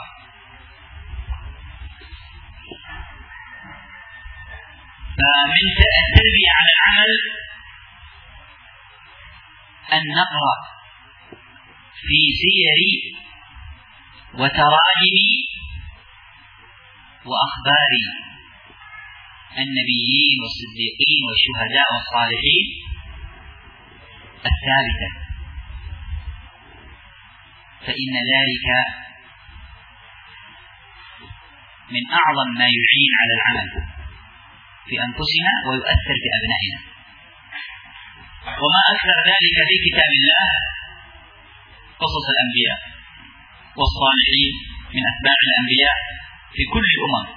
فمن التربية على العمل أن نقرأ في سير وتراجم وأخبار النبيين والصديقين والشهداء والصالحين الثابتة، فإن ذلك من أعظم ما يعين على العمل في أنفسنا ويؤثر في أبنائنا. وما أكثر ذلك في كتاب الله قصص الأنبياء والصالحين من أتباع الأنبياء في كل الأمم،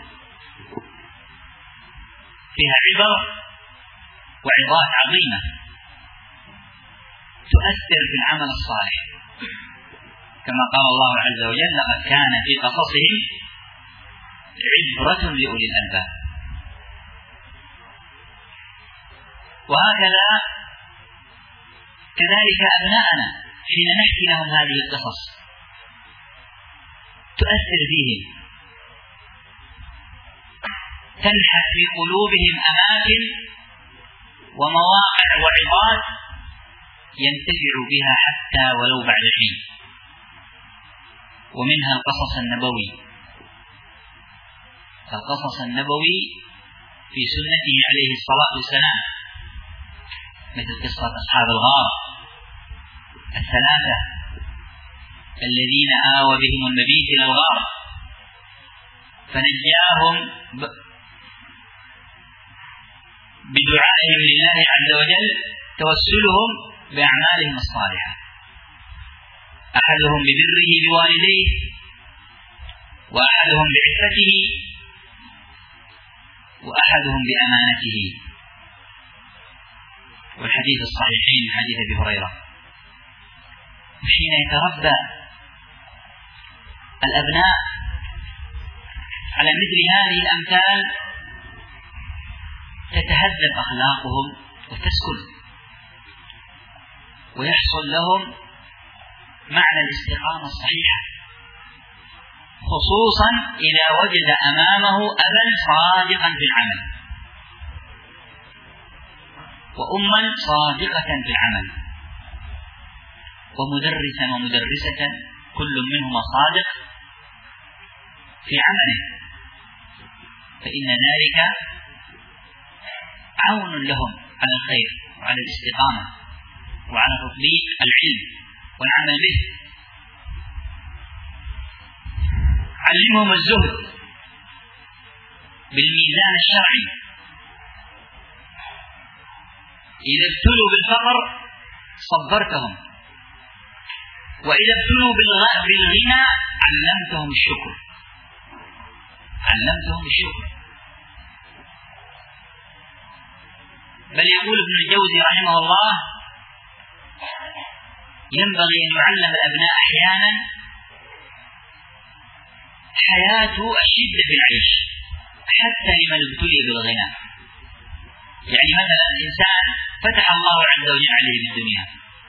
فيها عبر وعظات عظيمة تؤثر في العمل الصالح، كما قال الله عز وجل: لقد كان في قصصهم عبرة لأولي الألباب. وهكذا كذلك أبناءنا حين نحكي لهم هذه القصص تؤثر فيهم، تنحت في قلوبهم أماكن ومواقع وعظات ينتفع بها حتى ولو بعد حين. ومنها القصص النبوي، القصص النبوي في سنته عليه الصلاة والسلام، مثل قصة أصحاب الغار الثلاثة الذين آوى بهم المبيت إلى الغار فنجاهم بدعائهم لله عز وجل توسلهم بأعمالهم الصالحة، أحدهم ببره بوالديه، وأحدهم بعفته، وأحدهم بأمانته. والحديث الصحيحين حديث أبي هريرة. وحين يتربى الأبناء على مثل هذه الأمثال تتهذب أخلاقهم وتسكن، ويحصل لهم معنى الاستقامة الصحيحة، خصوصا إذا وجد أمامه أبا صادقا في العمل وأما صادقة في العمل ومدرسا ومدرسة كل منهما صادق في عمله، فإن ذلك عون لهم على الخير وعلى الاستقامة وعلى تطبيق العلم والعمل به. علمهم الزهد بالميزان الشرعي، إذا ابتلوا بالفقر صبرتهم، وإذا ابتلوا بالغنى علمتهم الشكر علمتهم الشكر بل يقول ابن الجوزي رحمه الله: ينبغي أن يعلم الأبناء أحيانا حياة الشدة في العيش حتى لمن ابتلي بالغنى. يعني مثلا إنسان فتح الله عز وجل عليه بالدنيا،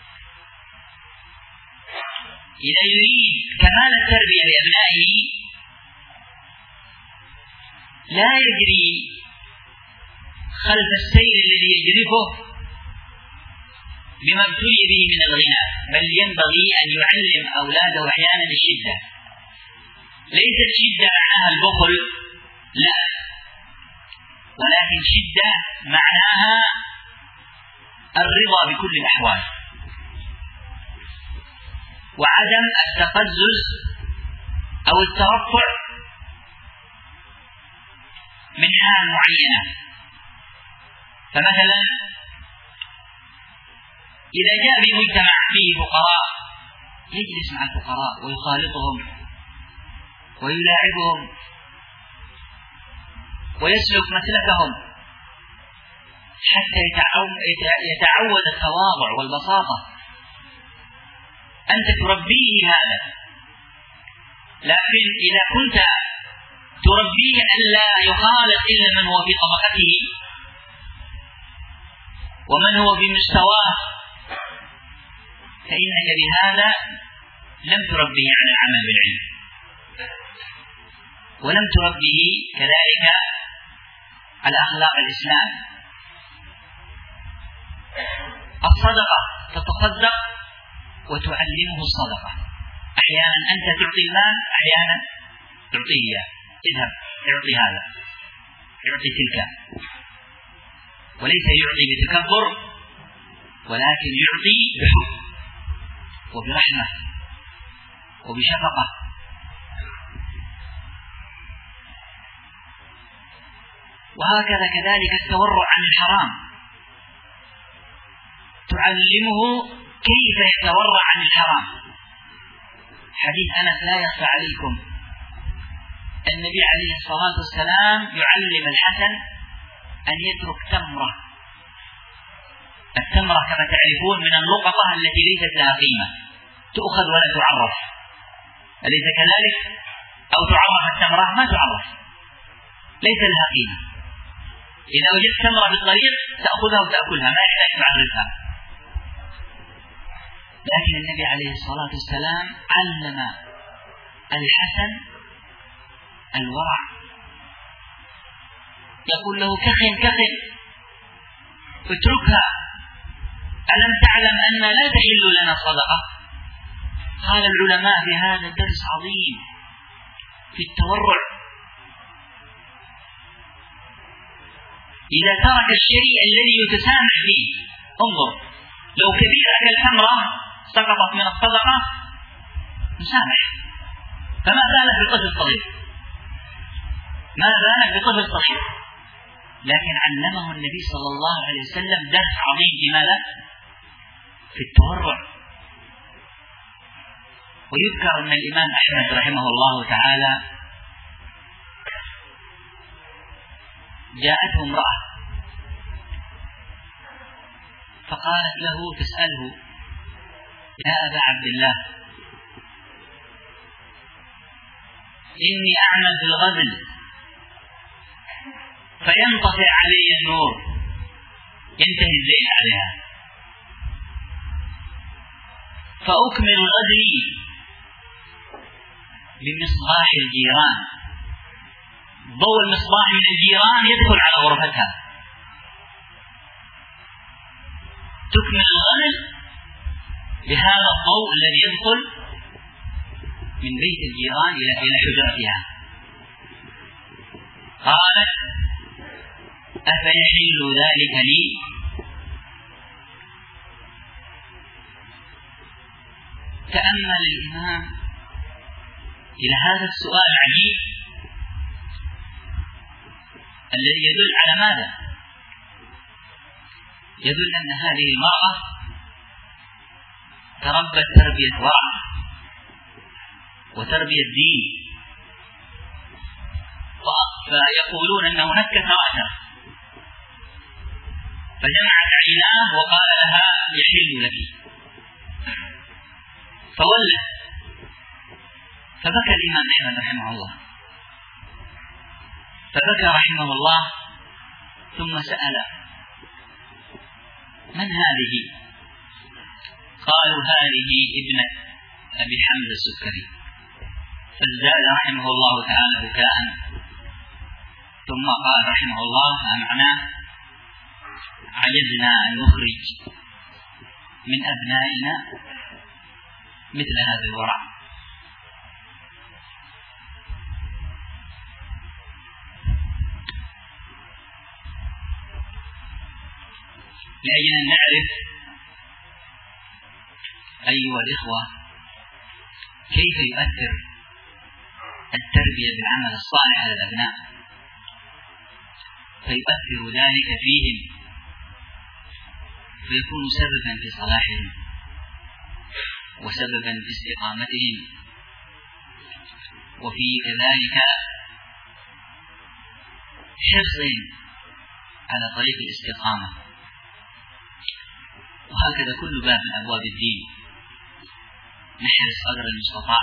إذا يريد كمال التربية لأبنائه لا يجري خلف السير الذي يجرفه بما ابتلي به من الغنى، بل ينبغي أن يعلم أولاده أحيانا الشدة. ليست شدة معناها البخل، لا، ولكن شدة معناها الرضا بكل الأحوال وعدم التقزز أو الترفع من مهام معينة. فمثلا إذا جاء في مجتمع فيه فقراء يجلس مع الفقراء ويخالطهم ويلاعبهم ويسلك مسلكهم حتى يتعود التواضع والبساطة. أنت تربيه هذا، لكن إذا كنت تربيه أن لا يخالط إلا من هو في طبقته ومن هو في مستواه، فإنك بهذا لم تربيه على العمل بالعلم، ولم تربيه كذلك على أخلاق الإسلام. الصدقة تتصدق وتعلمه الصدقة. أحيانا أنت تعطي المال، أحيانا تعطيه إياه، اذهب اعطي هذا اعطي تلك، وليس يعطي بتكبر ولكن يعطي بحب وبرحمة وبشفقة. وهكذا كذلك التورع عن الحرام، تعلمه كيف يتورع عن الحرام. حديث أنس لا يخفى عليكم، النبي عليه الصلاة والسلام يعلم الحسن أن يترك تمرة. التمرة كما تعرفون من اللقطة التي ليست لها قيمة، تؤخذ ولا تعرف، أليس كذلك؟ أو تعرف التمرة ما تعرف، ليس لها قيمة. إذا وجدت تمرة بالطريق تأخذها وتأكلها، ما يحتاج تعرفها. لكن النبي عليه الصلاة والسلام علم الحسن الورع، يقول له كخن كخن اتركها، ألم تعلم أن لا تحل لنا الصدقة؟ قال العلماء في هذا درس عظيم في التورع. إذا ترك الشيء الذي يتسامح فيه، انظر لو كبير أكل تمرة سقطت من الصدقة مسامح، فما بالك بطفل صغير، ما بالك بطفل صغير. لكن علمه النبي صلى الله عليه وسلم درس عظيم في ماذا؟ في التورع. ويذكر أن الإمام أحمد رحمه الله تعالى جاءته امرأة فقالت له تسأله يا أبا عبد الله إني أعمل في الغزل فينطفئ علي النور، ينتهي الليل عليها، فأكمل غزلي بمصباح الجيران، ضوء المصباح من الجيران يدخل على غرفتها، تكمل الغزل بهذا الضوء الذي يدخل من بيت الجيران إلى إلى حجرتها. قالت أفيحل ذلك لي؟ تأمل الإمام إلى هذا السؤال العجيب الذي يدل على ماذا؟ يدل أن هذه المرأة تربت تربية ورع وتربية دين، فيقولون أنه نكت رأسه فجمعت عيناه وقال لها يحل لك، فولت، فبكى الإمام أحمد رحمه الله، فبكى رحمه الله ثم سأل من هذه؟ قالوا هذه ابنة أبي حمزة السكري، فازداد رحمه الله تعالى بكاء، ثم قال رحمه الله ما معناه؟ عجزنا أن نخرج من أبنائنا مثل هذا الورع. لأجل أن نعرف أيها الإخوة كيف يؤثر التربية بالعمل الصالح على الأبناء، فيؤثر ذلك فيهم فيكون سببا في صلاحهم وسببا في استقامتهم وفي كذلك حرصهم على طريق الاستقامة. وهكذا كل باب من أبواب الدين نحرص قدر المستطاع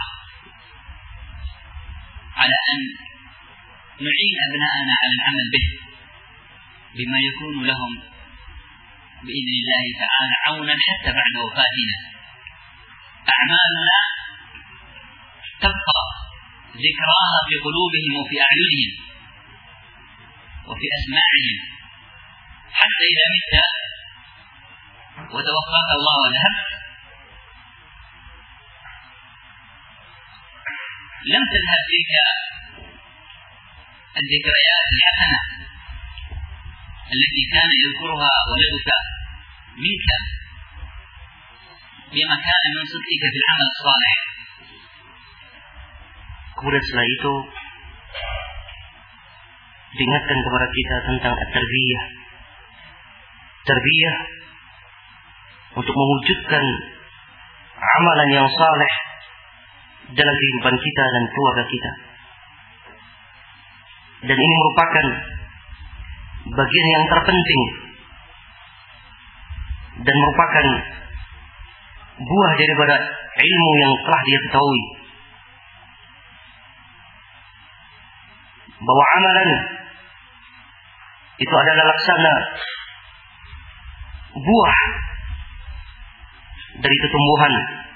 على أن نعين أبناءنا على العمل به بما يكون لهم بإذن الله تعالى عونا حتى بعد وفاتنا. أعمالنا تبقى ذكراها في قلوبهم وفي أعينهم وفي أسماعهم حتى إذا مت وتوفاك الله وذهبت لم تذهب تلك الذكريات الحسنة التي كان يذكرها ولدك منك بما كان من صدقك في العمل الصالح. Kemudian setelah itu diingatkan kepada kita tentang at-tarbiyah. Tarbiyah untuk mewujudkan amalan yang saleh dalam kehidupan kita dan keluarga kita. Dan ini merupakan bagian yang terpenting dan merupakan buah daripada ilmu yang telah dia ketahui, bahwa amalan itu adalah laksana buah dari ketumbuhan.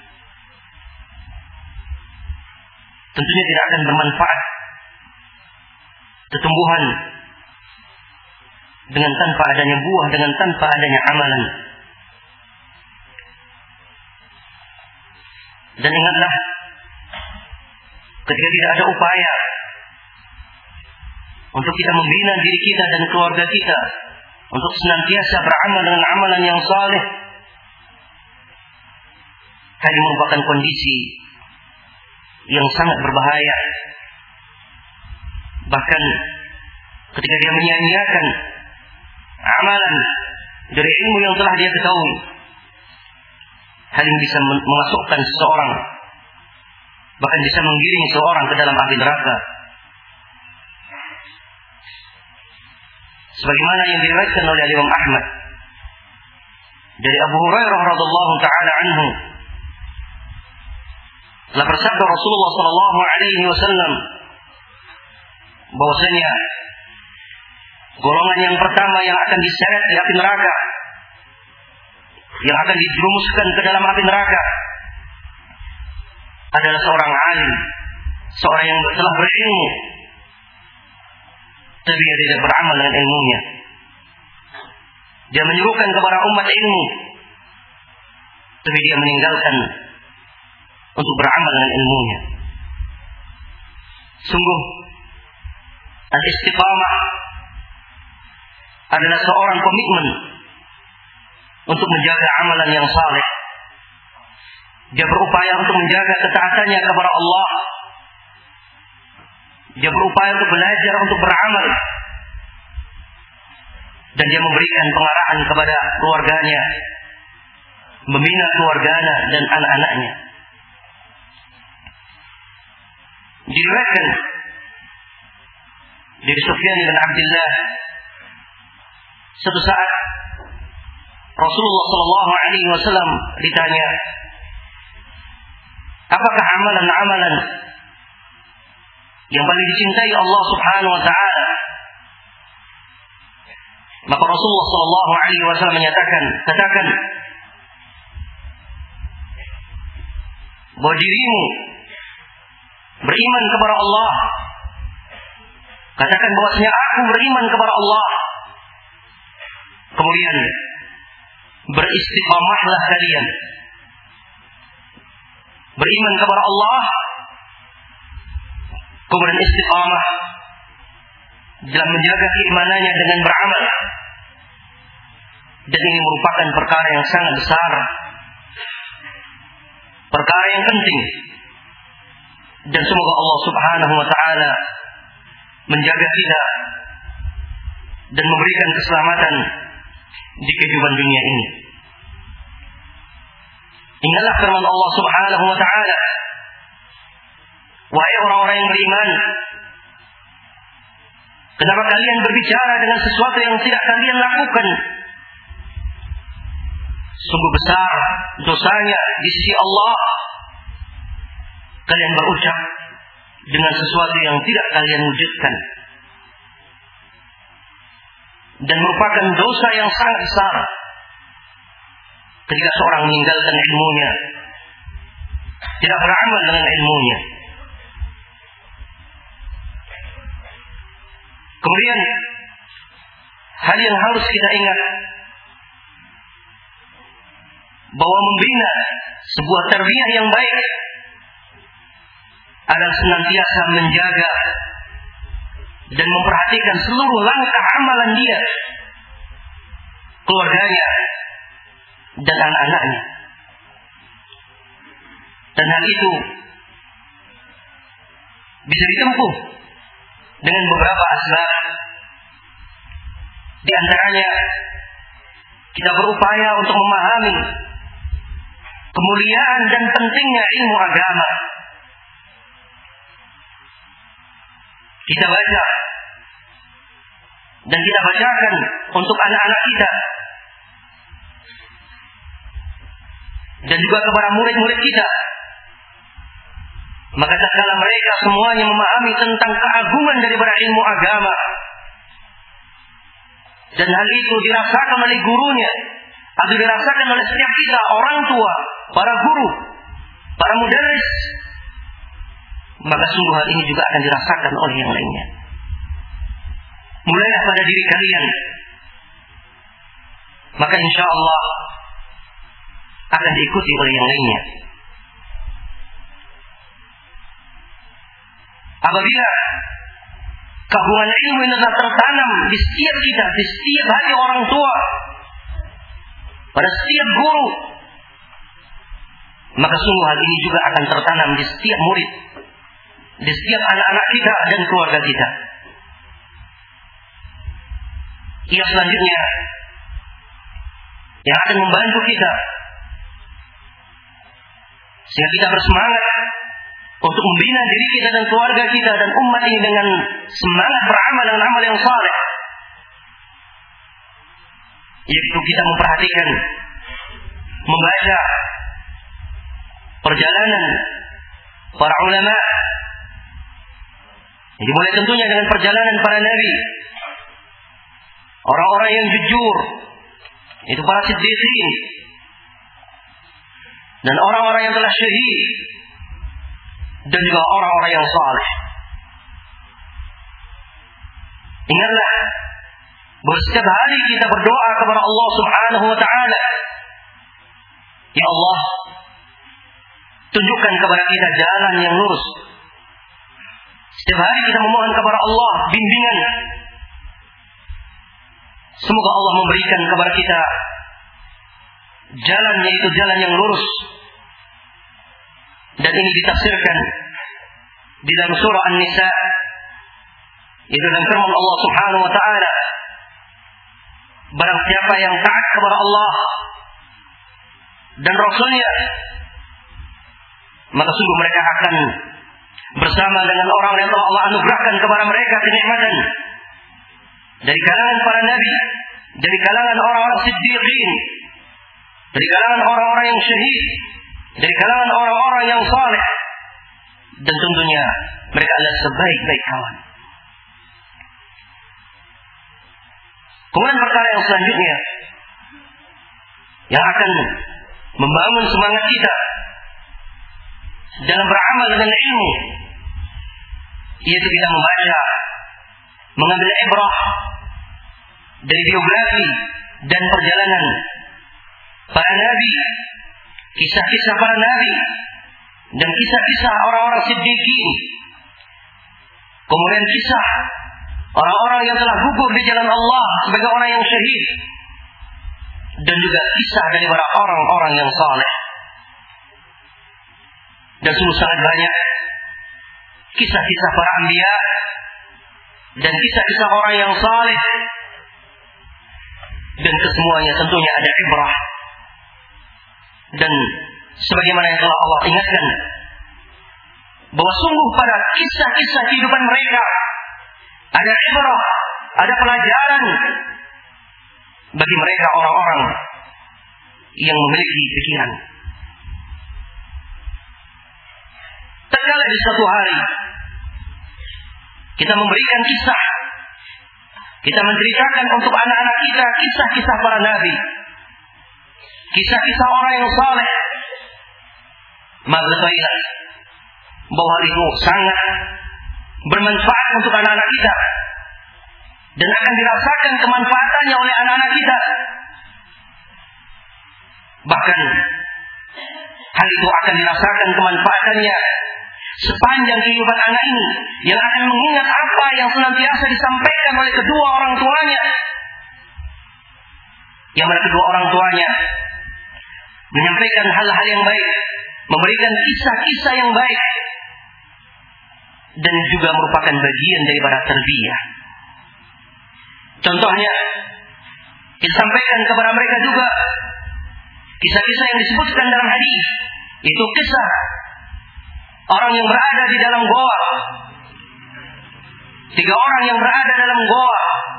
Tentunya tidak akan bermanfaat ketumbuhan dengan tanpa adanya buah, dengan tanpa adanya amalan. Dan ingatlah, ketika tidak ada upaya untuk kita membina diri kita dan keluarga kita untuk senantiasa beramal dengan amalan yang saleh, tadi merupakan kondisi yang sangat berbahaya. Bahkan ketika dia menyia-nyiakan amalan dari ilmu yang telah dia ketahui, hal ini bisa memasukkan seseorang, bahkan bisa menggiring seseorang ke dalam api neraka. Sebagaimana yang diriwayatkan oleh Imam Ahmad dari Abu Hurairah radhiyallahu taala anhu, telah bersabda Rasulullah sallallahu alaihi wasallam bahwasanya golongan yang pertama yang akan diseret di api neraka, yang akan dijerumuskan ke dalam api neraka, adalah seorang alim, seorang yang telah berilmu, tapi dia tidak beramal dengan ilmunya. Dia menyuruhkan kepada umat ilmu, tapi dia meninggalkan untuk beramal dengan ilmunya. Sungguh al-istiqamah adalah seorang komitmen untuk menjaga amalan yang saleh. Dia berupaya untuk menjaga ketaatannya kepada Allah. Dia berupaya untuk belajar, untuk beramal. Dan dia memberikan pengarahan kepada keluarganya, membina keluarganya dan anak-anaknya. Diriwayatkan dari Sufyan bin Abdullah, suatu saat Rasulullah sallallahu alaihi wasallam ditanya, apakah amalan-amalan yang paling dicintai Allah Subhanahu wa taala? Maka Rasulullah sallallahu alaihi wasallam menyatakan, katakan bahwa dirimu beriman kepada Allah. Katakan bahwasanya aku beriman kepada Allah. Kemudian beristiqamahlah kalian. Beriman kepada Allah, kemudian istiqamah dalam menjaga keimanannya dengan beramal. Dan ini merupakan perkara yang sangat besar, perkara yang penting. Dan semoga Allah Subhanahu wa taala menjaga kita dan memberikan keselamatan di kehidupan dunia ini. Ingatlah firman Allah Subhanahu wa taala, wahai orang-orang yang beriman, kenapa kalian berbicara dengan sesuatu yang tidak kalian lakukan? Sungguh besar dosanya di sisi Allah kalian berucap dengan sesuatu yang tidak kalian wujudkan, dan merupakan dosa yang sangat besar ketika seorang meninggalkan ilmunya, tidak beramal dengan ilmunya. Kemudian hal yang harus kita ingat, bahwa membina sebuah tarbiyah yang baik adalah senantiasa menjaga dan memperhatikan seluruh langkah amalan dia, keluarganya, dan anak-anaknya. Dan hal itu bisa ditempuh dengan beberapa asbab. Di antaranya, kita berupaya untuk memahami kemuliaan dan pentingnya ilmu agama. Kita baca dan kita bacakan untuk anak-anak kita, dan juga kepada murid-murid kita. Maka tatkala mereka semuanya memahami tentang keagungan daripada ilmu agama, dan hal itu dirasakan oleh gurunya, atau dirasakan oleh setiap kita, orang tua, para guru, para mudarris, maka sungguh hal ini juga akan dirasakan oleh yang lainnya. Mulailah pada diri kalian, maka insya Allah akan diikuti oleh yang lainnya. Apabila keagungan ilmu ini telah tertanam di setiap kita, di setiap hati orang tua, pada setiap guru, maka sungguh hal ini juga akan tertanam di setiap murid, di setiap anak-anak kita dan keluarga kita. Yang selanjutnya yang akan membantu kita sehingga kita bersemangat untuk membina diri kita dan keluarga kita dan umat ini dengan semangat beramal dengan amal yang saleh, yaitu kita memperhatikan, membaca perjalanan para ulama. Jadi mulai tentunya dengan perjalanan para nabi, orang-orang yang jujur, itu para siddiqin, dan orang-orang yang telah syahid, dan juga orang-orang yang saleh. Ingatlah bahwa setiap hari kita berdoa kepada Allah Subhanahu wa taala, ya Allah, tunjukkan kepada kita jalan yang lurus. Setiap hari kita memohon kepada Allah bimbingan. Semoga Allah memberikan kepada kita jalan, yaitu jalan yang lurus. Dan ini ditafsirkan di dalam surah An-Nisa, itu dalam firman Allah Subhanahu wa taala, barang siapa yang taat kepada Allah dan Rasulnya, maka sungguh mereka akan bersama dengan orang yang telah Allah anugerahkan kepada mereka kenikmatan dari kalangan para nabi, dari kalangan orang-orang siddiqin, dari kalangan orang-orang yang syahid, dari kalangan orang-orang yang saleh, dan tentunya mereka adalah sebaik-baik kawan. Kemudian perkara yang selanjutnya yang akan membangun semangat kita dalam beramal dengan ilmu, yaitu kita membaca, mengambil ibrah dari biografi dan perjalanan para nabi, kisah-kisah para nabi, dan kisah-kisah orang-orang siddiqin, kemudian kisah orang-orang yang telah gugur di jalan Allah sebagai orang yang syahid, dan juga kisah dari para orang-orang yang saleh. Dan sungguh sangat banyak kisah-kisah para anbiya dan kisah-kisah orang yang saleh dan kesemuanya tentunya ada ibrah. Dan sebagaimana yang telah Allah ingatkan, bahwa sungguh pada kisah-kisah kehidupan mereka ada ibrah, ada pelajaran bagi mereka orang-orang yang memiliki pikiran. Terkala di suatu hari kita memberikan kisah, kita menceritakan untuk anak-anak kita kisah-kisah para nabi, kisah-kisah orang yang saleh, maka ketahuilah bahwa itu sangat bermanfaat untuk anak-anak kita dan akan dirasakan kemanfaatannya oleh anak-anak kita. Bahkan hal itu akan dirasakan kemanfaatannya sepanjang kehidupan anak ini, yang akan mengingat apa yang senantiasa disampaikan oleh kedua orang tuanya, yang mana kedua orang tuanya menyampaikan hal-hal yang baik, memberikan kisah-kisah yang baik, dan juga merupakan bagian daripada tarbiyah. Contohnya, kita sampaikan kepada mereka juga kisah-kisah yang disebutkan dalam hadis, itu kisah orang yang berada di dalam goa. Tiga orang yang berada dalam goa,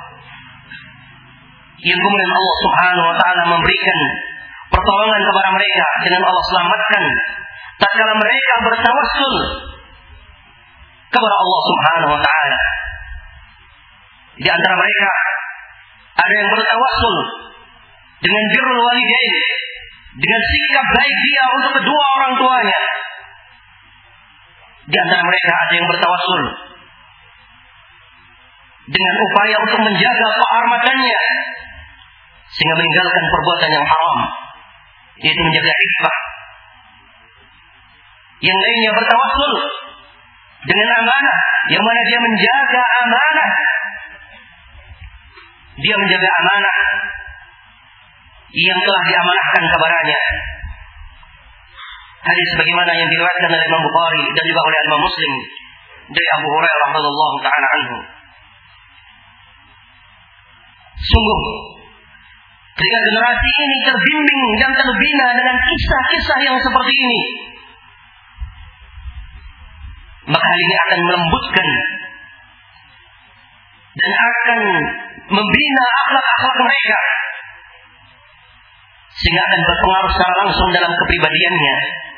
yang kemudian Allah Subhanahu wa taala memberikan pertolongan kepada mereka dengan Allah selamatkan tatkala mereka bertawassul kepada Allah Subhanahu wa taala. Di antara mereka ada yang bertawassul dengan birrul walidain, dengan sikap baik dia untuk kedua orang tuanya. Di antara mereka ada yang bertawassul dengan upaya untuk menjaga kehormatannya sehingga meninggalkan perbuatan yang haram, yaitu menjaga iffah. Yang lainnya bertawassul dengan amanah, yang mana dia menjaga amanah. Dia menjaga amanah yang telah diamanahkan kepadanya. Hadis sebagaimana yang diriwayatkan oleh Imam Bukhari dan juga oleh Imam Muslim dari Abu Hurairah radhiyallahu taala anhu. Sungguh ketika generasi ini terbimbing dan terbina dengan kisah-kisah yang seperti ini, maka hal ini akan melembutkan dan akan membina akhlak-akhlak mereka, sehingga akan berpengaruh secara langsung dalam kepribadiannya.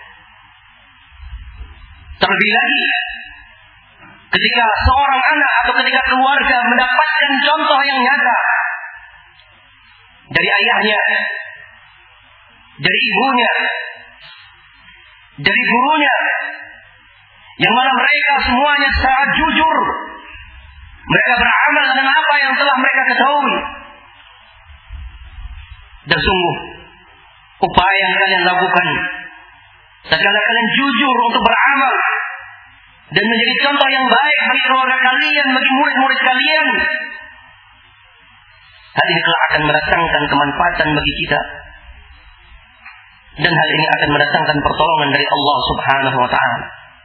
Terlebih lagi ketika seorang anak atau ketika keluarga mendapatkan contoh yang nyata dari ayahnya, dari ibunya, dari gurunya, yang mana mereka semuanya secara jujur mereka beramal dengan apa yang telah mereka ketahui. Dan sungguh upaya yang kalian lakukan tatkala kalian jujur untuk beramal dan menjadi contoh yang baik bagi keluarga kalian, bagi murid-murid kalian, hal ini telah akan mendatangkan kemanfaatan bagi kita, dan hal ini akan mendatangkan pertolongan dari Allah Subhanahu wa taala.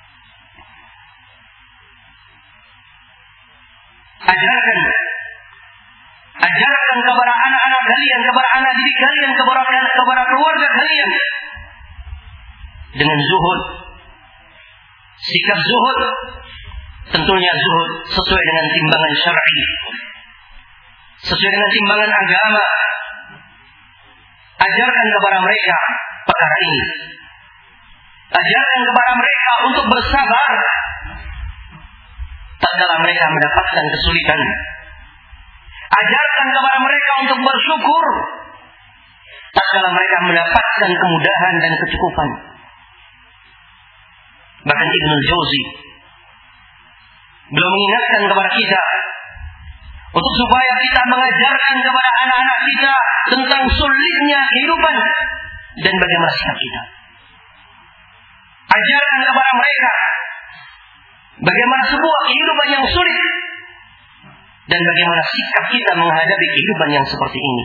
Ajarkan ajarkan kepada anak-anak kalian, kepada anak didik kalian, kepada kepada keluarga kalian dengan zuhud, sikap zuhud, tentunya zuhud sesuai dengan timbangan syar'i, sesuai dengan timbangan agama. Ajarkan kepada mereka perkara ini. Ajarkan kepada mereka untuk bersabar tatkala mereka mendapatkan kesulitan. Ajarkan kepada mereka untuk bersyukur tatkala mereka mendapatkan kemudahan dan kecukupan. Bahkan Ibnul Jauzi belum mengingatkan kepada kita untuk supaya kita mengajarkan kepada anak-anak kita tentang sulitnya kehidupan dan bagaimana sikap kita. Ajarkan kepada mereka bagaimana sebuah kehidupan yang sulit dan bagaimana sikap kita menghadapi kehidupan yang seperti ini.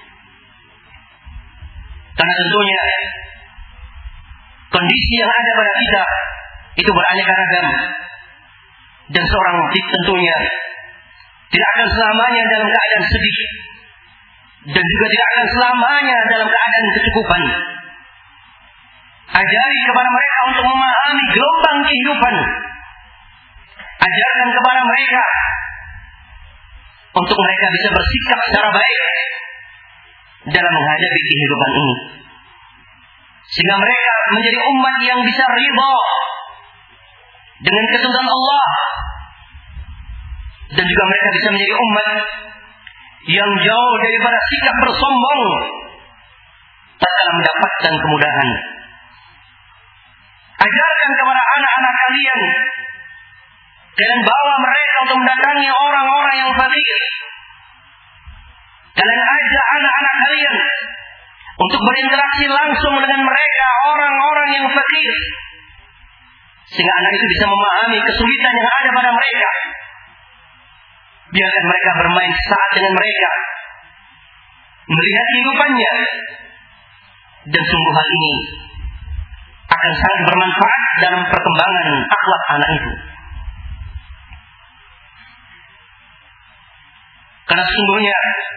Karena tentunya kondisi yang ada pada kita itu beraneka ragam, dan seorang tentunya tidak akan selamanya dalam keadaan sedih. dan juga tidak akan selamanya dalam keadaan kecukupan. Ajari kepada mereka untuk memahami gelombang kehidupan. Ajarkan kepada mereka untuk mereka bisa bersikap secara baik dalam menghadapi kehidupan ini, sehingga mereka menjadi umat yang bisa ridha dengan ketentuan Allah, dan juga mereka bisa menjadi umat yang jauh daripada sikap bersombong tatkala mendapatkan kemudahan. Ajarkan kepada anak-anak kalian, kalian bawa mereka untuk mendatangi orang-orang yang fakir. Kalian ajak anak-anak kalian untuk berinteraksi langsung dengan mereka, orang-orang yang fakir, sehingga anak itu bisa memahami kesulitan yang ada pada mereka. Biarkan mereka bermain saat dengan mereka, melihat kehidupannya, dan sungguh hal ini akan sangat bermanfaat dalam perkembangan akhlak anak itu. Karena sesungguhnya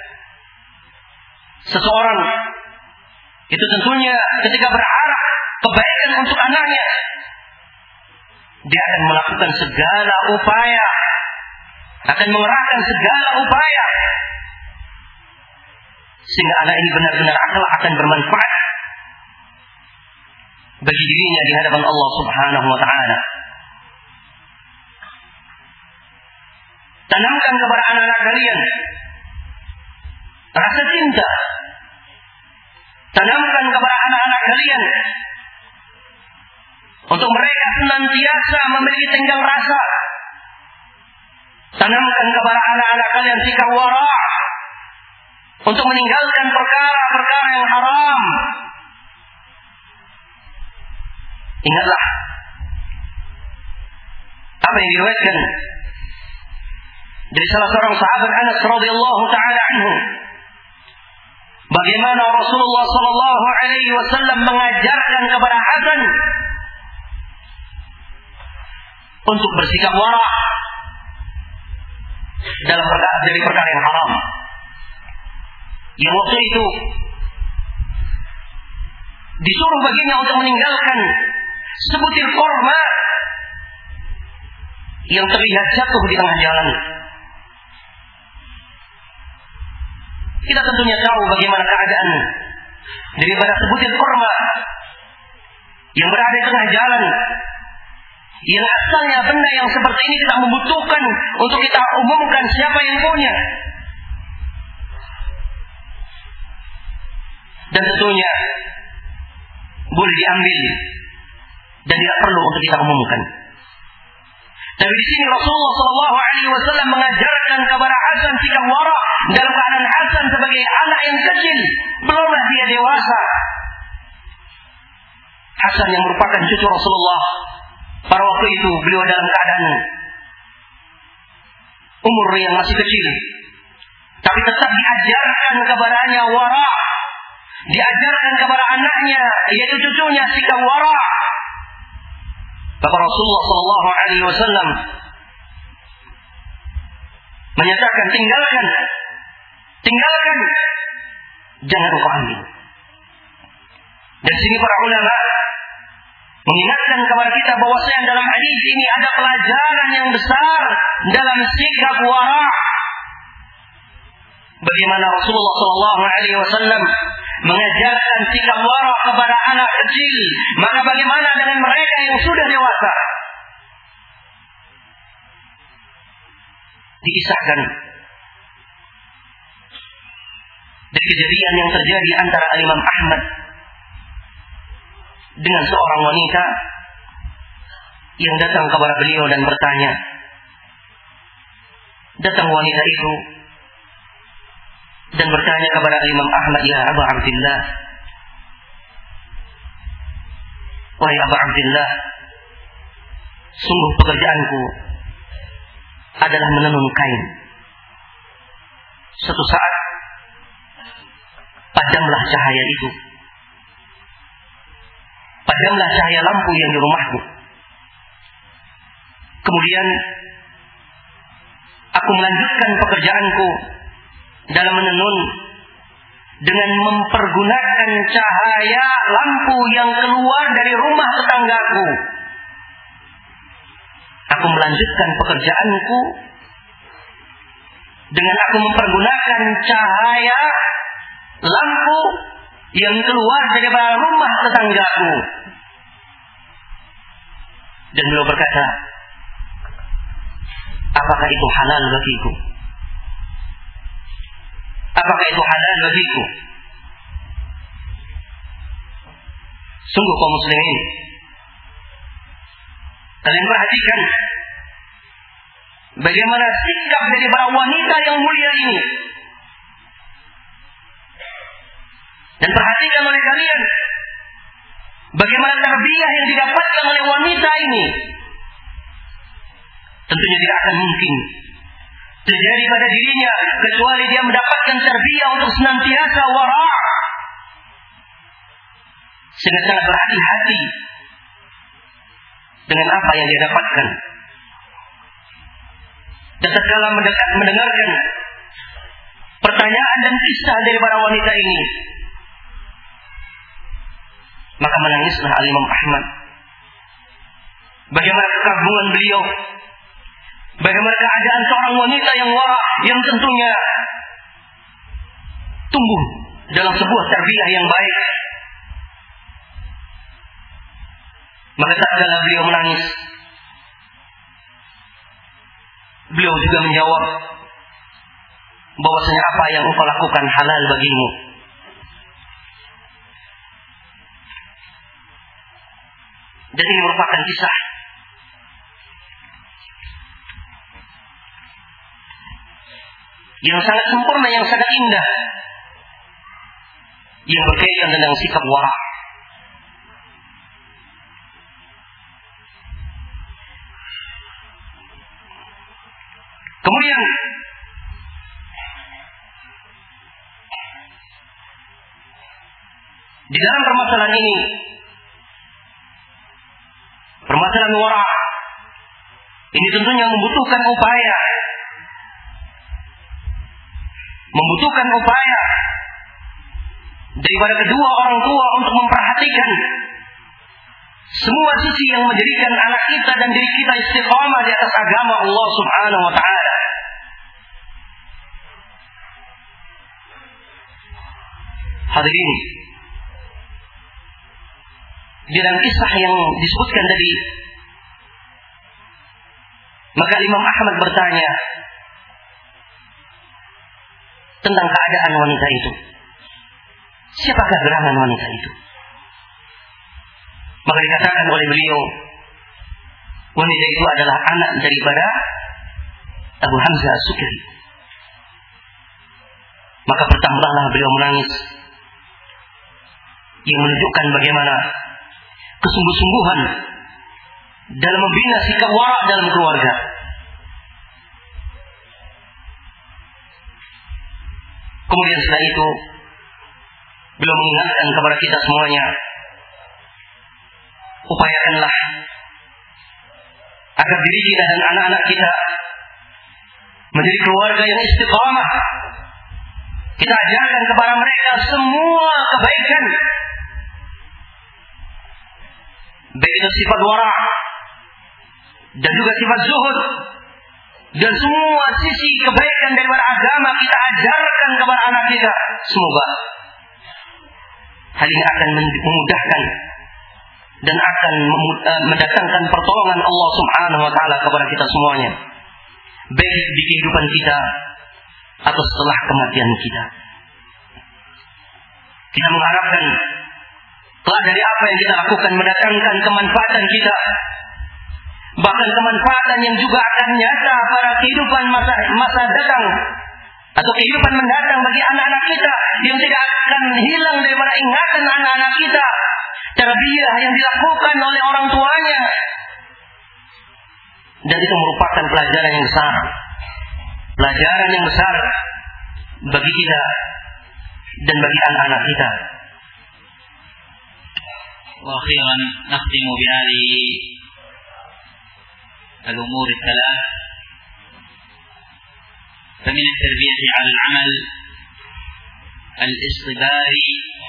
seseorang itu tentunya ketika berharap kebaikan untuk anaknya, dia akan melakukan segala upaya, akan mengerahkan segala upaya, sehingga anak ini benar-benar akhlak akan bermanfaat bagi dirinya di hadapan Allah Subhanahu wa ta'ala. Tanamkan kepada anak-anak kalian rasa cinta. Tanamkan kepada anak-anak kalian untuk mereka senantiasa memiliki tenggang rasa. Tanamkan kepada anak-anak kalian sikap wara' untuk meninggalkan perkara-perkara yang haram. Ingatlah apa yang diriwayatkan dari salah seorang sahabat Anas radhiyallahu taala anhu, bagaimana Rasulullah sallallahu alaihi wasallam mengajarkan kepada Hasan untuk bersikap wara' dalam perkara dari perkara yang haram. Yang waktu itu disuruh baginya untuk meninggalkan sebutir korma yang terlihat jatuh di tengah jalan. Kita tentunya tahu bagaimana keadaan daripada sebutir korma yang berada di tengah jalan, yang asalnya benda yang seperti ini tidak membutuhkan untuk kita umumkan siapa yang punya. Dan tentunya boleh diambil dan tidak perlu untuk kita umumkan. Tapi di sini Rasulullah Shallallahu Alaihi Wasallam mengajarkan kepada Hasan sikap wara' dalam keadaan Hasan sebagai anak yang kecil, belumlah dia dewasa. Hasan yang merupakan cucu Rasulullah pada waktu itu, beliau dalam keadaan umur yang masih kecil, tapi tetap diajarkan kepadanya wara', diajarkan kepada anaknya yaitu cucunya sikap wara'. Maka Rasulullah Shallallahu Alaihi Wasallam menyatakan tinggalkan, tinggalkan, jangan kau ambil. Dan sini para ulama mengingatkan kepada kita bahwasanya dalam hadis ini ada pelajaran yang besar dalam sikap wara'. Bagaimana Rasulullah Shallallahu Alaihi Wasallam mengajarkan sikap wara' kepada anak kecil, maka bagaimana dengan mereka yang sudah dewasa? Dikisahkan dari kejadian yang terjadi antara Imam Ahmad dengan seorang wanita yang datang kepada beliau dan bertanya. Datang wanita itu dan bertanya kepada Imam Ahmad, ya Abu Abdillah, wahai Abu Abdillah, sungguh pekerjaanku adalah menenun kain. Suatu saat padamlah cahaya itu, padamlah cahaya lampu yang di rumahku. Kemudian aku melanjutkan pekerjaanku dalam menenun dengan mempergunakan cahaya lampu yang keluar dari rumah tetanggaku. Aku melanjutkan pekerjaanku dengan aku mempergunakan cahaya lampu yang keluar dari rumah tetanggaku. Dan beliau berkata, apakah itu halal bagiku? Apakah itu halal bagiku? Sungguh kaum muslimin, kalian perhatikan bagaimana sikap dari para wanita yang mulia ini. Dan perhatikan oleh kalian bagaimana tarbiyah yang didapatkan oleh wanita ini. Tentunya tidak akan mungkin terjadi pada dirinya kecuali dia mendapatkan tarbiyah untuk senantiasa wara', sehingga sangat berhati-hati dengan apa yang dia dapatkan. Dan tatkala mendekat mendengarkan pertanyaan dan kisah dari para wanita ini, maka menangislah Al-Imam Ahmad. Bagaimana kekaguman beliau, bagaimana keadaan seorang wanita yang wara, yang tentunya tumbuh dalam sebuah tarbiyah yang baik. Maka tatkala beliau menangis, beliau juga menjawab bahwasanya apa yang engkau lakukan halal bagimu. Dan ini merupakan kisah yang sangat sempurna, yang sangat indah, yang berkaitan tentang sikap wara'. Kemudian di dalam permasalahan ini, permasalahan wara', ini tentunya membutuhkan upaya, membutuhkan upaya daripada kedua orang tua untuk memperhatikan semua sisi yang menjadikan anak kita dan diri kita istiqamah di atas agama Allah Subhanahu wa taala. Hadirin, di dalam kisah yang disebutkan tadi, maka Imam Ahmad bertanya tentang keadaan wanita itu. Siapakah gerangan wanita itu? Maka dikatakan oleh beliau, wanita itu adalah anak daripada Abu Hamzah As-Sukri. Maka bertambahlah beliau menangis, yang menunjukkan bagaimana kesungguh-sungguhan dalam membina sikap wara' dalam keluarga. Kemudian setelah itu beliau mengingatkan kepada kita semuanya, upayakanlah agar diri kita dan anak-anak kita menjadi keluarga yang istiqamah. Kita ajarkan kepada mereka semua kebaikan, baik itu sifat wara' dan juga sifat zuhud, dan semua sisi kebaikan daripada agama kita ajarkan kepada anak kita. Semoga hal ini akan memudahkan dan akan mendatangkan pertolongan Allah Subhanahu wa taala kepada kita semuanya, baik di kehidupan kita atau setelah kematian kita. Kita mengharapkan telah dari apa yang kita lakukan mendatangkan kemanfaatan kita, bahkan kemanfaatan yang juga akan nyata pada kehidupan masa masa datang atau kehidupan mendatang bagi anak-anak kita, yang tidak akan hilang daripada ingatan anak-anak kita tarbiyah yang dilakukan oleh orang tuanya. Dan itu merupakan pelajaran yang besar, pelajaran yang besar bagi kita dan bagi anak-anak kita. وأخيرا نختم بهذه الأمور الثلاث. فمن التربية على العمل الاصطبار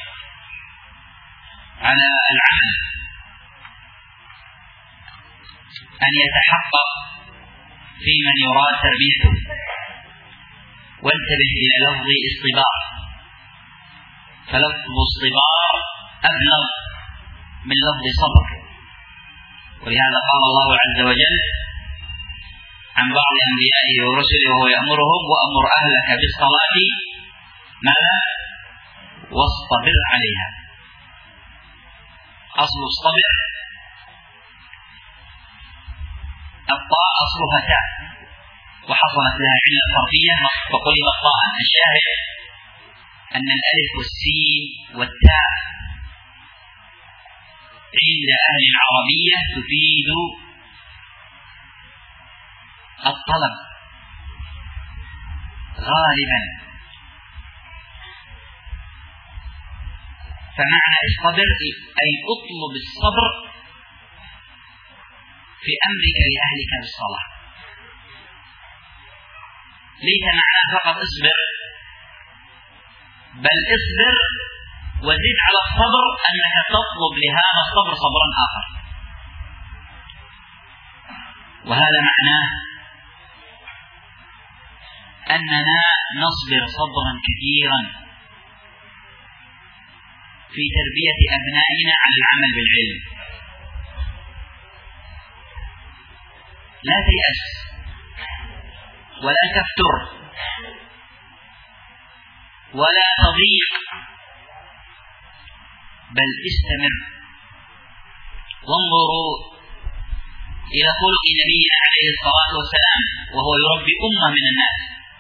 على العمل أن يتحقق في من يراد تربيته. وانتبه إلى لفظ اصطبار، فلفظ اصطبار أبلغ من لفظ صبر، ولهذا قال الله عز وجل عن بعض أنبيائه ورسله وهو يأمرهم وأمر أهلك بالصلاة ماذا؟ واصطبر عليها. أصل الصبر الطاء أصلها تاء وحصلت لها علة صرفية فقلبت طاء. الشاهد أن الألف والسين والتاء عند أهل العربية تفيد الطلب غالبا، فمعنى اصطبر أي اطلب الصبر في أمرك لأهلك بالصلاة. ليس معناه فقط اصبر، بل اصبر وزد على الصبر أنك تطلب لهذا الصبر صبرا آخر. وهذا معناه أننا نصبر صبرا كثيرا في تربية أبنائنا على العمل بالعلم. لا تيأس ولا تفتر ولا تضيق، بل استمر. وانظروا إلى خلق نبينا عليه الصلاة والسلام وهو يربي أمة من الناس.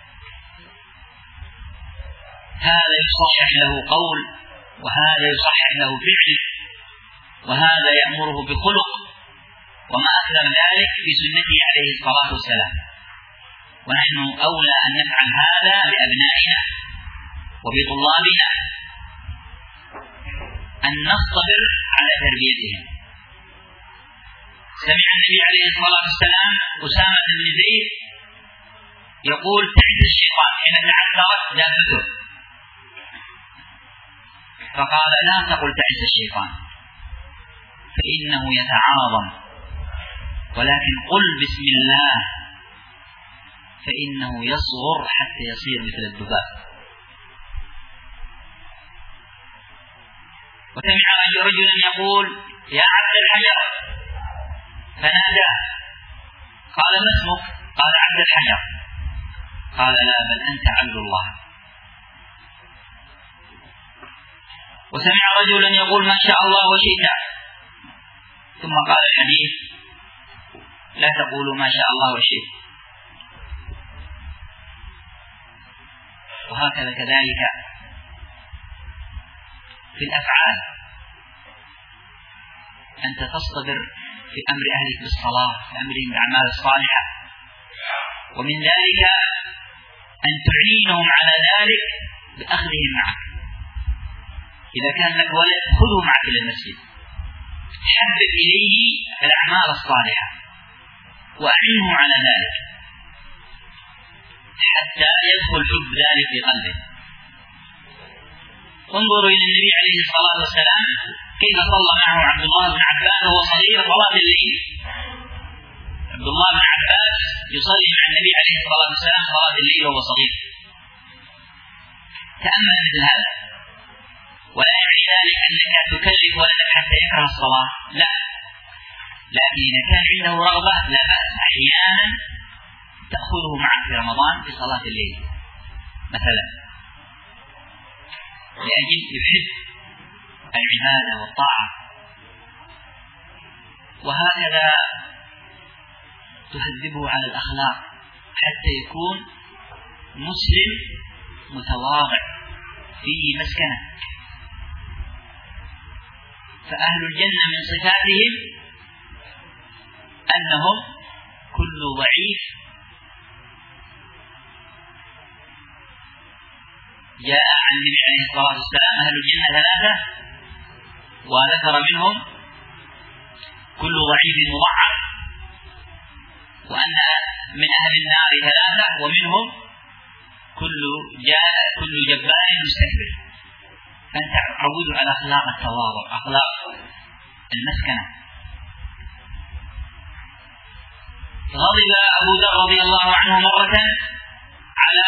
هذا يصحح له قول، وهذا يصحح له فعل، وهذا يأمره بخلق، وما أكثر ذلك في سنته عليه الصلاة والسلام. ونحن أولى أن نفعل هذا بأبنائنا وبطلابنا، أن نصبر على تربيتهم. سمع النبي عليه الصلاة والسلام أسامة بن زيد يقول تعس الشيطان حين تعثرت دابته، فقال لا تقل تعس الشيطان فإنه يتعاظم، ولكن قل بسم الله فإنه يصغر حتى يصير مثل الذباب. وسمع رجلا يقول يا عبد الحجر فنادى، قال ما اسمك؟ قال عبد الحجر. قال لا بل أنت عبد الله. وسمع رجلا يقول ما شاء الله وشئت، ثم قال الحديث لا تقولوا ما شاء الله وشئت. وهكذا كذلك في الأفعال، أنت تصطبر في أمر أهلك بالصلاة، في أمرهم بالأعمال الصالحة، ومن ذلك أن تعينهم على ذلك بأخذهم معك. إذا كان لك ولد خذه معك إلى المسجد، حبب إليه الأعمال الصالحة وأعنه على ذلك حتى يدخل حب ذلك في قلبه. انظروا إلى النبي عليه الصلاة والسلام كيف صلى معه عبد الله بن عباس وهو صغير صلاة الليل. عبد الله بن عباس يصلي مع النبي عليه الصلاة والسلام صلاة الليل وهو صغير. تأمل مثل هذا. ولا يعني ذلك أنك تكلف ولدك حتى يكره الصلاة، لا، لكن إذا كان عنده رغبة لا بأس أحيانا تأخذه معك في رمضان في صلاة الليل مثلا، لأجل يحب العبادة والطاعة. وهكذا تهذبه على الأخلاق حتى يكون مسلم متواضع في مسكنه. فأهل الجنة من صفاتهم أنهم كل ضعيف جاء عن النبي عليه الصلاة والسلام أهل الجنة ثلاثة، وذكر منهم كل ضعيف مضعف، وأن من أهل النار ثلاثة ومنهم كل جاء كل جبار مستكبر. فأنت عودوا على أخلاق التواضع، أخلاق المسكنة. غضب أبو ذر رضي الله عنه مرة على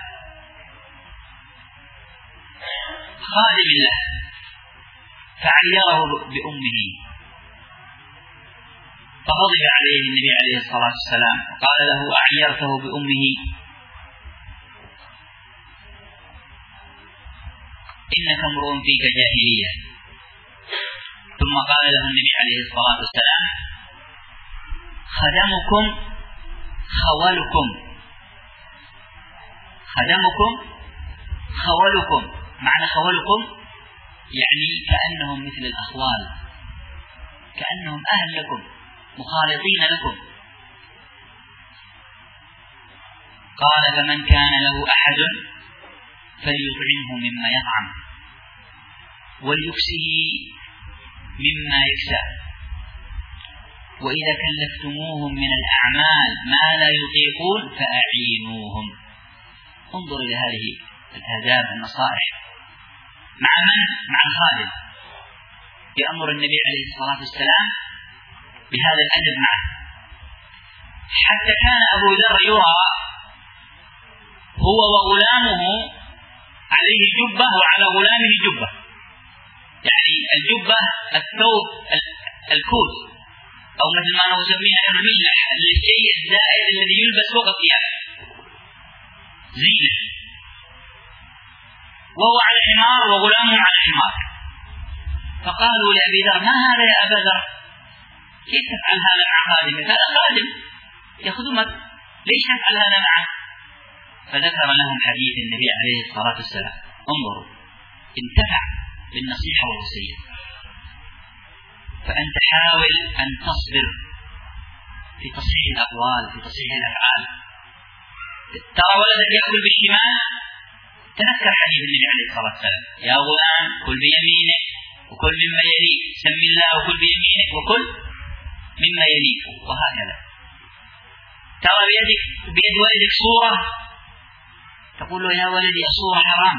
خادم له فعيره بأمه، فغضب عليه النبي عليه الصلاة والسلام وقال له: أعيرته بأمه؟ إنك امرؤ فيك جاهلية. ثم قال له النبي عليه الصلاة والسلام: خدمكم خولكم، خدمكم خولكم. معنى خولكم يعني كأنهم مثل الأخوال، كأنهم أهل لكم مخالطين لكم. قال: فمن كان له أحد فليطعمه مما يطعم وليكسه مما يكسى، وإذا كلفتموهم من الأعمال ما لا يطيقون فأعينوهم. انظر إلى هذه الآداب النصائح مع من؟ مع الخادم. يأمر النبي عليه الصلاة والسلام بهذا الأدب معه. حتى كان أبو ذر يرى هو وغلامه عليه جبة وعلى غلامه جبة، يعني الجبة الثوب الكوز، أو مثل ما نسميها الملح، الشيء الزائد الذي يلبس فوق الثياب، زينة. وهو على حمار وغلامه على حمار. فقالوا لأبي ذر: ما هذا يا أبا ذر؟ كيف تفعل هذا مع خادمك؟ هذا خادم يخدمك، ليش تفعل هذا معه؟ فذكر لهم حديث النبي عليه الصلاة والسلام. انظروا، انتفع بالنصيحة والوصية. فأنت حاول أن تصبر في تصحيح الأقوال، في تصحيح الأفعال. ترى ولدك يأكل بالشمال، تذكر حديث النبي عليه الصلاة والسلام: يا غلام كل بيمينك وكل مما يليك، سم الله وكل بيمينك وكل مما يليك، وهكذا. ترى بيدك بيد ولدك صورة، تقول له: يا ولدي الصورة حرام،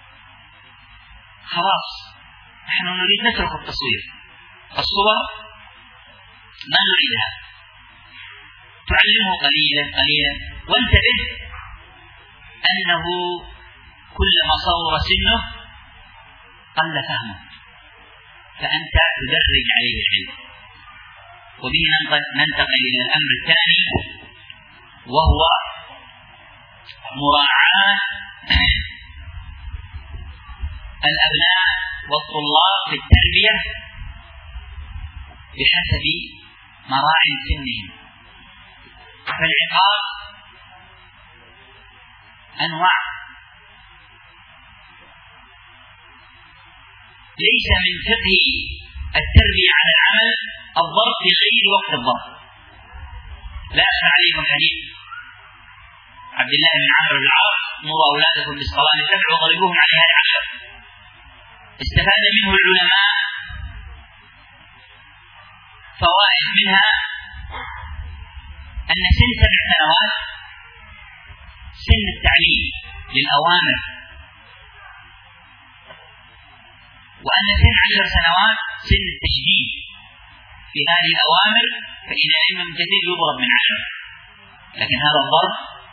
خلاص نحن نريد نترك التصوير، الصور ما نريدها. تعلمه قليلا قليلا، وانتبه أنه كلما صغر سنه قل فهمه، فأنت تدرج عليه العلم. وبه ننتقل إلى الأمر الثاني، وهو مراعاة الأبناء والطلاب في التربية بحسب مراعي سنهم. فالعقاب أنواع، ليس من فقه التربية على العمل الضرب في غير وقت الضرب. لا أخفى عليكم حديث عبد الله بن عمرو بن العاص: مروا أولادكم بالصلاة لسبع وضربوهم عليها لعشر. استفاد منه العلماء فوائد، منها أن سن سبع سنوات سن التعليم للأوامر، وأن سن عشر سنوات سن التشديد في هذه الأوامر، فإن علم من كثير يضرب من عشر. لكن هذا الضرب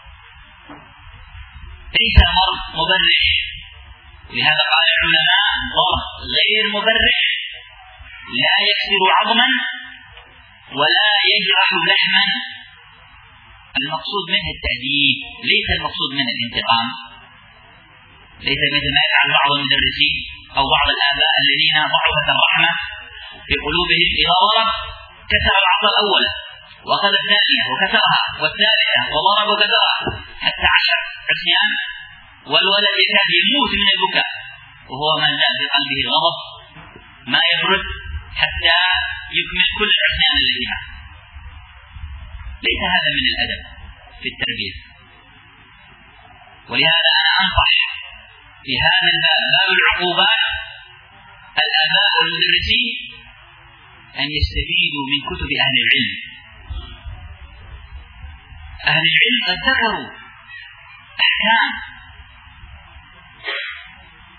ليس ضرب مبرح، ولهذا قال العلماء: ضرب غير مبرح لا يكسر عظما ولا يجرح لحما. المقصود منه التأديب، ليس المقصود منه الانتقام. ليس مثل ما يفعل بعض المدرسين أو بعض الآباء الذين ضعفت الرحمة في قلوبهم، إذا ضرب كسر العصا الأولى وأخذ الثانية وكسرها والثالثة وضرب وكسرها حتى عشر عصيان، والولد يكاد يموت من البكاء وهو ما زال في قلبه الغضب ما يبرد حتى يكمل كل العصيان الذي معه. ليس هذا من الأدب في التربية. ولهذا أنا أنصح في هذا الباب، باب العقوبات، الآباء والمدرسين أن يستفيدوا من كتب أهل العلم. أهل العلم قد ذكروا أحكام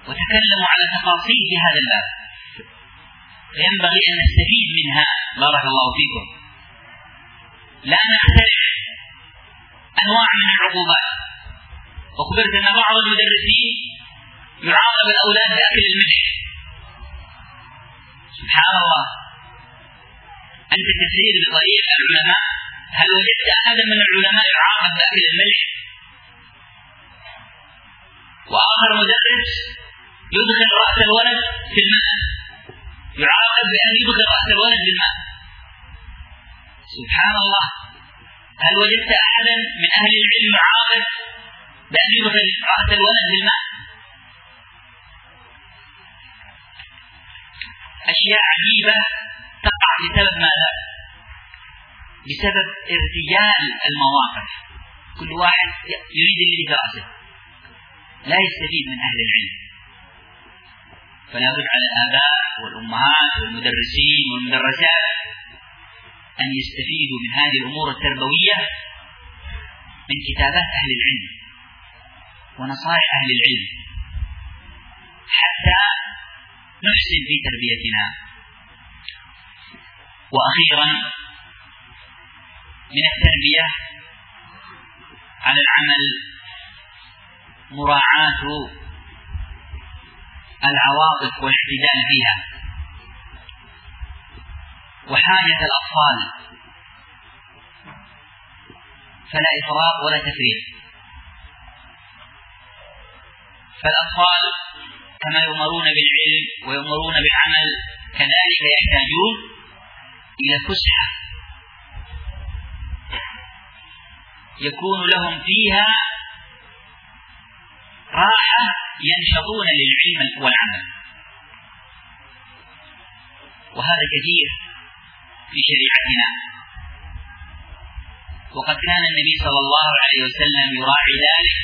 وتكلموا على تفاصيل في هذا الباب، فينبغي أن نستفيد منها. بارك الله فيكم. لا نخترع أنواع من العقوبات. أخبرت أن بعض المدرسين يعاقب الأولاد بأكل الملح. سبحان الله. أنت تسير بطريق العلماء، هل وجدت أحدا من العلماء يعاقب بأكل الملح؟ وآخر مدرس يدخل رأس الولد في الماء، يعاقب بأن يدخل رأس الولد في الماء. سبحان الله. هل وجدت أحدا من أهل العلم يعاقب بأن يدخل رأس الولد في الماء؟ أشياء عجيبة تقع بسبب ماذا؟ بسبب ارتجال المواقف. كل واحد يريد اللي في رأسه، لا يستفيد من أهل العلم. فلا بد على الآباء والأمهات والمدرسين والمدرسات أن يستفيدوا من هذه الأمور التربوية من كتابات أهل العلم ونصائح أهل العلم حتى نحسن في تربيتنا. وأخيرا من التربية على العمل مراعاة العواطف والاعتدال فيها وحاجة الأطفال، فلا إفراط ولا تفريط. فالأطفال كما يؤمرون بالعلم ويؤمرون بالعمل كذلك يحتاجون إلى فسحة يكون لهم فيها راحة ينشطون للعلم والعمل. وهذا كثير في شريعتنا، وقد كان النبي صلى الله عليه وسلم يراعي ذلك.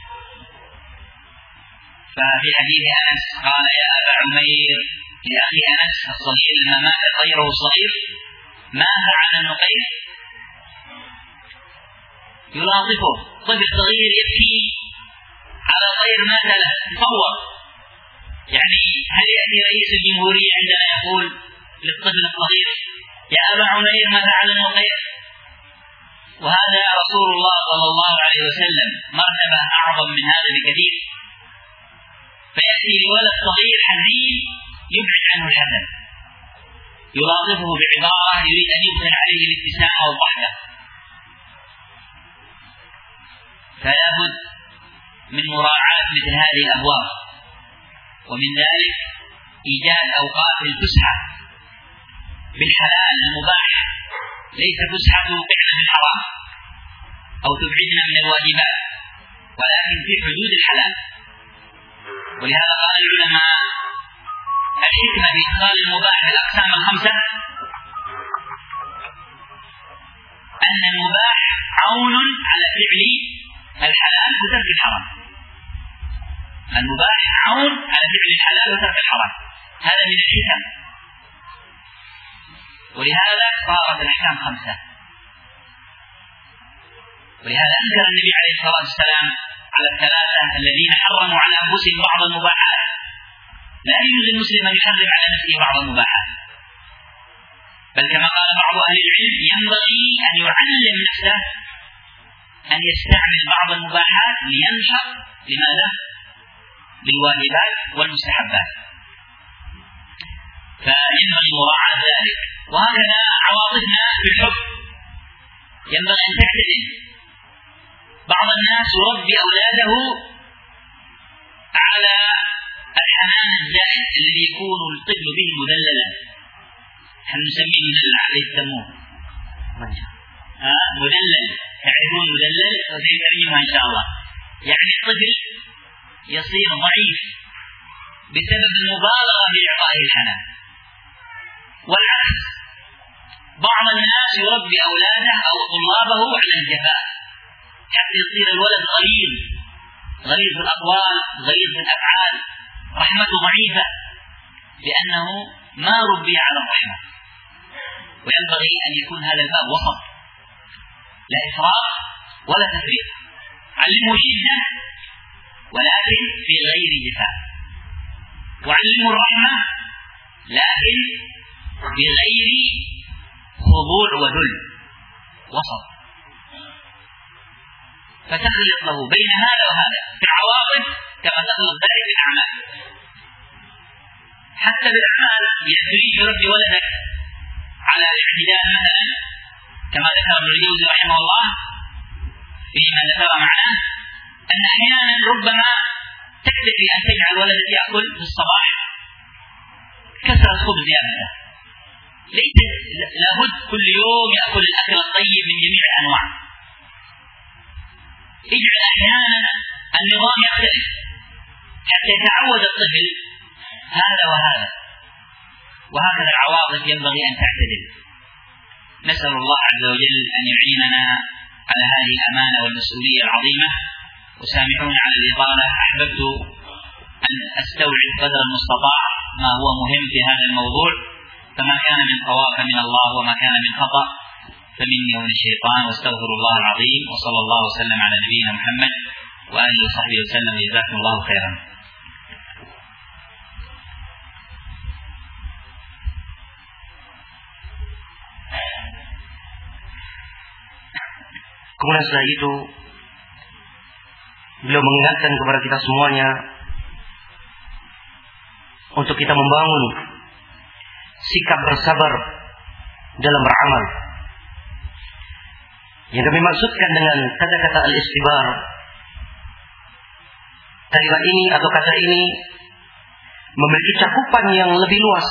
ففي حديث أنس قال: يا أبا عمير لأخي أنس الصغير لما مات طيره الصغير ماذا على النقير؟ يلاطفه، طفل صغير يبكي على طير مات له. تصور يعني هل يأتي رئيس الجمهورية عندنا يقول للطفل الصغير يا أبا عمير ماذا على النقير؟ وهذا رسول الله صلى الله عليه وسلم مرتبة أعظم من هذا بكثير. فيأتي لولد صغير حزين يبعد عنه الحزن، يلاطفه بعبارة يريد أن يدخل عليه الابتسامة والضحكة. فلا بد من مراعاة مثل هذه الأبواب، ومن ذلك إيجاد أوقات الفسحة بالحلال المباح، ليس فسحة توقعنا في الحرام أو تبعدنا من الواجبات، ولكن في حدود الحلال. ولهذا قال العلماء: الحكمة بإدخال المباح بالأقسام الخمسة أن المباح عون على فعل الحلال وترك الحرام. المباح عون على فعل الحلال وترك الحرام، هذا من الحكم. ولهذا صارت الأحكام خمسة. ولهذا أنكر النبي عليه الصلاة والسلام على الثلاثة الذين حرموا على أنفسهم بعض المباحات. لا يجوز المسلم أن يحرم على نفسه بعض المباحات، بل كما قال بعض أهل العلم ينبغي أن يعلم نفسه أن يستعمل بعض المباحات لينشط لماذا؟ بالواجبات والمستحبات. فينبغي مراعاة ذلك. وهكذا عواطفنا في الحب ينبغي أن تعتدل. بعض الناس يربي أولاده على الحنان الزائد الذي يكون الطفل به مدللا. نحن نسميه مدلل، عليه يسموه آه مدلل. تعرفون مدلل؟ وفي ترجمة إن شاء الله. يعني الطفل يصير ضعيف بسبب المبالغة في إعطائه الحنان. والعكس، بعض الناس يربي أولاده أو طلابه على الجفاء حتى يصير الولد غليظ غليظ في الأقوال، غليظ في الأفعال، رحمته ضعيفة لأنه ما ربي على الرحمة. وينبغي أن يكون هذا الباب وسط، لا إفراط ولا تفريط. علمه شدة ولكن في غير جفاء. وعلموا الرحمة لكن بغير خضوع وذل، وسط، فتخلط له بين هذا وهذا في العواطف كما تخلط ذلك في الأعمال. حتى بالأعمال إذا تريد تربي ولدك على الاعتدال مثلا كما ذكر ابن الجوزي رحمه الله فيما ذكر معناه أن أحيانا ربما تكتفي أن تجعل ولدك يأكل في الصباح كسر الخبز يابسة، ليس لابد كل يوم يأكل الأكل الطيب من جميع الأنواع. اجعل أحيانا النظام يختلف حتى يتعود الطفل هذا وهذا، وهكذا العواطف ينبغي أن تعتدل. نسأل الله عز وجل أن يعيننا على هذه الأمانة والمسؤولية العظيمة. وسامحوني على الإطالة، أحببت أن أستوعب قدر المستطاع ما هو مهم في هذا الموضوع، فما كان من صواب من الله وما كان من خطأ فمني ومن الشيطان، واستغفر الله العظيم. وصلى الله وسلم على نبينا محمد وآله وصحبه وسلم. جزاكم الله خيرا. Kemudian setelah itu beliau mengingatkan kepada kita semuanya untuk kita membangun sikap bersabar dalam beramal. Yang kami maksudkan dengan kata-kata al-istibar, kalimat ini atau kata ini memiliki cakupan yang lebih luas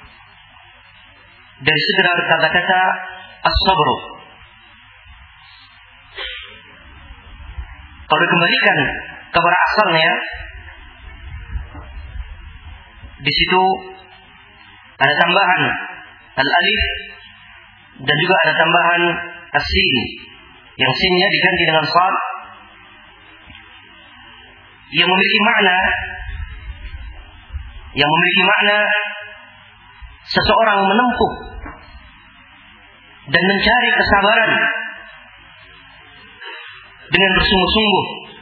dari sekedar kata-kata as-sabr. Kalau dikembalikan kepada asalnya, di situ ada tambahan al-alif dan juga ada tambahan as-sin, yang sinnya diganti dengan sad, yang memiliki makna yang memiliki makna seseorang menempuh dan mencari kesabaran dengan bersungguh-sungguh.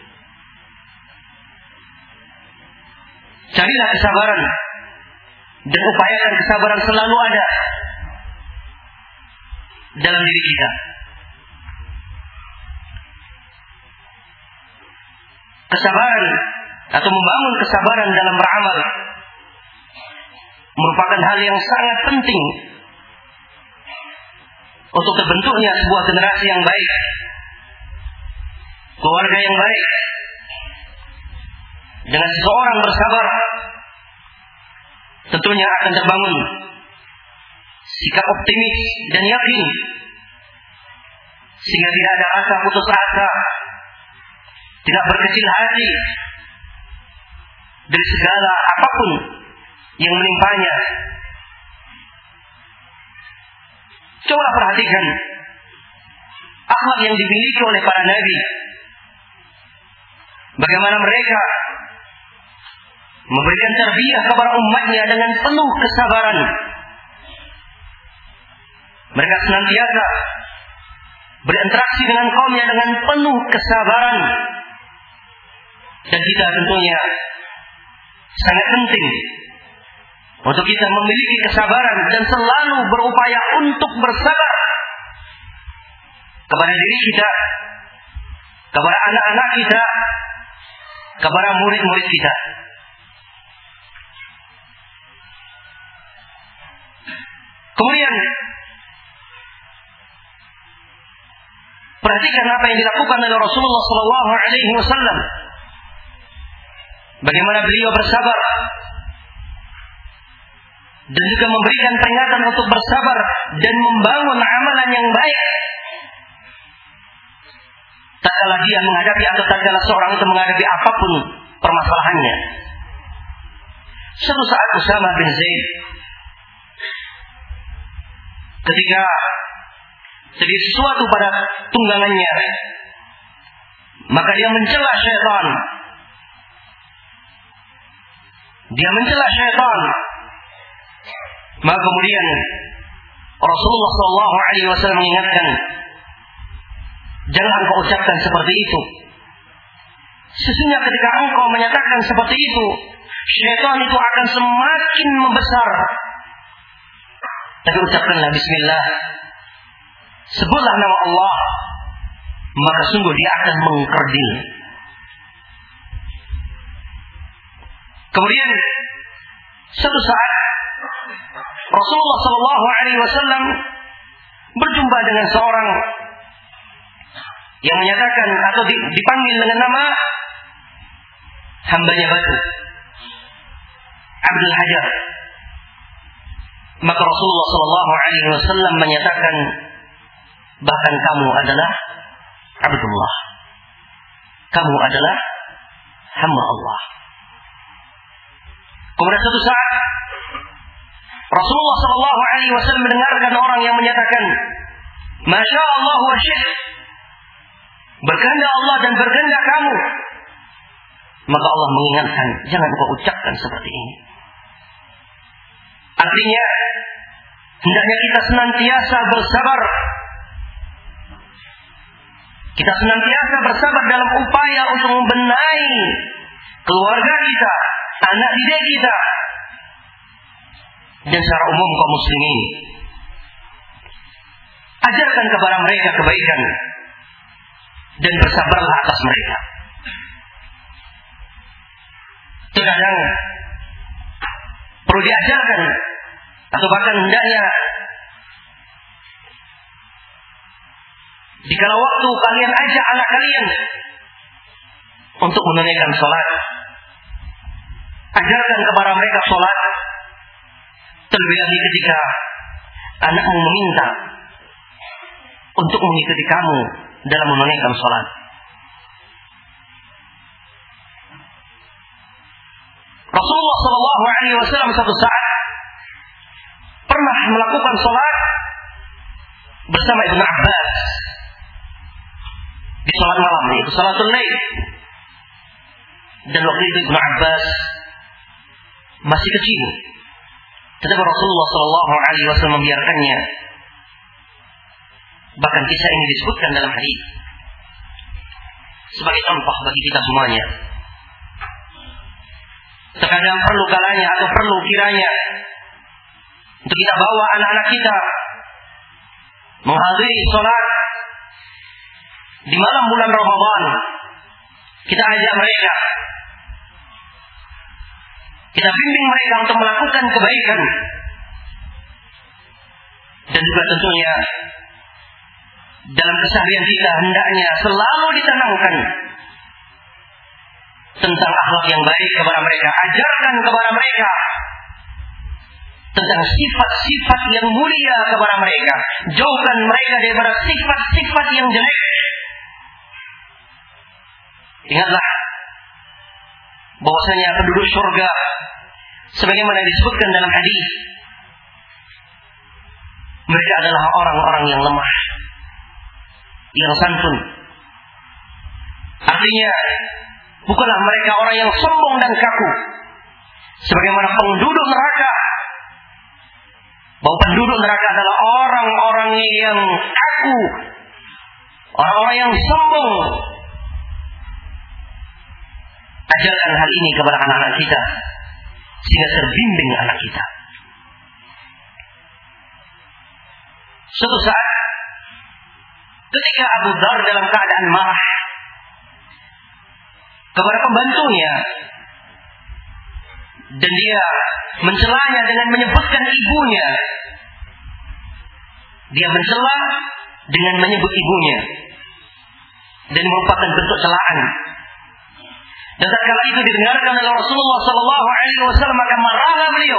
Carilah kesabaran dan upayakan kesabaran selalu ada dalam diri kita. Kesabaran atau membangun kesabaran dalam beramal merupakan hal yang sangat penting untuk terbentuknya sebuah generasi yang baik, keluarga yang baik. Dengan seseorang bersabar, tentunya akan terbangun sikap optimis dan yakin, sehingga tidak ada rasa putus asa, tidak berkecil hati dari segala apapun yang menimpanya. Coba perhatikan akhlak yang dimiliki oleh para nabi, bagaimana mereka memberikan tarbiyah kepada umatnya dengan penuh kesabaran. Mereka senantiasa berinteraksi dengan kaumnya dengan penuh kesabaran. Dan kita tentunya sangat penting untuk kita memiliki kesabaran dan selalu berupaya untuk bersabar kepada diri kita, kepada anak-anak kita, kepada murid-murid kita. Kemudian perhatikan apa yang dilakukan oleh Rasulullah Sallallahu Alaihi Wasallam. Bagaimana beliau bersabar dan juga memberikan peringatan untuk bersabar dan membangun amalan yang baik. Tak kala dia menghadapi atau tak kala seorang itu menghadapi apapun permasalahannya. Suatu saat Usama bin Zaid ketika terjadi sesuatu pada tunggangannya, maka dia mencela syaitan. Dia mencela syaitan. Maka kemudian Rasulullah Sallallahu Alaihi Wasallam mengingatkan, jangan kau ucapkan seperti itu. Sesungguhnya ketika engkau menyatakan seperti itu, syaitan itu akan semakin membesar. Tapi ucapkanlah bismillah, sebutlah nama Allah, maka sungguh dia akan mengkerdil. Kemudian suatu saat Rasulullah Shallallahu Alaihi Wasallam berjumpa dengan seorang yang menyatakan atau dipanggil dengan nama hambanya batu, Abdul Hajar. Maka Rasulullah Shallallahu Alaihi Wasallam menyatakan, bahkan kamu adalah Abdullah, kamu adalah hamba Allah. Kemudian suatu saat Rasulullah Shallallahu Alaihi Wasallam mendengarkan orang yang menyatakan, Masya Allah wa syekh, berkehendak Allah dan berkehendak kamu. Maka Allah mengingatkan, jangan kau ucapkan seperti ini. Artinya, hendaknya kita senantiasa bersabar. Kita senantiasa bersabar dalam upaya untuk membenahi keluarga kita, anak didik kita, dan secara umum kaum muslimin. Ajarkan kepada mereka kebaikan dan bersabarlah atas mereka. Terkadang perlu diajarkan atau bahkan hendaknya dikala waktu kalian ajak anak kalian untuk menunaikan sholat, ajarkan kepada mereka sholat. Terlebih lagi ketika anakmu meminta untuk mengikuti kamu dalam menunaikan sholat. Rasulullah Shallallahu Alaihi Wasallam satu saat pernah melakukan sholat bersama Ibnu Abbas di sholat malam, yaitu sholatul lail. Dan waktu itu Ibnu Abbas masih kecil, tetapi Rasulullah Shallallahu Alaihi Wasallam membiarkannya. Bahkan kisah ini disebutkan dalam hadis sebagai contoh bagi kita semuanya. Terkadang perlu kalanya atau perlu kiranya untuk kita bawa anak-anak kita menghadiri sholat di malam bulan Ramadan. Kita ajak mereka, kita bimbing mereka untuk melakukan kebaikan. Dan juga tentunya dalam keseharian kita hendaknya selalu ditanamkan tentang akhlak yang baik kepada mereka. Ajarkan kepada mereka tentang sifat-sifat yang mulia kepada mereka. Jauhkan mereka daripada sifat-sifat yang jelek. Ingatlah bahwasanya penduduk surga sebagaimana disebutkan dalam hadis, mereka adalah orang-orang yang lemah, yang santun. Artinya bukanlah mereka orang yang sombong dan kaku sebagaimana penduduk neraka. Bahwa penduduk neraka adalah orang-orang yang kaku, orang-orang yang sombong. Ajarkan hal ini kepada anak-anak kita sehingga terbimbing anak kita. Suatu saat ketika Abu Dzar dalam keadaan marah kepada pembantunya dan dia mencelanya dengan menyebutkan ibunya, dia mencela dengan menyebut ibunya dan merupakan bentuk celaan. Dan tatkala itu didengarkan oleh Rasulullah Sallallahu Alaihi Wasallam, maka marahlah beliau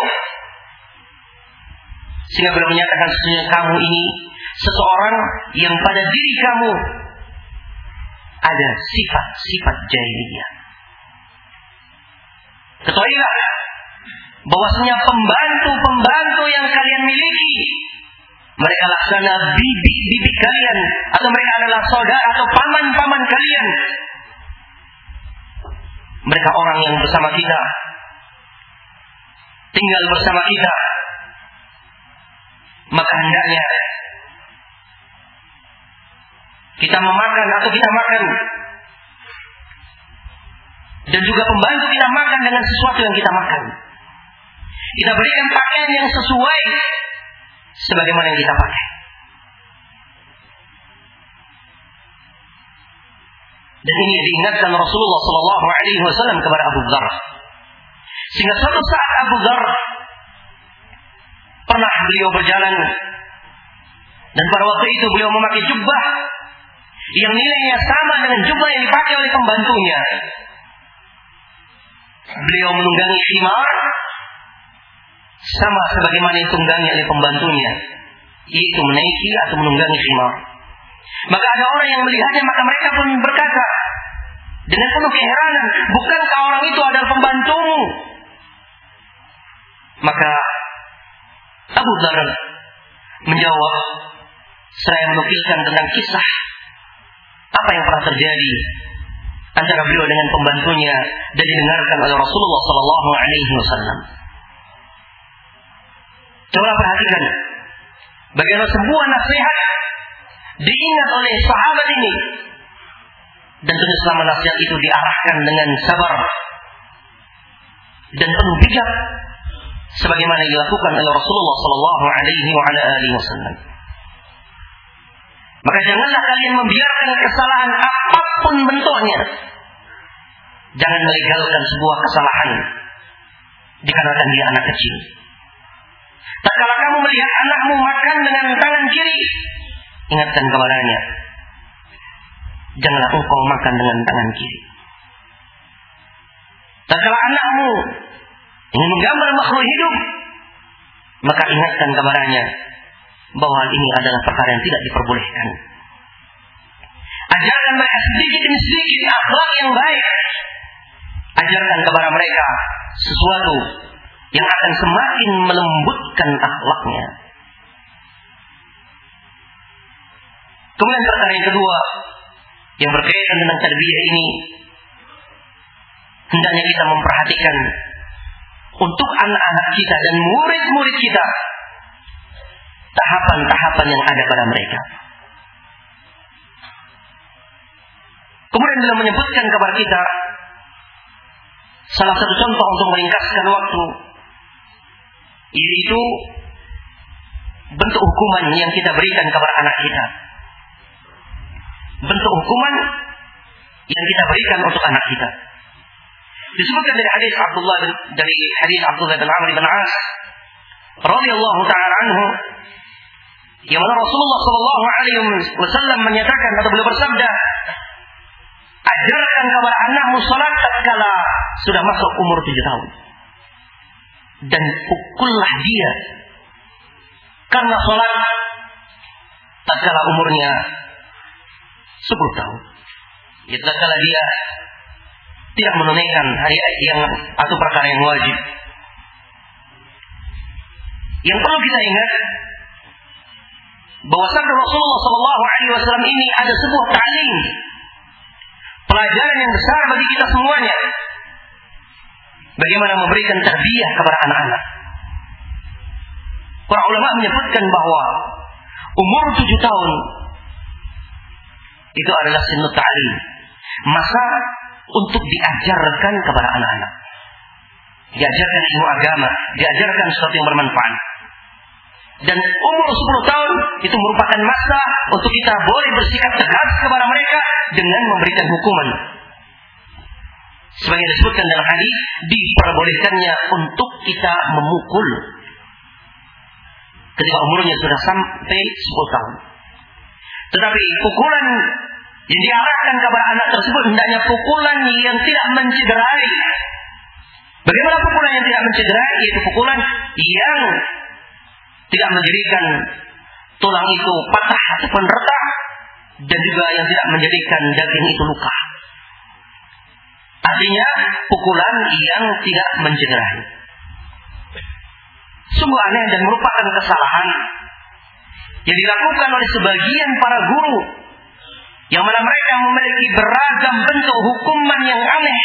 sehingga beliau menyatakan, sesungguhnya kamu ini seseorang yang pada diri kamu ada sifat-sifat jahiliyah. Ketahuilah bahwasanya pembantu-pembantu yang kalian miliki, mereka laksana bibi-bibi kalian, atau mereka adalah saudara atau paman-paman kalian. Mereka orang yang bersama kita, tinggal bersama kita. Maka hendaknya kita memakan atau kita makan Dan juga pembantu kita makan dengan sesuatu yang kita makan. Kita berikan pakaian yang sesuai sebagaimana yang kita pakai. Dan ini diingatkan Rasulullah Sallallahu Alaihi Wasallam kepada Abu Dzar. Sehingga suatu saat Abu Dzar pernah beliau berjalan, dan pada waktu itu beliau memakai jubah yang nilainya sama dengan jubah yang dipakai oleh pembantunya. Beliau menunggangi khimar sama sebagaimana yang ditunggangi oleh pembantunya, yaitu menaiki atau menunggangi khimar. Maka ada orang yang melihatnya, maka mereka pun berkata dengan penuh keheranan, bukankah orang itu adalah pembantumu? Maka Abu Dzar menjawab, saya menukilkan tentang kisah apa yang pernah terjadi antara beliau dengan pembantunya dan didengarkan oleh Rasulullah Sallallahu Alaihi Wasallam. Coba perhatikan bagaimana sebuah nasihat diingat oleh sahabat ini, dan tentu selama nasihat itu diarahkan dengan sabar dan penuh bijak sebagaimana dilakukan oleh Rasulullah Sallallahu Alaihi Wasallam. Maka janganlah kalian membiarkan kesalahan apapun bentuknya. Jangan melegalkan sebuah kesalahan dikarenakan dia anak kecil. Tatkala kamu melihat anakmu makan dengan tangan kiri, ingatkan kepadanya, janganlah engkau makan dengan tangan kiri. Tatkala anakmu ingin menggambar makhluk hidup, maka ingatkan kepadanya bahwa ini adalah perkara yang tidak diperbolehkan. Ajarkan mereka sedikit demi sedikit akhlak yang baik. Ajarkan kepada mereka sesuatu yang akan semakin melembutkan akhlaknya. Kemudian perkara yang kedua yang berkaitan dengan tarbiyah ini, hendaknya kita memperhatikan untuk anak-anak kita dan murid-murid kita tahapan-tahapan yang ada pada mereka. Kemudian beliau menyebutkan kepada kita salah satu contoh untuk meringkaskan waktu, yaitu bentuk hukuman yang kita berikan kepada anak kita. Bentuk hukuman yang kita berikan untuk anak kita. Disebutkan dari hadis Abdullah bin, dari hadis Abdullah bin Amr bin As radhiyallahu taala anhu, yang mana Rasulullah sallallahu alaihi wasallam menyatakan atau beliau bersabda, ajarkan kepada anakmu salat tatkala sudah masuk umur tujuh tahun, dan pukullah dia karena salat tatkala umurnya sepuluh tahun. Yaitu tatkala dia tidak menunaikan hari yang atau perkara yang wajib. Yang perlu kita ingat bahwa sabda Rasulullah sallallahu alaihi wasallam ini ada sebuah ta'lim, pelajaran yang besar bagi kita semuanya. Bagaimana memberikan tarbiyah kepada anak-anak. Para ulama menyebutkan bahwa umur tujuh tahun itu adalah sinut ta'lim, masa untuk diajarkan kepada anak-anak. Diajarkan ilmu agama, diajarkan sesuatu yang bermanfaat. Dan umur sepuluh tahun itu merupakan masa untuk kita boleh bersikap tegas kepada mereka dengan memberikan hukuman. Sebagai disebutkan dalam hadis, diperbolehkannya untuk kita memukul ketika umurnya sudah sampai sepuluh tahun. Tetapi pukulan yang diarahkan kepada anak tersebut hendaknya pukulan yang tidak mencederai. Bagaimana pukulan yang tidak mencederai? Yaitu pukulan yang tidak menjadikan tulang itu patah ataupun retak, dan juga yang tidak menjadikan daging itu luka. Artinya pukulan yang tidak mencederai. Sungguh aneh dan merupakan kesalahan yang dilakukan oleh sebagian para guru, yang mana mereka memiliki beragam bentuk hukuman yang aneh.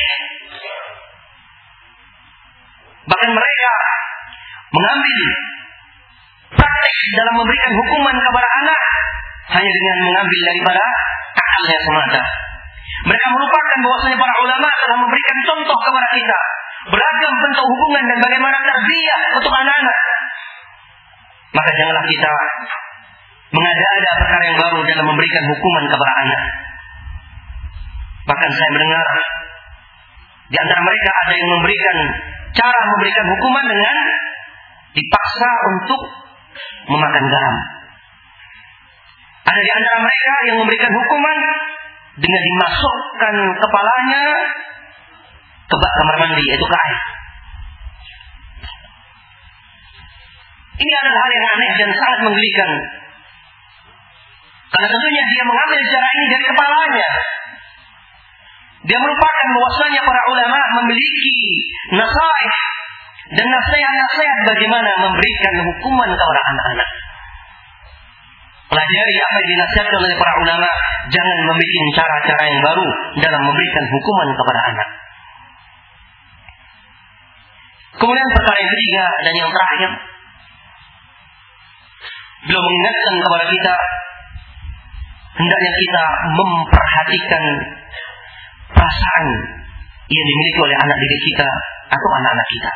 Bahkan mereka mengambil praktek dalam memberikan hukuman kepada anak hanya dengan mengambil daripada akalnya semata. Mereka melupakan bahwasanya para ulama telah memberikan contoh kepada kita beragam bentuk hubungan dan bagaimana tarbiyah untuk anak-anak. Maka janganlah kita mengada-ada perkara yang baru dalam memberikan hukuman kepada anak. Bahkan saya mendengar di antara mereka ada yang memberikan cara memberikan hukuman dengan dipaksa untuk memakan garam. Ada di antara mereka yang memberikan hukuman dengan dimasukkan kepalanya ke bak kamar mandi, yaitu ke air. Ini adalah hal yang aneh dan sangat menggelikan. Karena tentunya dia mengambil cara ini dari kepalanya. Dia melupakan bahwasanya para ulama memiliki nasihat dan nasihat-nasihat bagaimana memberikan hukuman kepada anak-anak. Pelajari apa yang dinasihatkan oleh para ulama, jangan membuat cara-cara yang baru dalam memberikan hukuman kepada anak. Kemudian perkara yang ketiga dan yang terakhir, beliau mengingatkan kepada kita hendaknya kita memperhatikan perasaan yang dimiliki oleh anak didik kita atau anak-anak kita.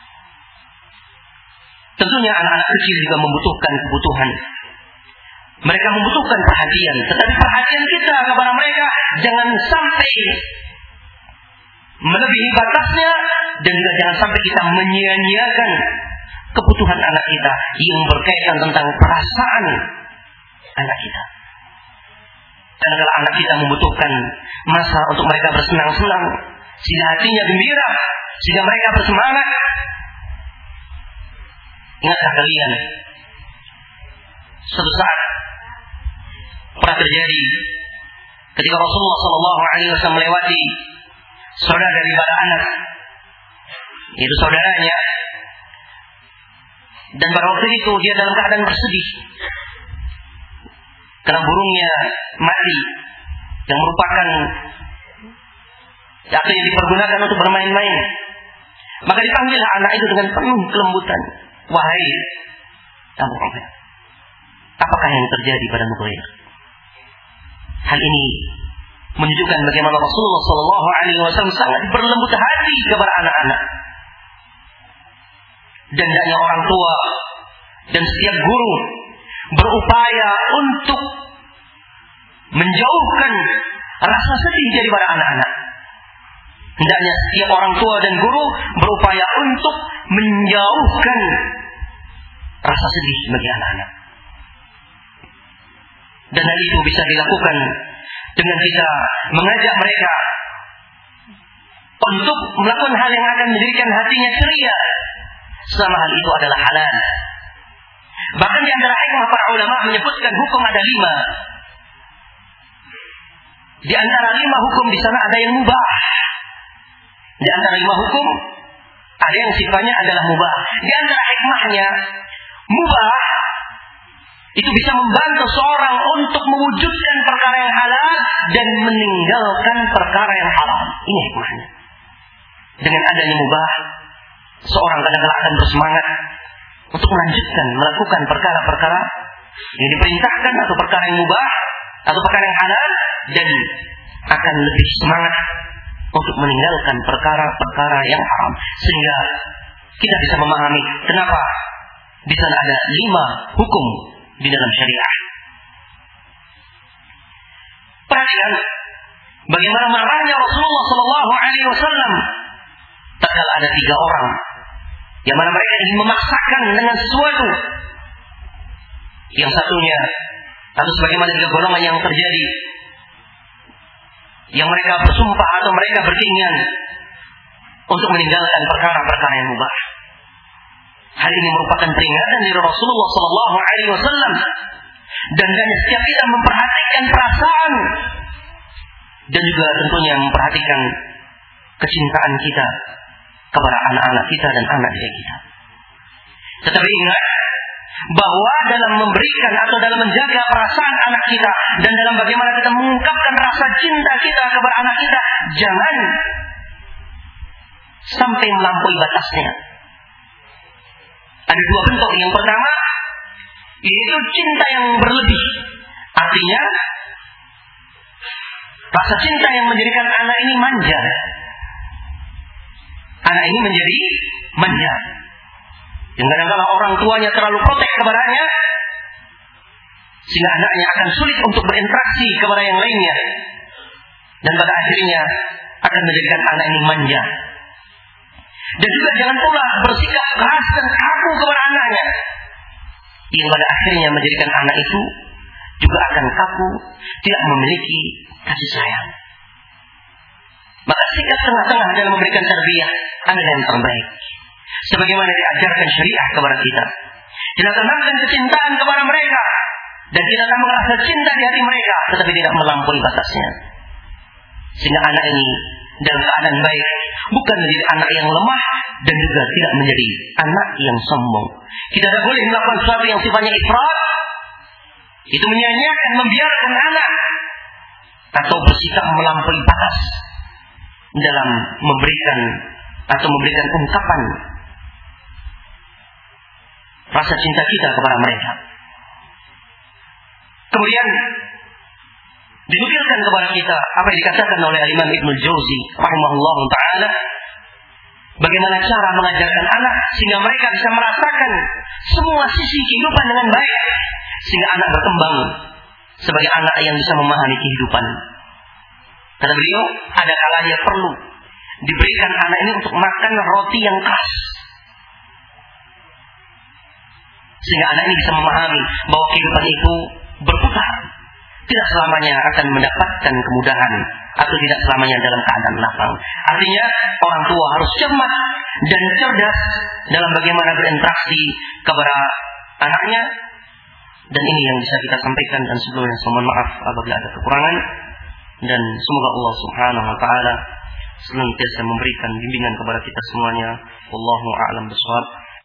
Tentunya anak-anak kecil juga membutuhkan kebutuhan. Mereka membutuhkan perhatian, tetapi perhatian kita kepada mereka jangan sampai melebihi batasnya dan juga jangan sampai kita menyia-nyiakan kebutuhan anak kita yang berkaitan tentang perasaan anak kita. Dan kalau anak kita membutuhkan masa untuk mereka bersenang-senang, sehingga hatinya gembira, sehingga mereka bersemangat. Ingatlah kalian, suatu saat pernah terjadi ketika Rasulullah Shallallahu Alaihi Wasallam melewati saudara daripada anak, yaitu saudaranya, dan pada waktu itu dia dalam keadaan bersedih karena burungnya mati yang merupakan atau yang dipergunakan untuk bermain-main. Maka dipanggil anak itu dengan penuh kelembutan, wahai Abu Ubaid, apakah yang terjadi pada Nuqair? Hal ini menunjukkan bagaimana Rasulullah Shallallahu Alaihi Wasallam sangat berlembut hati kepada anak-anak. Dan hendaknya orang tua dan setiap guru berupaya untuk menjauhkan rasa sedih daripada anak-anak. Hendaknya setiap orang tua dan guru berupaya untuk menjauhkan rasa sedih bagi anak-anak. Dan hal itu bisa dilakukan dengan kita mengajak mereka untuk melakukan hal yang akan menjadikan hatinya ceria, selama hal itu adalah halal. Bahkan di antara hikmah para ulama menyebutkan hukum ada lima. Di antara lima hukum di sana ada yang mubah. Di antara lima hukum ada yang sifatnya adalah mubah. Di antara hikmahnya, mubah itu bisa membantu seorang untuk mewujudkan perkara yang halal dan meninggalkan perkara yang haram. Ini hikmahnya. Dengan adanya mubah, seorang kadang-kadang akan bersemangat untuk melanjutkan melakukan perkara-perkara yang diperintahkan atau perkara yang mubah atau perkara yang halal, dan akan lebih semangat untuk meninggalkan perkara-perkara yang haram. Sehingga kita bisa memahami kenapa di sana ada lima hukum di dalam syariah. Perhatikan bagaimana marahnya Rasulullah Shallallahu Alaihi Wasallam tatkala ada tiga orang yang mana mereka ingin memaksakan dengan sesuatu. Yang satunya atau sebagaimana tiga golongan yang terjadi, yang mereka bersumpah atau mereka berkeinginan untuk meninggalkan perkara-perkara yang mubah. Hal ini merupakan peringatan dari Rasulullah Sallallahu Alaihi Wasallam, dan dan setiap kita memperhatikan perasaan dan juga tentunya memperhatikan kecintaan kita kepada anak-anak kita dan anak didik kita. Tetapi ingat bahwa dalam memberikan atau dalam menjaga perasaan anak kita dan dalam bagaimana kita mengungkapkan rasa cinta kita kepada anak kita, jangan sampai melampaui batasnya. Ada dua bentuk. Yang pertama yaitu cinta yang berlebih. Artinya Rasa cinta yang menjadikan anak ini manja. Anak ini menjadi manja. Yang kadang-kadang orang tuanya terlalu protek kepadanya, sehingga anaknya akan sulit untuk berinteraksi kepada yang lainnya. Dan pada akhirnya akan menjadikan anak ini manja. Dan juga jangan pula bersikap keras dan kaku kepada anaknya, yang pada akhirnya menjadikan anak itu juga akan kaku, tidak memiliki kasih sayang. Maka sikap tengah-tengah dalam memberikan tarbiyah adalah yang terbaik. Sebagaimana diajarkan syariah kepada kita. Kita tanamkan kecintaan kepada mereka, dan kita tanamkan rasa cinta di hati mereka, tetapi tidak melampaui batasnya. Sehingga anak ini dalam keadaan baik, bukan menjadi anak yang lemah, dan juga tidak menjadi anak yang sombong. Kita tidak boleh melakukan sesuatu yang sifatnya ifrat, itu menyanyiakan, membiarkan anak, atau bersikap melampaui batas dalam memberikan atau memberikan ungkapan rasa cinta kita kepada mereka. Kemudian dinukilkan kepada kita apa yang dikatakan oleh Imam Ibnu Jauzi rahimahullah taala, bagaimana cara mengajarkan anak sehingga mereka bisa merasakan semua sisi kehidupan dengan baik, sehingga anak berkembang sebagai anak yang bisa memahami kehidupan. Kata beliau, ada kalanya perlu diberikan anak ini untuk makan roti yang keras, sehingga anak ini bisa memahami bahwa kehidupan itu berputar, tidak selamanya akan mendapatkan kemudahan, atau tidak selamanya dalam keadaan lapang. Artinya orang tua harus cermat dan cerdas dalam bagaimana berinteraksi kepada anaknya. Dan ini yang bisa kita sampaikan, dan sebelumnya saya mohon maaf apabila ada kekurangan, dan semoga Allah Subhanahu wa taala senantiasa memberikan bimbingan kepada kita semuanya. Wallahu a'lam bishawab.